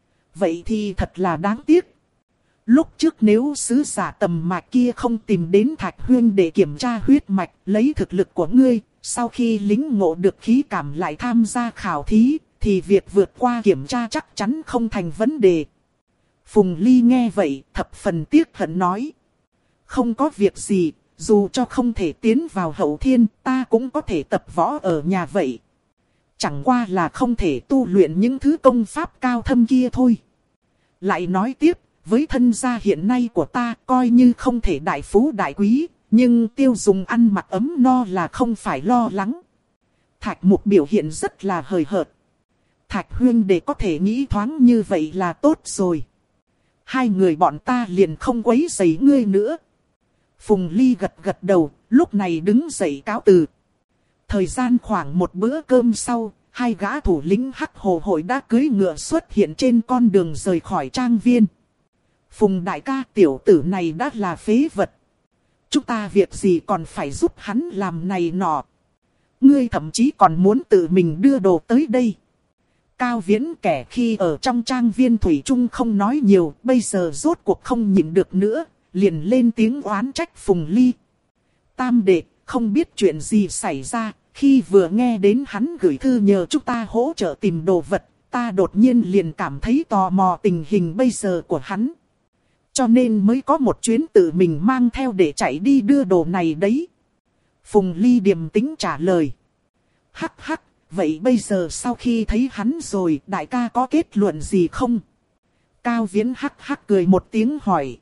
Vậy thì thật là đáng tiếc. Lúc trước nếu sứ giả tầm mạch kia không tìm đến Thạch huynh để kiểm tra huyết mạch, lấy thực lực của ngươi, sau khi lính ngộ được khí cảm lại tham gia khảo thí, thì việc vượt qua kiểm tra chắc chắn không thành vấn đề. Phùng Ly nghe vậy, thập phần tiếc hận nói. Không có việc gì, dù cho không thể tiến vào hậu thiên, ta cũng có thể tập võ ở nhà vậy. Chẳng qua là không thể tu luyện những thứ công pháp cao thâm kia thôi. Lại nói tiếp, với thân gia hiện nay của ta coi như không thể đại phú đại quý, nhưng tiêu dùng ăn mặc ấm no là không phải lo lắng. Thạch Mục biểu hiện rất là hời hợt. Thạch huynh để có thể nghĩ thoáng như vậy là tốt rồi. Hai người bọn ta liền không quấy rầy ngươi nữa. Phùng Ly gật gật đầu, lúc này đứng dậy cáo từ. Thời gian khoảng một bữa cơm sau, hai gã thủ lĩnh Hắc Hồ Hội đã cưỡi ngựa xuất hiện trên con đường rời khỏi trang viên. Phùng đại ca, tiểu tử này đã là phế vật. Chúng ta việc gì còn phải giúp hắn làm này nọ. Ngươi thậm chí còn muốn tự mình đưa đồ tới đây. Cao Viễn kẻ khi ở trong trang viên Thủy Trung không nói nhiều, bây giờ rốt cuộc không nhịn được nữa, liền lên tiếng oán trách Phùng Ly. Tam đệ, không biết chuyện gì xảy ra, khi vừa nghe đến hắn gửi thư nhờ chúng ta hỗ trợ tìm đồ vật, ta đột nhiên liền cảm thấy tò mò tình hình bây giờ của hắn. Cho nên mới có một chuyến tự mình mang theo để chạy đi đưa đồ này đấy. Phùng Ly điềm tĩnh trả lời. Hắc hắc, Vậy bây giờ sau khi thấy hắn rồi, đại ca có kết luận gì không? Cao Viễn hắc hắc cười một tiếng hỏi.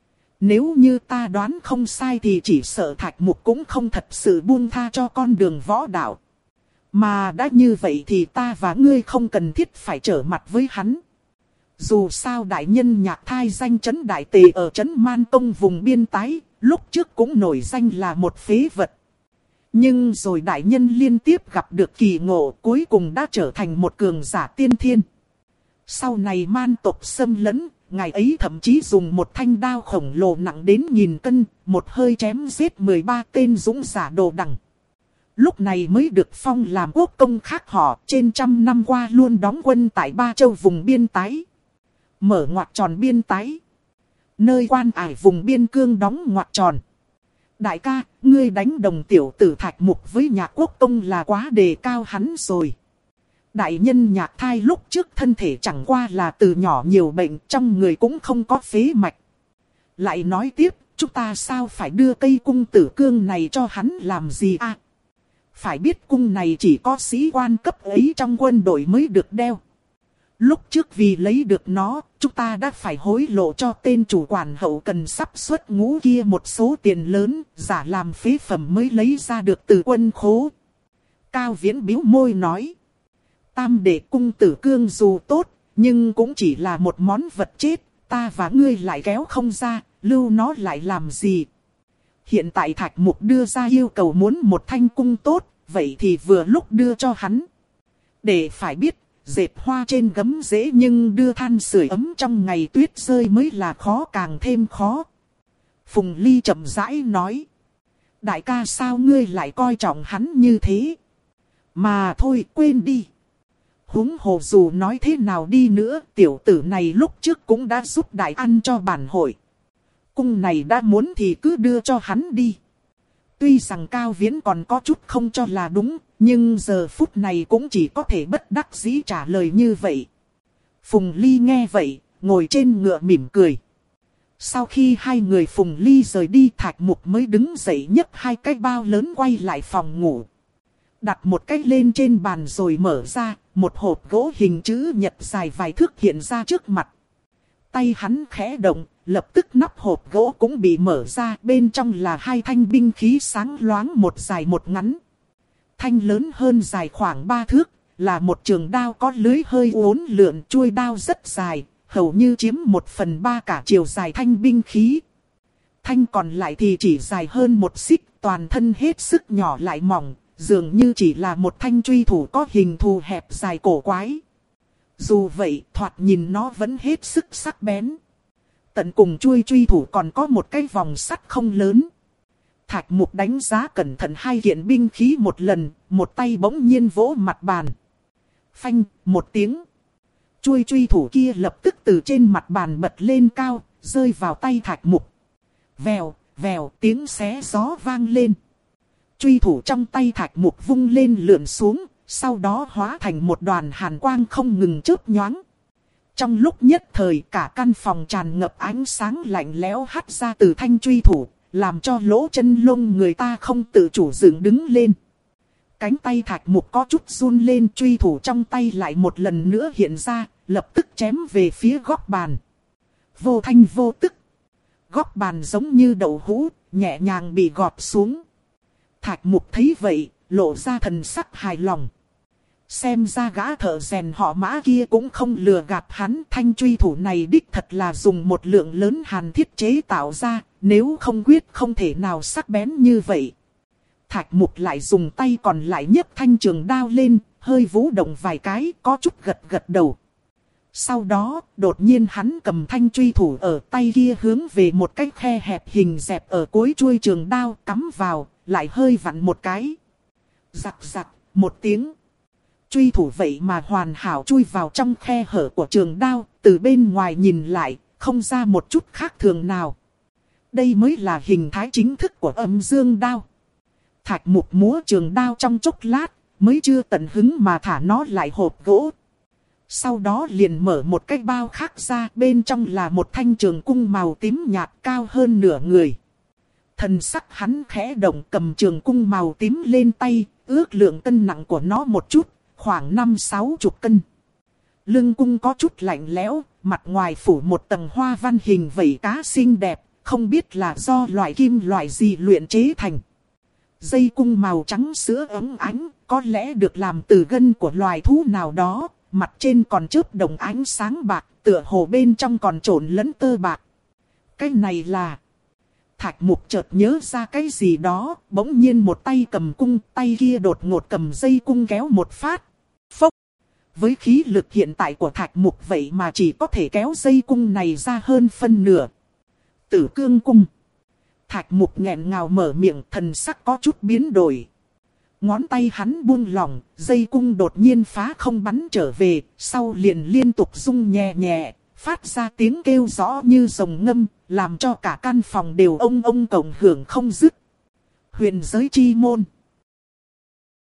Nếu như ta đoán không sai thì chỉ sợ Thạch Mục cũng không thật sự buông tha cho con đường võ đạo. Mà đã như vậy thì ta và ngươi không cần thiết phải trở mặt với hắn. Dù sao đại nhân Nhạc Thai danh trấn đại tề ở trấn Man Tông vùng biên tái, lúc trước cũng nổi danh là một phế vật. Nhưng rồi đại nhân liên tiếp gặp được kỳ ngộ, cuối cùng đã trở thành một cường giả tiên thiên. Sau này man tộc xâm lấn, ngài ấy thậm chí dùng một thanh đao khổng lồ nặng đến nghìn cân, một hơi chém giết mười ba tên dũng giả đồ đằng. Lúc này mới được phong làm quốc công khác họ, trên trăm năm qua luôn đóng quân tại Ba Châu vùng biên tái. Mở ngoặc tròn biên tái. Nơi quan ải vùng biên cương đóng ngoặc tròn. Đại ca, ngươi đánh đồng tiểu tử Thạch Mục với Nhạc quốc công là quá đề cao hắn rồi. Đại nhân Nhạc Thai lúc trước thân thể chẳng qua là từ nhỏ nhiều bệnh, trong người cũng không có phế mạch. Lại nói tiếp, chúng ta sao phải đưa cây cung tử cương này cho hắn làm gì à? Phải biết cung này chỉ có sĩ quan cấp ấy trong quân đội mới được đeo. Lúc trước vì lấy được nó, chúng ta đã phải hối lộ cho tên chủ quản hậu cần sắp xuất ngũ kia một số tiền lớn, giả làm phế phẩm mới lấy ra được từ quân khố. Cao Viễn bĩu môi nói. Tam đệ cung tử cương dù tốt, nhưng cũng chỉ là một món vật chết, ta và ngươi lại kéo không ra, lưu nó lại làm gì. Hiện tại Thạch Mục đưa ra yêu cầu muốn một thanh cung tốt, vậy thì vừa lúc đưa cho hắn. Để phải biết, dệt hoa trên gấm dễ nhưng đưa than sưởi ấm trong ngày tuyết rơi mới là khó càng thêm khó. Phùng Ly chậm rãi nói. Đại ca sao ngươi lại coi trọng hắn như thế? Mà thôi quên đi. Huống hồ dù nói thế nào đi nữa, tiểu tử này lúc trước cũng đã giúp đại ăn cho bản hội. Cung này đã muốn thì cứ đưa cho hắn đi. Tuy rằng Cao Viễn còn có chút không cho là đúng, nhưng giờ phút này cũng chỉ có thể bất đắc dĩ trả lời như vậy. Phùng Ly nghe vậy, ngồi trên ngựa mỉm cười. Sau khi hai người Phùng Ly rời đi, Thạch Mục mới đứng dậy nhấc hai cái bao lớn quay lại phòng ngủ. Đặt một cái lên trên bàn rồi mở ra, một hộp gỗ hình chữ nhật dài vài thước hiện ra trước mặt. Tay hắn khẽ động, lập tức nắp hộp gỗ cũng bị mở ra, bên trong là hai thanh binh khí sáng loáng, một dài một ngắn. Thanh lớn hơn dài khoảng ba thước, là một trường đao có lưới hơi uốn lượn, chuôi đao rất dài, hầu như chiếm một phần ba cả chiều dài thanh binh khí. Thanh còn lại thì chỉ dài hơn một xích, toàn thân hết sức nhỏ lại mỏng, dường như chỉ là một thanh truy thủ có hình thù hẹp dài cổ quái. Dù vậy, thoạt nhìn nó vẫn hết sức sắc bén. Tận cùng chuôi truy thủ còn có một cái vòng sắt không lớn. Thạch Mục đánh giá cẩn thận hai kiện binh khí một lần, một tay bỗng nhiên vỗ mặt bàn. Phanh, một tiếng. Chuôi truy thủ kia lập tức từ trên mặt bàn bật lên cao, rơi vào tay Thạch Mục. Vèo, vèo, tiếng xé gió vang lên. Truy thủ trong tay Thạch Mục vung lên lượn xuống, sau đó hóa thành một đoàn hàn quang không ngừng chớp nhoáng. Trong lúc nhất thời cả căn phòng tràn ngập ánh sáng lạnh lẽo hắt ra từ thanh truy thủ, làm cho lỗ chân lông người ta không tự chủ dựng đứng lên. Cánh tay Thạch Mục có chút run lên, truy thủ trong tay lại một lần nữa hiện ra, lập tức chém về phía góc bàn. Vô thanh vô tức. Góc bàn giống như đậu hũ, nhẹ nhàng bị gọt xuống. Thạch Mục thấy vậy, lộ ra thần sắc hài lòng. Xem ra gã thợ rèn họ Mã kia cũng không lừa gạt hắn, thanh truy thủ này đích thật là dùng một lượng lớn hàn thiết chế tạo ra, nếu không quyết không thể nào sắc bén như vậy. Thạch Mục lại dùng tay còn lại nhấc thanh trường đao lên, hơi vũ động vài cái, có chút gật gật đầu. Sau đó, đột nhiên hắn cầm thanh truy thủ ở tay kia hướng về một cái khe hẹp hình dẹp ở cuối chuôi trường đao cắm vào, lại hơi vặn một cái. Giặc giặc, một tiếng. Truy thủ vậy mà hoàn hảo chui vào trong khe hở của trường đao, từ bên ngoài nhìn lại, không ra một chút khác thường nào. Đây mới là hình thái chính thức của âm dương đao. Thạch Mục múa trường đao trong chốc lát, mới chưa tận hứng mà thả nó lại hộp gỗ. Sau đó liền mở một cái bao khác ra, bên trong là một thanh trường cung màu tím nhạt cao hơn nửa người. Thần sắc hắn khẽ động, cầm trường cung màu tím lên tay, ước lượng cân nặng của nó một chút, khoảng năm sáu chục cân. Lưng cung có chút lạnh lẽo, mặt ngoài phủ một tầng hoa văn hình vảy cá xinh đẹp, không biết là do loại kim loại gì luyện chế thành. Dây cung màu trắng sữa óng ánh, có lẽ được làm từ gân của loài thú nào đó, mặt trên còn chớp đồng ánh sáng bạc, tựa hồ bên trong còn trộn lẫn tơ bạc. Cái này là... Thạch Mục chợt nhớ ra cái gì đó, bỗng nhiên một tay cầm cung, tay kia đột ngột cầm dây cung kéo một phát. Phốc! Với khí lực hiện tại của Thạch Mục vậy mà chỉ có thể kéo dây cung này ra hơn phân nửa. Tử cương cung. Thạch Mục nghẹn ngào mở miệng, thần sắc có chút biến đổi. Ngón tay hắn buông lỏng, dây cung đột nhiên phá không bắn trở về, sau liền liên tục rung nhẹ nhẹ, phát ra tiếng kêu rõ như rồng ngâm, làm cho cả căn phòng đều ông ông cộng hưởng không dứt. Huyền giới chi môn.